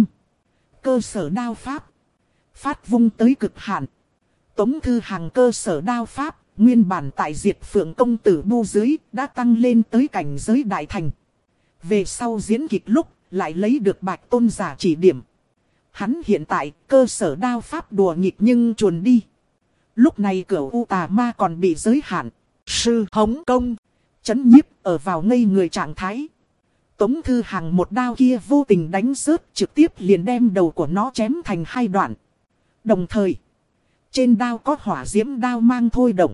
A: Cơ sở đao pháp. Phát vung tới cực hạn. Tống Thư Hằng cơ sở đao pháp, nguyên bản tại Diệt Phượng công tử bu dưới, đã tăng lên tới cảnh giới đại thành. Về sau diễn kịch lúc, lại lấy được Bạch Tôn giả chỉ điểm. Hắn hiện tại, cơ sở đao pháp đùa nghịch nhưng chuồn đi. Lúc này cửu u tà ma còn bị giới hạn.
B: Sư Hống Công.
A: Chấn nhiếp ở vào ngây người trạng thái. Tống Thư Hằng một đao kia vô tình đánh rớt, trực tiếp liền đem đầu của nó chém thành hai đoạn. Đồng thời, trên đao có hỏa diễm đao mang thôi động.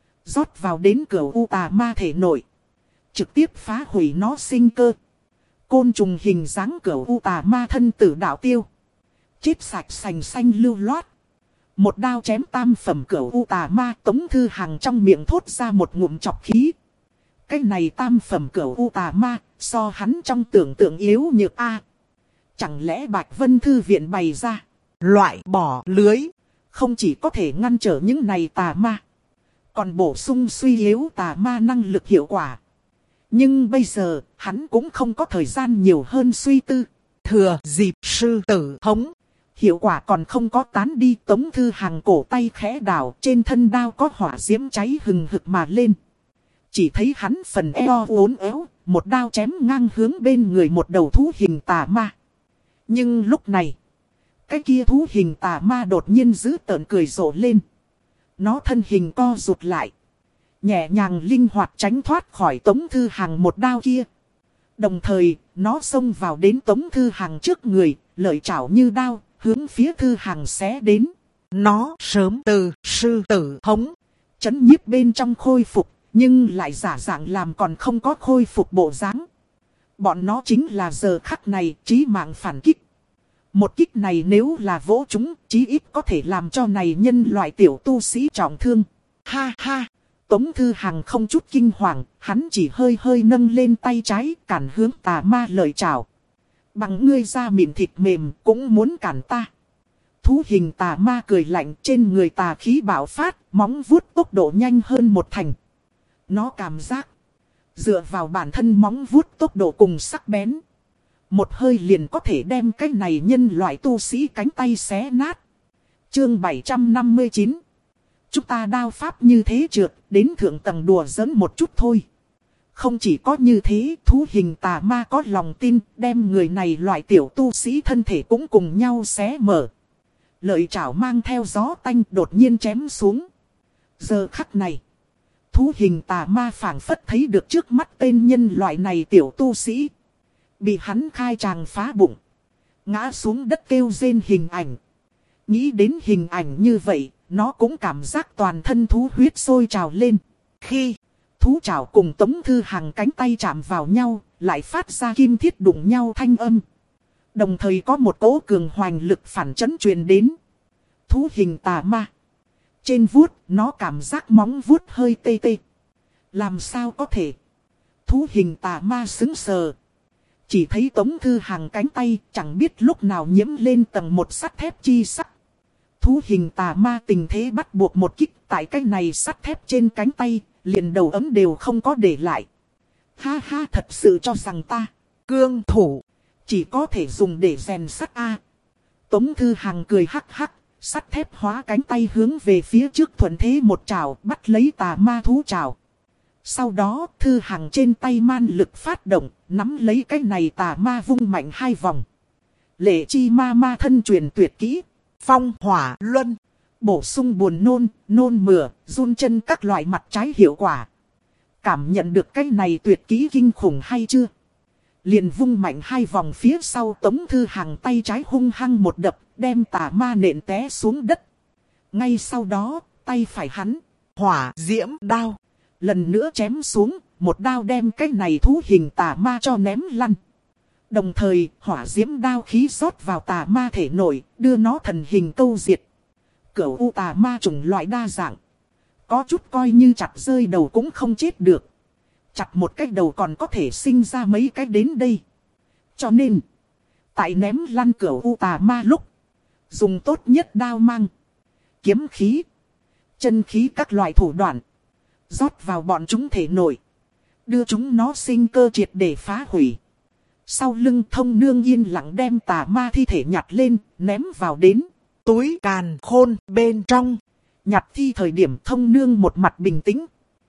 A: Rót vào đến cửu u tà ma thể nội. Trực tiếp phá hủy nó sinh cơ. Côn trùng hình dáng cửu u tà ma thân tử đạo tiêu. Chết sạch sành xanh lưu loát. Một đao chém tam phẩm cửu u tà ma. Tống Thư Hằng trong miệng thốt ra một ngụm chọc khí. Cái này tam phẩm cửu u tà ma, so hắn trong tưởng tượng yếu nhược a. Chẳng lẽ Bạch Vân Thư viện bày ra,
B: loại bỏ lưới,
A: không chỉ có thể ngăn trở những này tà ma, còn bổ sung suy yếu tà ma năng lực hiệu quả. Nhưng bây giờ, hắn cũng không có thời gian nhiều hơn suy tư.
B: Thừa dịp sư tử hống.
A: Hiệu quả còn không có tán đi. Tống Thư Hằng cổ tay khẽ đảo, trên thân đao có hỏa diễm cháy hừng hực mà lên. chỉ thấy hắn phần eo uốn éo, một đao chém ngang hướng bên người một đầu thú hình tà ma. Nhưng lúc này, cái kia thú hình tà ma đột nhiên giữ tợn cười rộ lên. Nó thân hình co rụt lại, nhẹ nhàng linh hoạt tránh thoát khỏi Tống Thư Hằng một đao kia. Đồng thời, nó xông vào đến Tống Thư Hằng trước người, lợi chảo như đao, hướng phía Thư Hằng xé đến.
B: Nó sớm từ sư tử hống,
A: chấn nhiếp bên trong khôi phục, nhưng lại giả dạng làm còn không có khôi phục bộ dáng. Bọn nó chính là giờ khắc này chí mạng phản kích. Một kích này nếu là vỗ chúng, chí ít có thể làm cho này nhân loại tiểu tu sĩ trọng thương. Ha ha! Tống Thư Hằng không chút kinh hoàng, hắn chỉ hơi hơi nâng lên tay trái cản hướng tà ma lợi chảo. Bằng ngươi da mịn thịt mềm cũng muốn cản ta. Thú hình tà ma cười lạnh, trên người tà khí bạo phát, móng vuốt tốc độ nhanh hơn một thành. Nó cảm giác dựa vào bản thân móng vuốt tốc độ cùng sắc bén, một hơi liền có thể đem cái này nhân loại tu sĩ cánh tay xé nát. Chương bảy trăm năm mươi chín. Chúng ta đao pháp như thế trượt, đến thượng tầng đùa giỡn một chút thôi. Không chỉ có như thế, thú hình tà ma có lòng tin, đem người này loại tiểu tu sĩ thân thể cũng cùng nhau xé mở. Lợi chảo mang theo gió tanh đột nhiên chém xuống. Giờ khắc này, thú hình tà ma phảng phất thấy được trước mắt tên nhân loại này tiểu tu sĩ. Bị hắn khai tràng phá bụng, ngã xuống đất kêu rên hình ảnh. Nghĩ đến hình ảnh như vậy, nó cũng cảm giác toàn thân thú huyết sôi trào lên. Khi thú trảo cùng Tống Thư Hằng cánh tay chạm vào nhau, lại phát ra kim thiết đụng nhau thanh âm. Đồng thời có một cỗ cường hoành lực phản chấn truyền đến. Thú hình tà ma. Trên vuốt, nó cảm giác móng vuốt hơi tê tê. Làm sao có thể? Thú hình tà ma sững sờ. Chỉ thấy Tống Thư Hằng cánh tay chẳng biết lúc nào nhiễm lên tầng một sắt thép chi sắt. Thú hình tà ma tình thế bắt buộc một kích tại cái này sắt thép trên cánh tay, liền đầu ấm đều không có để lại. Ha ha, thật sự cho rằng ta, cương thủ, chỉ có thể dùng để rèn sắt a. Tống Thư Hằng cười hắc hắc, sắt thép hóa cánh tay hướng về phía trước thuận thế một trảo bắt lấy tà ma thú trảo. Sau đó Thư Hằng trên tay man lực phát động, nắm lấy cái này tà ma vung mạnh hai vòng. Lệ chi ma ma thân truyền tuyệt kỹ, phong hỏa luân, bổ sung buồn nôn, nôn mửa, run chân các loại mặt trái hiệu quả. Cảm nhận được cái này tuyệt kỹ kinh khủng hay chưa? Liền vung mạnh hai vòng phía sau Tống Thư Hằng tay trái hung hăng một đập, đem tà ma nện té xuống đất. Ngay sau đó, tay phải hắn, hỏa diễm đao, lần nữa chém xuống, một đao đem cái này thú hình tà ma cho ném lăn. Đồng thời, hỏa diễm đao khí rót vào tà ma thể nội, đưa nó thần hình câu diệt. Cửu u tà ma chủng loại đa dạng. Có chút coi như chặt rơi đầu cũng không chết được. Chặt một cái đầu còn có thể sinh ra mấy cái đến đây. Cho nên, tại ném lăn cửu u tà ma lúc, dùng tốt nhất đao mang, kiếm khí, chân khí các loại thủ đoạn, rót vào bọn chúng thể nội, đưa chúng nó sinh cơ triệt để phá hủy. Sau lưng Thông Nương yên lặng đem tà ma thi thể nhặt lên, ném vào đến túi càn khôn bên trong. Nhặt thi thời điểm Thông Nương một mặt bình tĩnh,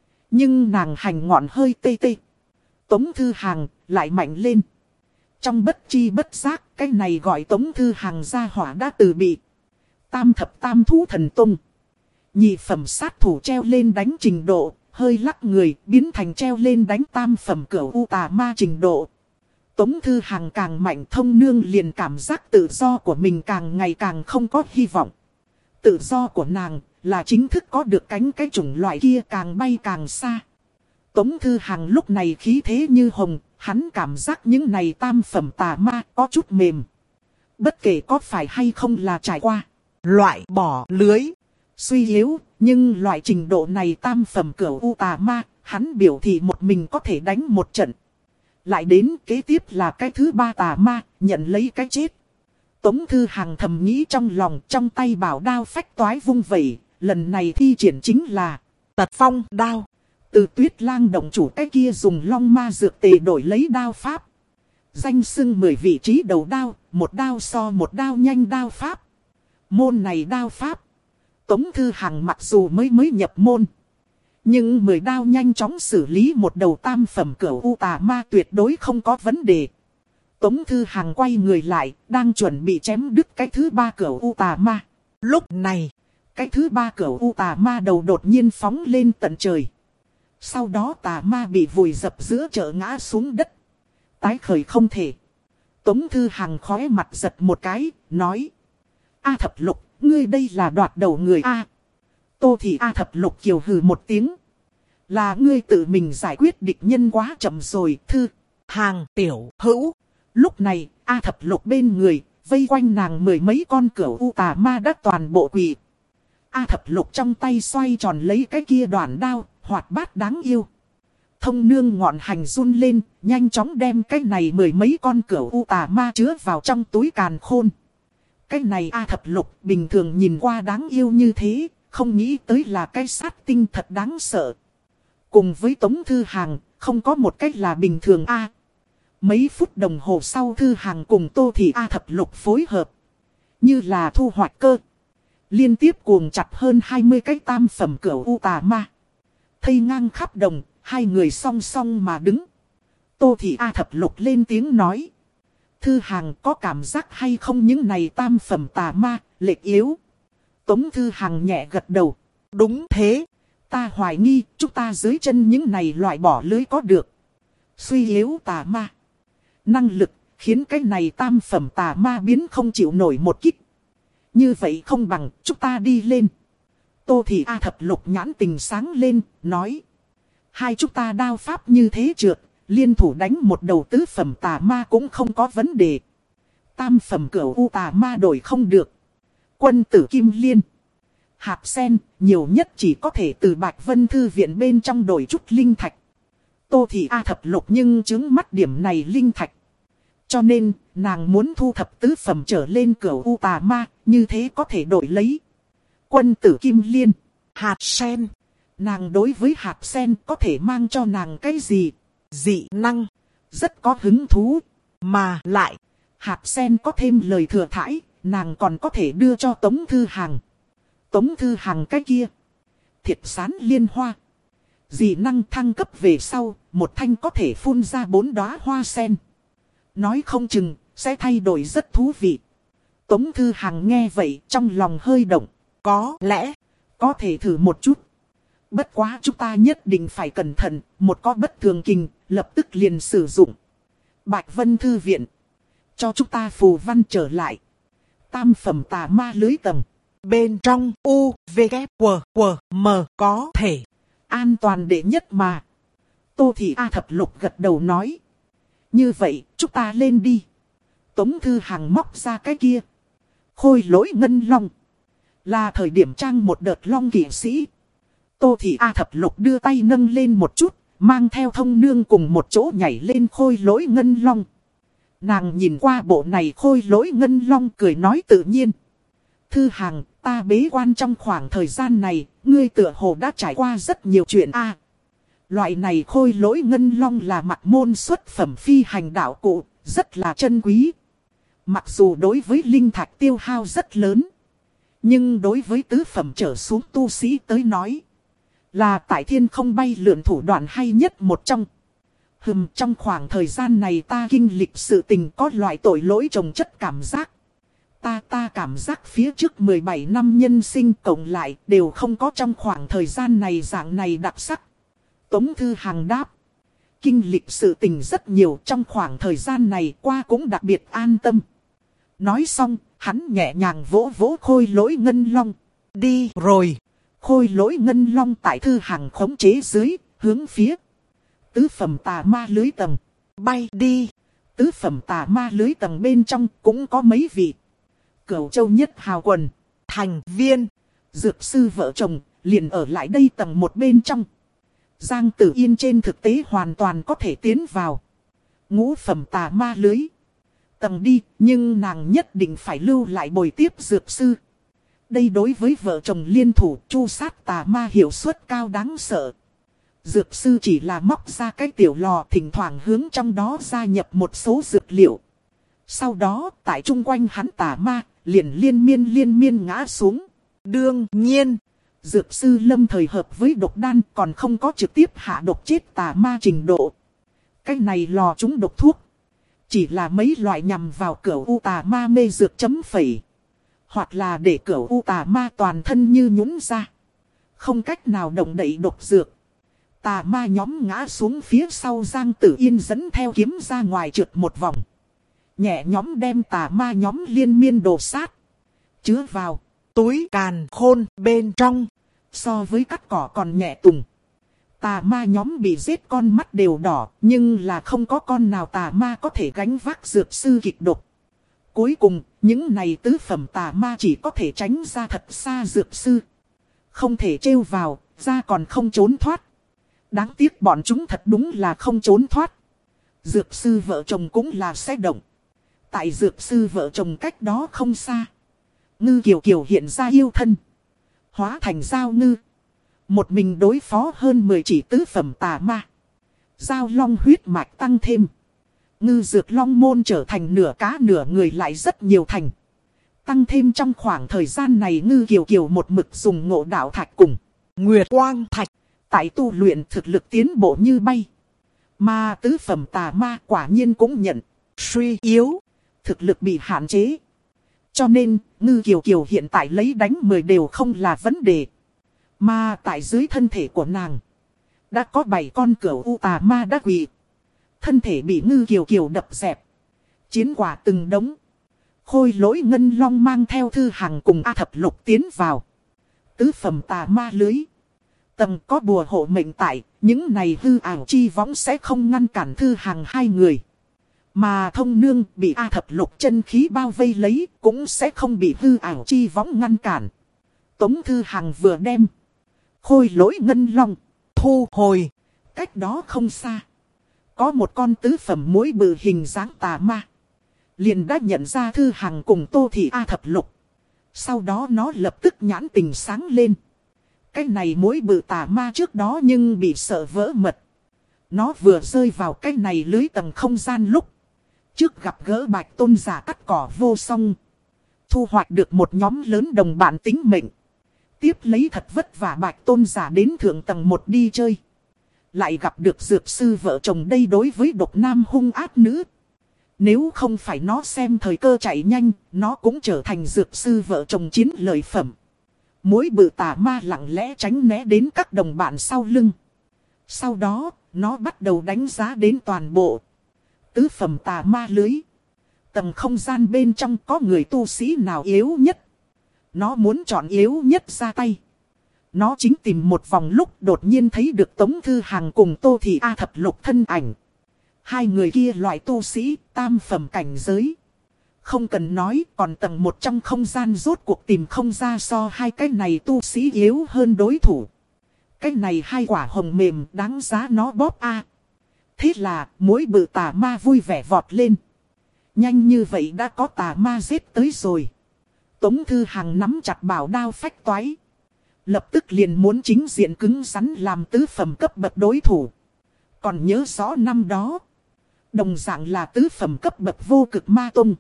A: nhưng nàng hành ngọn hơi tê tê. Tống Thư Hằng lại mạnh lên. Trong bất chi bất giác, cái này gọi Tống Thư Hằng ra hỏa đã từ bị tam thập tam thú thần tung, nhị phẩm sát thủ treo lên đánh trình độ, hơi lắc người biến thành treo lên đánh tam phẩm cửu u tà ma trình độ. Tống Thư Hằng càng mạnh, Thông Nương liền cảm giác tự do của mình càng ngày càng không có hy vọng. Tự do của nàng là chính thức có được cánh cái chủng loại kia càng bay càng xa. Tống Thư Hằng lúc này khí thế như hồng, hắn cảm giác những này tam phẩm tà ma có chút mềm. Bất kể có phải hay không là trải qua loại bỏ lưới, suy yếu, nhưng loại trình độ này tam phẩm cửu u tà ma, hắn biểu thị một mình có thể đánh một trận. Lại đến kế tiếp là cái thứ ba tà ma, nhận lấy cái chết. Tống Thư Hằng thầm nghĩ trong lòng, trong tay bảo đao phách toái vung vẩy, lần này thi triển chính là Tật Phong đao. Từ Tuyết Lang động chủ cái kia dùng long ma dược tề đổi lấy đao pháp. Danh xưng mười vị trí đầu đao, một đao so một đao nhanh đao pháp. Môn này đao pháp, Tống Thư Hằng mặc dù mới mới nhập môn, Nhưng mười đao nhanh chóng xử lý một đầu tam phẩm cửu u tà ma tuyệt đối không có vấn đề. Tống Thư Hằng quay người lại, đang chuẩn bị chém đứt cái thứ ba cửu u tà ma.
B: Lúc này,
A: cái thứ ba cửu u tà ma đầu đột nhiên phóng lên tận trời. Sau đó tà ma bị vùi dập giữa chợ ngã xuống đất. Tái khởi không thể. Tống Thư Hằng khóe mặt giật một cái, nói. A Thập Lục, ngươi đây là đoạt đầu người A. Tô Thị A Thập Lục kiều hừ một tiếng. Là ngươi tự mình giải quyết địch nhân quá chậm rồi. Thư
B: Hằng tiểu hữu.
A: Lúc này, A Thập Lục bên người, vây quanh nàng mười mấy con cửu u tà ma đã toàn bộ quỳ. A Thập Lục trong tay xoay tròn lấy cái kia đoạn đao, hoạt bát đáng yêu. Thông nương ngọn hành run lên, nhanh chóng đem cái này mười mấy con cửu u tà ma chứa vào trong túi càn khôn. Cái này A Thập Lục bình thường nhìn qua đáng yêu như thế, không nghĩ tới là cái sát tinh thật đáng sợ. Cùng với Tống Thư Hằng, không có một cách là bình thường A. Mấy phút đồng hồ sau Thư Hằng cùng Tô Thị A Thập Lục phối hợp. Như là thu hoạch cơ. Liên tiếp cuồng chặt hơn hai mươi cái tam phẩm cửu u tà ma. Thây ngang khắp đồng, hai người song song mà đứng. Tô Thị A Thập Lục lên tiếng nói. Thư Hằng có cảm giác hay không những này tam phẩm tà ma, lệch yếu. Tống Thư Hằng nhẹ gật đầu. Đúng thế, ta hoài nghi chúng ta dưới chân những này loại bỏ lưới có được. Suy yếu tà ma. Năng lực khiến cái này tam phẩm tà ma biến không chịu nổi một kích. Như vậy không bằng chúng ta đi lên. Tô Thị A Thập Lục nhãn tình sáng lên, nói. Hai chúng ta đao pháp như thế trượt, liên thủ đánh một đầu tứ phẩm tà ma cũng không có vấn đề. Tam phẩm cửu u tà ma đổi không được. Quân tử Kim Liên. Hạt sen, nhiều nhất chỉ có thể từ Bạch Vân Thư viện bên trong đổi chút linh thạch. Tô Thị A Thập Lục nhưng chứng mắt điểm này linh thạch. Cho nên, nàng muốn thu thập tứ phẩm trở lên cửu u tà ma, như thế có thể đổi lấy. Quân tử Kim Liên.
B: Hạt sen.
A: Nàng đối với hạt sen có thể mang cho nàng cái gì?
B: Dị năng.
A: Rất có hứng thú.
B: Mà lại,
A: hạt sen có thêm lời thừa thãi, nàng còn có thể đưa cho Tống Thư Hằng. Tống Thư Hằng cái kia. Thiệt sán liên hoa. Dị năng thăng cấp về sau, một thanh có thể phun ra bốn đóa hoa sen. Nói không chừng, sẽ thay đổi rất thú vị. Tống Thư Hằng nghe vậy trong lòng hơi động.
B: Có lẽ,
A: có thể thử một chút. Bất quá chúng ta nhất định phải cẩn thận, một có bất thường kình, lập tức liền sử dụng. Bạch Vân Thư viện. Cho chúng ta phù văn trở lại. Tam phẩm tà ma lưới tầng.
B: Bên trong U, V, K, W, W, M có thể.
A: An toàn đệ nhất mà. Tô Thị A Thập Lục gật đầu nói. Như vậy, chúng ta lên đi. Tống Thư Hằng móc ra cái kia. Khôi Lỗi Ngân Long. Là thời điểm trang một đợt long kỵ sĩ. Tô Thị A Thập Lục đưa tay nâng lên một chút, mang theo Thông nương cùng một chỗ nhảy lên Khôi Lỗi Ngân Long. Nàng nhìn qua bộ này Khôi Lỗi Ngân Long cười nói tự nhiên. Thư Hằng, ta bế quan trong khoảng thời gian này, ngươi tựa hồ đã trải qua rất nhiều chuyện a. Loại này Khôi Lỗi Ngân Long là mặt môn xuất phẩm phi hành đạo cụ, rất là chân quý. Mặc dù đối với linh thạch tiêu hao rất lớn, nhưng đối với tứ phẩm trở xuống tu sĩ tới nói, là tại thiên không bay lượn thủ đoạn hay nhất một trong. Hừm, trong khoảng thời gian này ta kinh lịch sự tình có loại tội lỗi chồng chất cảm giác. Ta ta cảm giác phía trước mười bảy năm nhân sinh cộng lại đều không có trong khoảng thời gian này dạng này đặc sắc. Tống Thư Hằng đáp. Kinh lịch sự tình rất nhiều trong khoảng thời gian này qua cũng đặc biệt an tâm. Nói xong, hắn nhẹ nhàng vỗ vỗ Khôi Lỗi Ngân Long.
B: Đi rồi.
A: Khôi Lỗi Ngân Long tại Thư Hằng khống chế dưới, hướng phía tứ phẩm tà ma lưới tầng.
B: Bay đi.
A: Tứ phẩm tà ma lưới tầng bên trong cũng có mấy vị. Cửu Châu Nhất Hào Quần.
B: Thành viên.
A: Dược sư vợ chồng, liền ở lại đây tầng một bên trong. Giang Tử Yên trên thực tế hoàn toàn có thể tiến vào. Ngũ phẩm tà ma lưới tầng đi, nhưng nàng nhất định phải lưu lại bồi tiếp dược sư. Đây đối với vợ chồng liên thủ chu sát tà ma hiệu suất cao đáng sợ. Dược sư chỉ là móc ra cái tiểu lò, thỉnh thoảng hướng trong đó gia nhập một số dược liệu. Sau đó, tại chung quanh hắn tà ma, liền liên miên liên miên ngã xuống.
B: Đương nhiên,
A: Dược sư lâm thời hợp với độc đan còn không có trực tiếp hạ độc chết tà ma trình độ. Cái này lò chúng độc thuốc. Chỉ là mấy loại nhằm vào cửu u tà ma mê dược chấm phẩy. Hoặc là để cửu u tà ma toàn thân như nhũn ra. Không cách nào động đậy độc dược. Tà ma nhóm ngã xuống phía sau Giang Tử Yên dẫn theo kiếm ra ngoài trượt một vòng. Nhẹ nhóm đem tà ma nhóm liên miên đổ sát. Chứa vào
B: túi càn khôn bên trong.
A: So với cắt cỏ còn nhẹ tùng. Tà ma nhóm bị giết con mắt đều đỏ. Nhưng là không có con nào tà ma có thể gánh vác dược sư kịch độc. Cuối cùng, những này tứ phẩm tà ma chỉ có thể tránh ra thật xa dược sư. Không thể trêu vào, ra còn không trốn thoát. Đáng tiếc bọn chúng thật đúng là không trốn thoát. Dược sư vợ chồng cũng là sẽ động. Tại dược sư vợ chồng cách đó không xa. Ngư Kiều Kiều hiện ra yêu thân. Hóa thành Giao Ngư. Một mình đối phó hơn mười chỉ tứ phẩm tà ma. Giao long huyết mạch tăng thêm. Ngư dược long môn trở thành nửa cá nửa người lại rất nhiều thành. Tăng thêm trong khoảng thời gian này Ngư Kiều Kiều một mực dùng ngộ đạo thạch cùng
B: Nguyệt Quang Thạch.
A: Tại tu luyện thực lực tiến bộ như bay. Mà tứ phẩm tà ma quả nhiên cũng nhận
B: suy yếu.
A: Thực lực bị hạn chế. Cho nên Ngư Kiều Kiều hiện tại lấy đánh mười đều không là vấn đề. Mà tại dưới thân thể của nàng đã có bảy con cửu u tà ma đã quỳ. Thân thể bị Ngư Kiều Kiều đập dẹp. Chiến quả từng đống. Khôi Lỗi Ngân Long mang theo Thư Hằng cùng A Thập Lục tiến vào. Tứ phẩm tà ma lưới. Tầng có bùa hộ mệnh tại. Những này hư ảo chi võng sẽ không ngăn cản Thư Hằng hai người. Mà Thông Nương bị A Thập Lục chân khí bao vây lấy. Cũng sẽ không bị hư ảo chi võng ngăn cản. Tống Thư Hằng vừa đem Khôi Lỗi Ngân Long
B: thu hồi.
A: Cách đó không xa. Có một con tứ phẩm muỗi bự hình dáng tà ma. Liền đã nhận ra Thư Hằng cùng Tô Thị A Thập Lục. Sau đó nó lập tức nhãn tình sáng lên. Cái này muỗi bự tà ma trước đó nhưng bị sợ vỡ mật. Nó vừa rơi vào cái này lưới tầng không gian lúc. Trước gặp gỡ Bạch Tôn giả cắt cỏ vô song. Thu hoạch được một nhóm lớn đồng bạn tính mệnh. Tiếp lấy thật vất vả Bạch Tôn giả đến thượng tầng một đi chơi. Lại gặp được dược sư vợ chồng đây đối với độc nam hung ác nữ. Nếu không phải nó xem thời cơ chạy nhanh, nó cũng trở thành dược sư vợ chồng chiến lợi phẩm. Muỗi bự tà ma lặng lẽ tránh né đến các đồng bạn sau lưng. Sau đó, nó bắt đầu đánh giá đến toàn bộ tứ phẩm tà ma lưới. Tầng không gian bên trong có người tu sĩ nào yếu nhất. Nó muốn chọn yếu nhất ra tay. Nó chính tìm một vòng lúc đột nhiên thấy được Tống Thư Hằng cùng Tô Thị A Thập Lục thân ảnh. Hai người kia loại tu sĩ tam phẩm cảnh giới. Không cần nói còn tầng một trong không gian rốt cuộc tìm không ra so hai cái này tu sĩ yếu hơn đối thủ. Cái này hai quả hồng mềm đáng giá nó bóp a. Thế là muỗi bự tà ma vui vẻ vọt lên. Nhanh như vậy đã có tà ma giết tới rồi. Tống Thư Hằng nắm chặt bảo đao phách toái. Lập tức liền muốn chính diện cứng rắn làm tứ phẩm cấp bậc đối thủ. Còn nhớ rõ năm đó. Đồng dạng là tứ phẩm cấp bậc vô cực ma tông.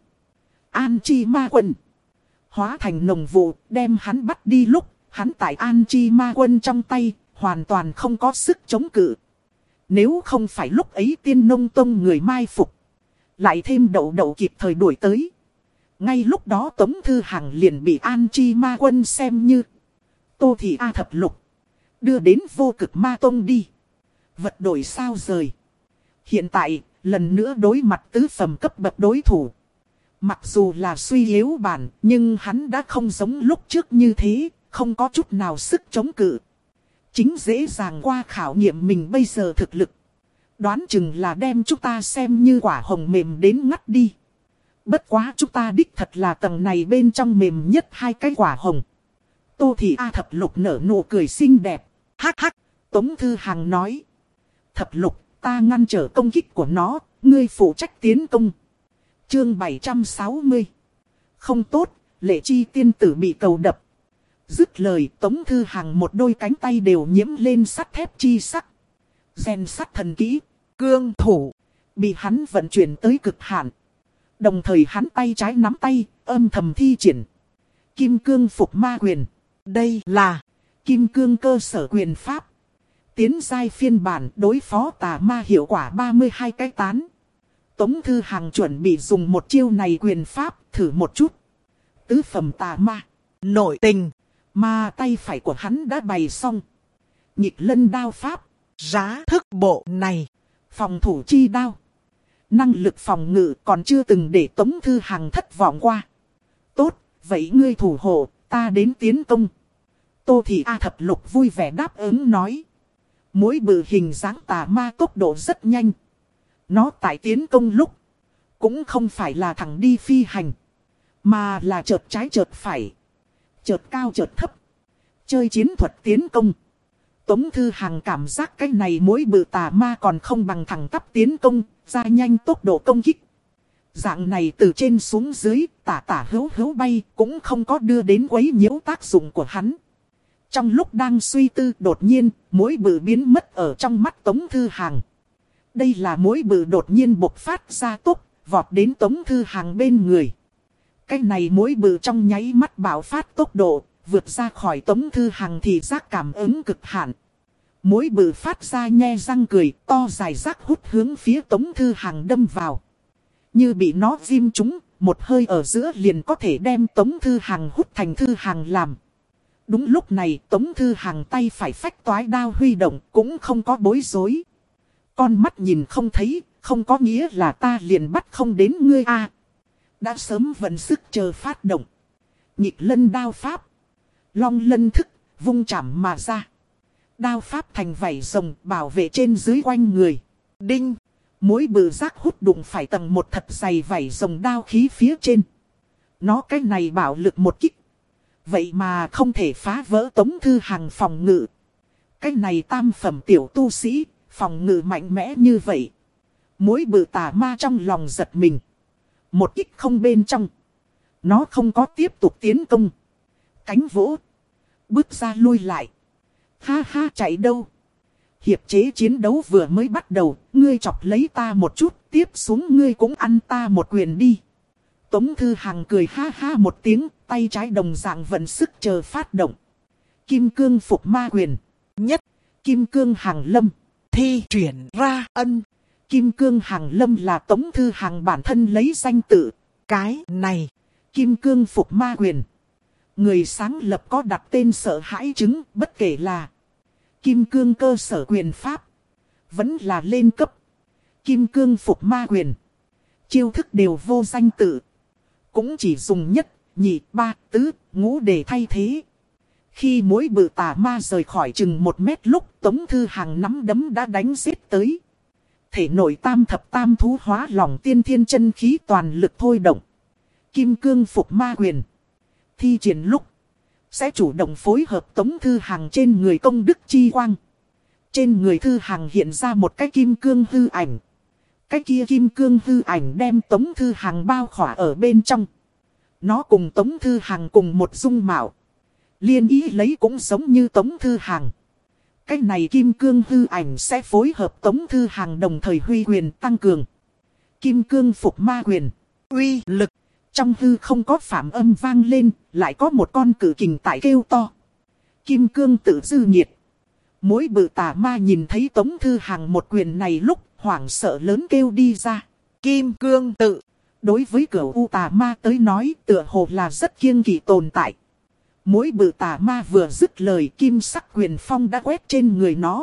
A: An Chi Ma Quân. Hóa thành nồng vụ đem hắn bắt đi lúc. Hắn tại An Chi Ma Quân trong tay. Hoàn toàn không có sức chống cự. Nếu không phải lúc ấy Tiên Nông Tông người mai phục. Lại thêm đậu đậu kịp thời đuổi tới. Ngay lúc đó Tống Thư Hằng liền bị An Chi Ma Quân xem như Tô Thị A Thập Lục đưa đến vô cực ma tông đi. Vật đổi sao rời. Hiện tại lần nữa đối mặt tứ phẩm cấp bậc đối thủ. Mặc dù là suy yếu bản, nhưng hắn đã không giống lúc trước như thế, không có chút nào sức chống cự. Chính dễ dàng qua khảo nghiệm mình bây giờ thực lực. Đoán chừng là đem chúng ta xem như quả hồng mềm đến ngắt đi. Bất quá chúng ta đích thật là tầng này bên trong mềm nhất hai cái quả hồng. Tô Thị A Thập Lục nở nụ cười xinh đẹp. Hắc hắc, Tống Thư Hằng nói. Thập Lục, ta ngăn trở công kích của nó, ngươi phụ trách tiến công. Chương bảy trăm sáu mươi. Không tốt, Lệ Chi tiên tử bị cầu đập. Dứt lời Tống Thư Hằng một đôi cánh tay đều nhiễm lên sắt thép chi sắc. Gen sắt thần kỹ, cương thủ, bị hắn vận chuyển tới cực hạn. Đồng thời hắn tay trái nắm tay, âm thầm thi triển Kim Cương Phục Ma Quyền. Đây là Kim cương cơ sở quyền pháp. Tiến giai phiên bản đối phó tà ma hiệu quả ba mươi hai cái tán. Tống Thư Hằng chuẩn bị dùng một chiêu này quyền pháp thử một chút. Tứ phẩm tà ma.
B: Nội tình.
A: Mà tay phải của hắn đã bày xong. Nhịp lân đao pháp.
B: Giá thức bộ này.
A: Phòng thủ chi đao. Năng lực phòng ngự còn chưa từng để Tống Thư Hằng thất vọng qua. Tốt, vậy ngươi thủ hộ, ta đến tiến công. Tô Thị A Thập Lục vui vẻ đáp ứng nói. Mỗi bự hình dáng tà ma tốc độ rất nhanh. Nó tại tiến công lúc cũng không phải là thẳng đi phi hành, mà là chợt trái chợt phải, chợt cao chợt thấp. Chơi chiến thuật tiến công. Tống Thư Hằng cảm giác cái này mỗi bự tà ma còn không bằng thẳng tắp tiến công, ra nhanh tốc độ công kích. Dạng này từ trên xuống dưới, tả tả hữu hữu bay cũng không có đưa đến quấy nhiễu tác dụng của hắn. Trong lúc đang suy tư đột nhiên, mỗi bự biến mất ở trong mắt Tống Thư Hằng. Đây là mỗi bự đột nhiên bộc phát ra tốc, vọt đến Tống Thư Hằng bên người. Cái này mỗi bự trong nháy mắt bạo phát tốc độ, vượt ra khỏi Tống Thư Hằng thì giác cảm ứng cực hạn. Mỗi bự phát ra nhe răng cười, to dài rác hút hướng phía Tống Thư Hằng đâm vào. Như bị nó viêm trúng, một hơi ở giữa liền có thể đem Tống Thư Hằng hút thành Thư Hằng làm. Đúng lúc này Tống Thư Hằng tay phải phách toái đao huy động cũng không có bối rối. Con mắt nhìn không thấy, không có nghĩa là ta liền bắt không đến ngươi a. À, đã sớm vận sức chờ phát động. Nhịp lân đao pháp. Long lân thức, vung chảm mà ra. Đao pháp thành vảy rồng bảo vệ trên dưới quanh người. Đinh. Mỗi bự giác hút đụng phải tầng một thật dày vảy rồng đao khí phía trên. Nó cái này bảo lực một kích. Vậy mà không thể phá vỡ Tống Thư Hằng phòng ngự. Cái này tam phẩm tiểu tu sĩ, phòng ngự mạnh mẽ như vậy. Mỗi bự tà ma trong lòng giật mình. Một kích không bên trong. Nó không có tiếp tục tiến công. Cánh vỗ. Bước ra lui lại. Ha ha chạy đâu. Hiệp chế chiến đấu vừa mới bắt đầu. Ngươi chọc lấy ta một chút. Tiếp xuống ngươi cũng ăn ta một quyền đi. Tống Thư Hằng cười ha ha một tiếng. Tay trái đồng dạng vận sức chờ phát động. Kim cương phục ma quyền. Nhất. Kim cương hàng lâm.
B: Thi chuyển ra ân.
A: Kim cương hàng lâm là Tống Thư Hằng bản thân lấy danh tự.
B: Cái này.
A: Kim cương phục ma quyền. Người sáng lập có đặt tên sợ hãi chứng, bất kể là kim cương cơ sở quyền pháp, vẫn là lên cấp. Kim cương phục ma quyền. Chiêu thức đều vô danh tự. Cũng chỉ dùng nhất, nhị, ba, tứ, ngũ để thay thế. Khi mỗi bự tà ma rời khỏi chừng một mét lúc Tống Thư Hằng nắm đấm đã đánh giết tới. Thể nội tam thập tam thú hóa lòng tiên thiên chân khí toàn lực thôi động. Kim cương phục ma quyền. Thi triển lúc sẽ chủ động phối hợp Tống Thư Hằng trên người công đức chi quang. Trên người Thư Hằng hiện ra một cái kim cương hư ảnh. Cái kia kim cương hư ảnh đem Tống Thư Hằng bao khỏa ở bên trong. Nó cùng Tống Thư Hằng cùng một dung mạo. Liên ý lấy cũng giống như Tống Thư Hằng. Cái này kim cương hư ảnh sẽ phối hợp Tống Thư Hằng đồng thời huy quyền tăng cường. Kim cương phục ma quyền. Uy lực. Trong hư không có phạm âm vang lên, lại có một con cử kình tại kêu to. Kim cương tự dư nhiệt. Mỗi bự tà ma nhìn thấy Tống Thư Hằng một quyền này lúc hoảng sợ lớn kêu đi ra. Kim cương tự. Đối với cửu u tà ma tới nói tựa hồ là rất kiêng kỵ tồn tại. Mỗi bự tà ma vừa dứt lời kim sắc quyền phong đã quét trên người nó.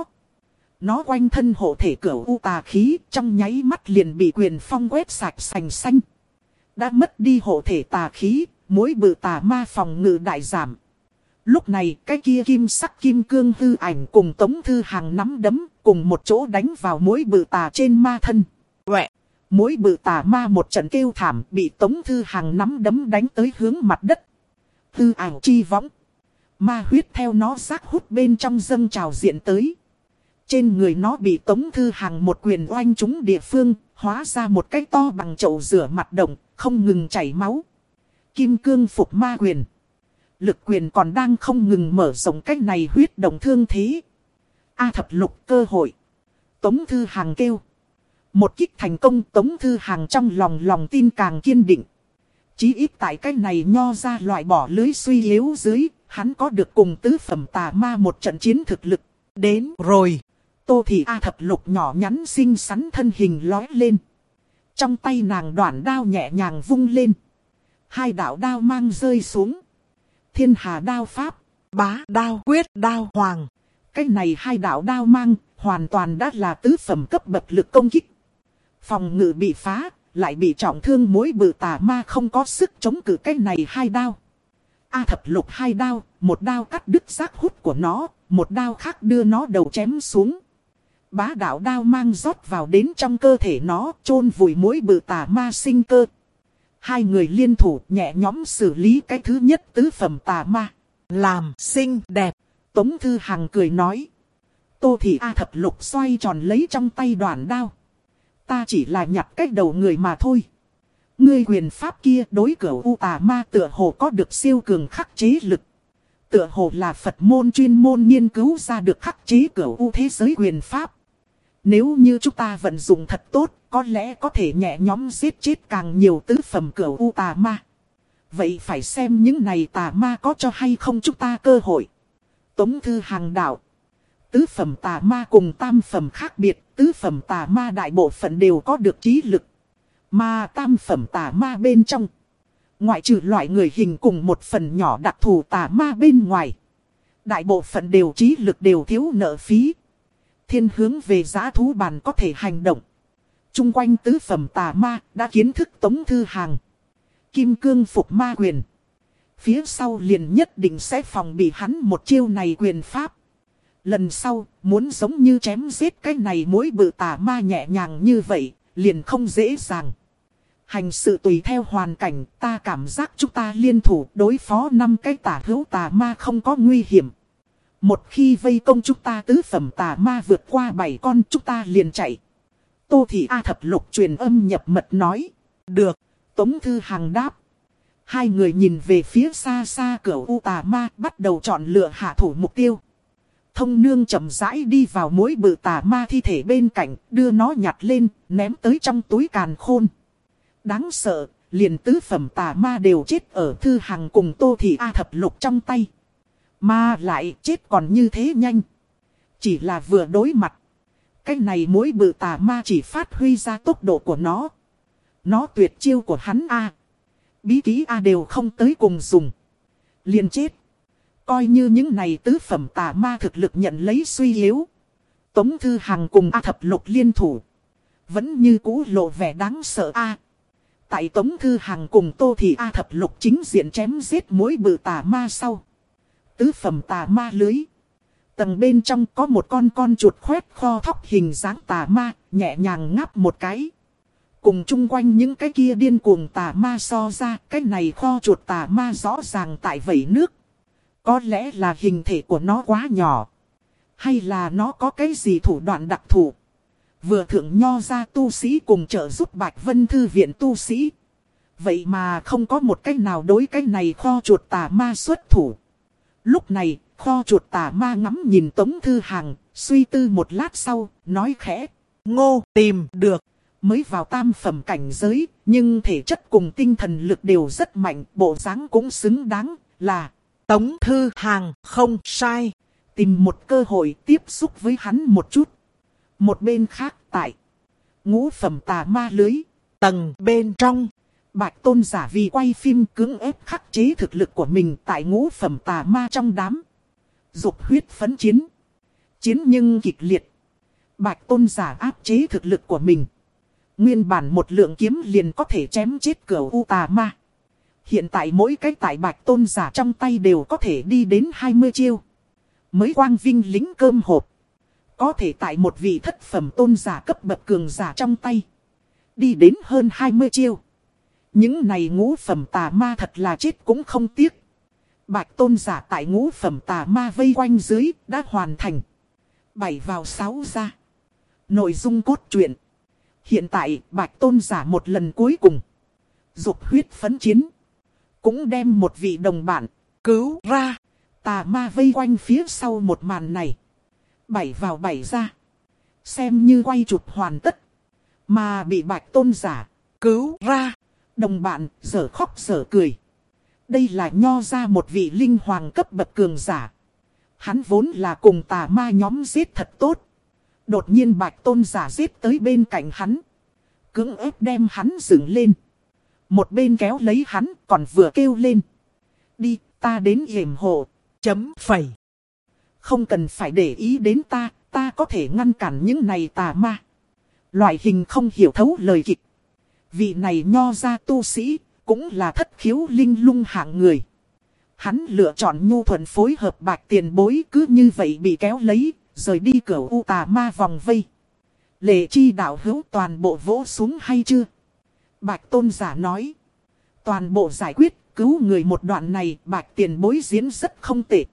A: Nó quanh thân hộ thể cửu u tà khí trong nháy mắt liền bị quyền phong quét sạch sành xanh. Đã mất đi hộ thể tà khí, mỗi bự tà ma phòng ngự đại giảm. Lúc này cái kia kim sắc kim cương hư ảnh cùng Tống Thư Hằng nắm đấm cùng một chỗ đánh vào mỗi bự tà trên ma thân. Quẹ! Mỗi bự tà ma một trận kêu thảm bị Tống Thư Hằng nắm đấm đánh tới hướng mặt đất. Hư ảnh chi võng. Ma huyết theo nó rác hút bên trong dâng trào diện tới. Trên người nó bị Tống Thư Hằng một quyền oanh trúng địa phương, hóa ra một cái to bằng chậu rửa mặt động, không ngừng chảy máu. Kim cương phục ma quyền. Lực quyền còn đang không ngừng mở rộng cách này huyết động thương thế. A thập lục cơ hội. Tống Thư Hằng kêu. Một kích thành công Tống Thư Hằng trong lòng lòng tin càng kiên định. Chí ít tại cách này nho ra loại bỏ lưới suy yếu dưới, hắn có được cùng tứ phẩm tà ma một trận chiến thực lực.
B: Đến rồi.
A: Tô Thị A Thập Lục nhỏ nhắn xinh xắn thân hình lói lên. Trong tay nàng đoản đao nhẹ nhàng vung lên. Hai đạo đao mang rơi xuống. Thiên Hà đao pháp,
B: Bá đao quyết đao hoàng.
A: cái này hai đạo đao mang hoàn toàn đã là tứ phẩm cấp bậc lực công kích. Phòng ngự bị phá, lại bị trọng thương mối bự tà ma không có sức chống cự cái này hai đao. A Thập Lục hai đao, một đao cắt đứt xác hút của nó, một đao khác đưa nó đầu chém xuống. Bá đạo đao mang rót vào đến trong cơ thể nó, chôn vùi mối bự tà ma sinh cơ. Hai người liên thủ nhẹ nhõm xử lý cái thứ nhất tứ phẩm tà ma.
B: Làm xinh đẹp.
A: Tống Thư Hằng cười nói. Tô Thị A Thập Lục xoay tròn lấy trong tay đoạn đao. Ta chỉ là nhặt cái đầu người mà thôi. Ngươi quyền pháp kia đối cửu u tà ma tựa hồ có được siêu cường khắc chế lực. Tựa hồ là Phật môn chuyên môn nghiên cứu ra được khắc chế cửu u thế giới quyền pháp. Nếu như chúng ta vận dụng thật tốt, có lẽ có thể nhẹ nhõm giết chết càng nhiều tứ phẩm cửu u tà ma. Vậy phải xem những này tà ma có cho hay không chúng ta cơ hội. Tống Thư Hằng đạo. Tứ phẩm tà ma cùng tam phẩm khác biệt, tứ phẩm tà ma đại bộ phận đều có được trí lực. Mà tam phẩm tà ma bên trong, ngoại trừ loại người hình cùng một phần nhỏ đặc thù tà ma bên ngoài, đại bộ phận đều trí lực đều thiếu nợ phí. Thiên hướng về giã thú bàn có thể hành động. Trung quanh tứ phẩm tà ma đã kiến thức Tống Thư Hằng kim cương phục ma quyền. Phía sau liền nhất định sẽ phòng bị hắn một chiêu này quyền pháp. Lần sau, muốn giống như chém giết cái này mối bự tà ma nhẹ nhàng như vậy, liền không dễ dàng. Hành sự tùy theo hoàn cảnh, ta cảm giác chúng ta liên thủ đối phó năm cái tà hữu tà ma không có nguy hiểm. Một khi vây công chúng ta tứ phẩm tà ma vượt qua bảy con chúng ta liền chạy. Tô Thị A Thập Lục truyền âm nhập mật nói. Được, Tống Thư Hằng đáp. Hai người nhìn về phía xa xa cửu u tà ma bắt đầu chọn lựa hạ thủ mục tiêu. Thông Nương chậm rãi đi vào mối bự tà ma thi thể bên cạnh, đưa nó nhặt lên, ném tới trong túi càn khôn. Đáng sợ, liền tứ phẩm tà ma đều chết ở Thư Hằng cùng Tô Thị A Thập Lục trong tay. Mà lại chết còn như thế nhanh. Chỉ là vừa đối mặt. Cái này mối bự tà ma chỉ phát huy ra tốc độ của nó. Nó tuyệt chiêu của hắn A. Bí ký A đều không tới cùng dùng. Liền chết. Coi như những này tứ phẩm tà ma thực lực nhận lấy suy yếu. Tống Thư Hằng cùng A Thập Lục liên thủ. Vẫn như cũ lộ vẻ đáng sợ A. Tại Tống Thư Hằng cùng Tô Thị A Thập Lục chính diện chém giết mối bự tà ma sau. Tứ phẩm tà ma lưới. Tầng bên trong có một con con chuột khoét kho thóc hình dáng tà ma, nhẹ nhàng ngáp một cái. Cùng chung quanh những cái kia điên cuồng tà ma so ra, cái này kho chuột tà ma rõ ràng tại vẩy nước. Có lẽ là hình thể của nó quá nhỏ. Hay là nó có cái gì thủ đoạn đặc thù. Vừa thượng nho ra tu sĩ cùng trợ giúp Bạch Vân Thư viện tu sĩ. Vậy mà không có một cách nào đối cái này kho chuột tà ma xuất thủ. Lúc này, kho chuột tà ma ngắm nhìn Tống Thư Hằng, suy tư một lát sau, nói khẽ.
B: Ngô tìm được.
A: Mới vào tam phẩm cảnh giới, nhưng thể chất cùng tinh thần lực đều rất mạnh, bộ dáng cũng xứng đáng, là
B: Tống Thư Hằng không sai.
A: Tìm một cơ hội tiếp xúc với hắn một chút. Một bên khác tại ngũ phẩm tà ma lưới.
B: Tầng bên trong.
A: Bạch Tôn giả vì quay phim cưỡng ép khắc chế thực lực của mình tại ngũ phẩm tà ma trong đám. Dục huyết phấn chiến. Chiến nhưng kịch liệt. Bạch Tôn giả áp chế thực lực của mình. Nguyên bản một lượng kiếm liền có thể chém chết cửu u tà ma. Hiện tại mỗi cái tại Bạch Tôn giả trong tay đều có thể đi đến hai mươi chiêu. Mới quang vinh lính cơm hộp. Có thể tại một vị thất phẩm tôn giả cấp bậc cường giả trong tay. Đi đến hơn hai mươi chiêu. Những này ngũ phẩm tà ma thật là chết cũng không tiếc. Bạch Tôn giả tại ngũ phẩm tà ma vây quanh dưới đã hoàn thành. Bảy vào sáu ra. Nội dung cốt truyện. Hiện tại Bạch Tôn giả một lần cuối cùng. Dục huyết phấn chiến. Cũng đem một vị đồng bạn cứu ra. Tà ma vây quanh phía sau một màn này. Bảy vào bảy ra. Xem như quay chụp hoàn tất. Mà bị Bạch Tôn giả cứu ra. Đồng bạn dở khóc dở cười. Đây là Nho gia một vị linh hoàng cấp bậc cường giả. Hắn vốn là cùng tà ma nhóm giết thật tốt. Đột nhiên Bạch Tôn giả giết tới bên cạnh hắn. Cưỡng ép đem hắn dựng lên. Một bên kéo lấy hắn còn vừa kêu lên. Đi, ta đến yểm hộ.
B: Chấm phẩy.
A: Không cần phải để ý đến ta, ta có thể ngăn cản những này tà ma. Loại hình không hiểu thấu lời kịch. Vị này Nho gia tu sĩ, cũng là thất khiếu linh lung hạng người. Hắn lựa chọn nhu thuận phối hợp Bạch tiền bối, cứ như vậy bị kéo lấy, rời đi cửa u tà ma vòng vây. Lệ Chi đạo hữu toàn bộ vỗ xuống hay chưa? Bạch Tôn giả nói. Toàn bộ giải quyết, cứu người một đoạn này, Bạch tiền bối diễn rất không tệ.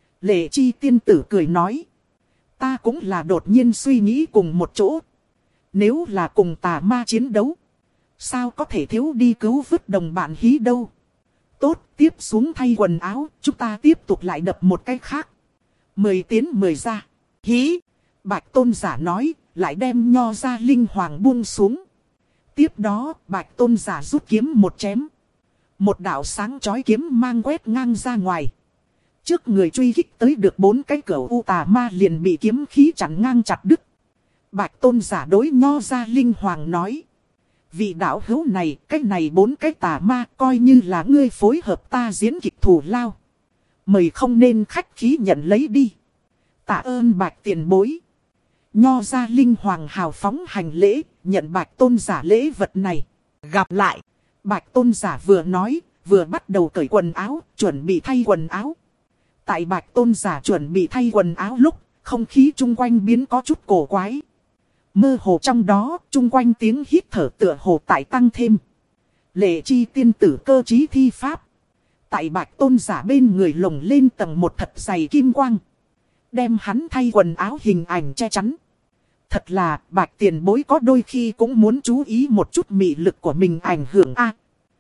A: Lệ Chi tiên tử cười nói. Ta cũng là đột nhiên suy nghĩ cùng một chỗ. Nếu là cùng tà ma chiến đấu, sao có thể thiếu đi cứu vớt đồng bạn hí đâu. Tốt, tiếp xuống thay quần áo, chúng ta tiếp tục lại đập một cái khác. Mười tiến mười ra. Hí. Bạch Tôn giả nói, lại đem Nho gia linh hoàng buông xuống. Tiếp đó, Bạch Tôn giả rút kiếm một chém. Một đạo sáng chói kiếm mang quét ngang ra ngoài. Trước người truy kích tới được bốn cái cửa u tà ma liền bị kiếm khí chặn ngang chặt đứt. Bạch Tôn giả đối Nho gia linh hoàng nói. Vị đạo hữu này, cái này bốn cái tà ma coi như là ngươi phối hợp ta diễn kịch thù lao. Mời không nên khách khí nhận lấy đi. Tạ ơn Bạch tiền bối. Nho gia linh hoàng hào phóng hành lễ, nhận Bạch Tôn giả lễ vật này.
B: Gặp lại.
A: Bạch Tôn giả vừa nói, vừa bắt đầu cởi quần áo, chuẩn bị thay quần áo. Tại Bạch Tôn giả chuẩn bị thay quần áo lúc, không khí chung quanh biến có chút cổ quái. Mơ hồ trong đó, chung quanh tiếng hít thở tựa hồ tại tăng thêm. Lệ Chi tiên tử cơ trí thi pháp. Tại Bạch Tôn giả bên người lồng lên tầng một thật dày kim quang. Đem hắn thay quần áo hình ảnh che chắn. Thật là Bạch tiền bối có đôi khi cũng muốn chú ý một chút mị lực của mình ảnh hưởng a.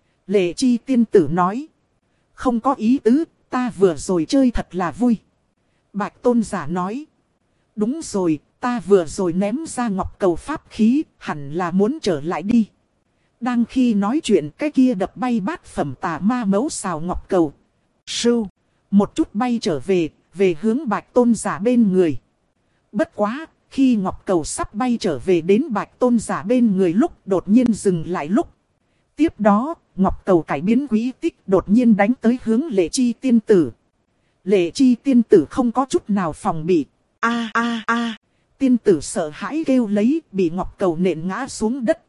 A: Lệ Chi tiên tử nói. Không có ý tứ, ta vừa rồi chơi thật là vui. Bạch Tôn giả nói. Đúng rồi, ta vừa rồi ném ra ngọc cầu pháp khí, hẳn là muốn trở lại đi. Đang khi nói chuyện cái kia đập bay bát phẩm tà ma mấu xào ngọc cầu. Sưu, một chút bay trở về, về hướng Bạch Tôn giả bên người. Bất quá, khi ngọc cầu sắp bay trở về đến Bạch Tôn giả bên người lúc đột nhiên dừng lại lúc. Tiếp đó, ngọc cầu cải biến quý tích đột nhiên đánh tới hướng Lệ Chi tiên tử. Lệ Chi tiên tử không có chút nào phòng bị. A a a, tiên tử sợ hãi kêu lấy, bị ngọc cầu nện ngã xuống đất.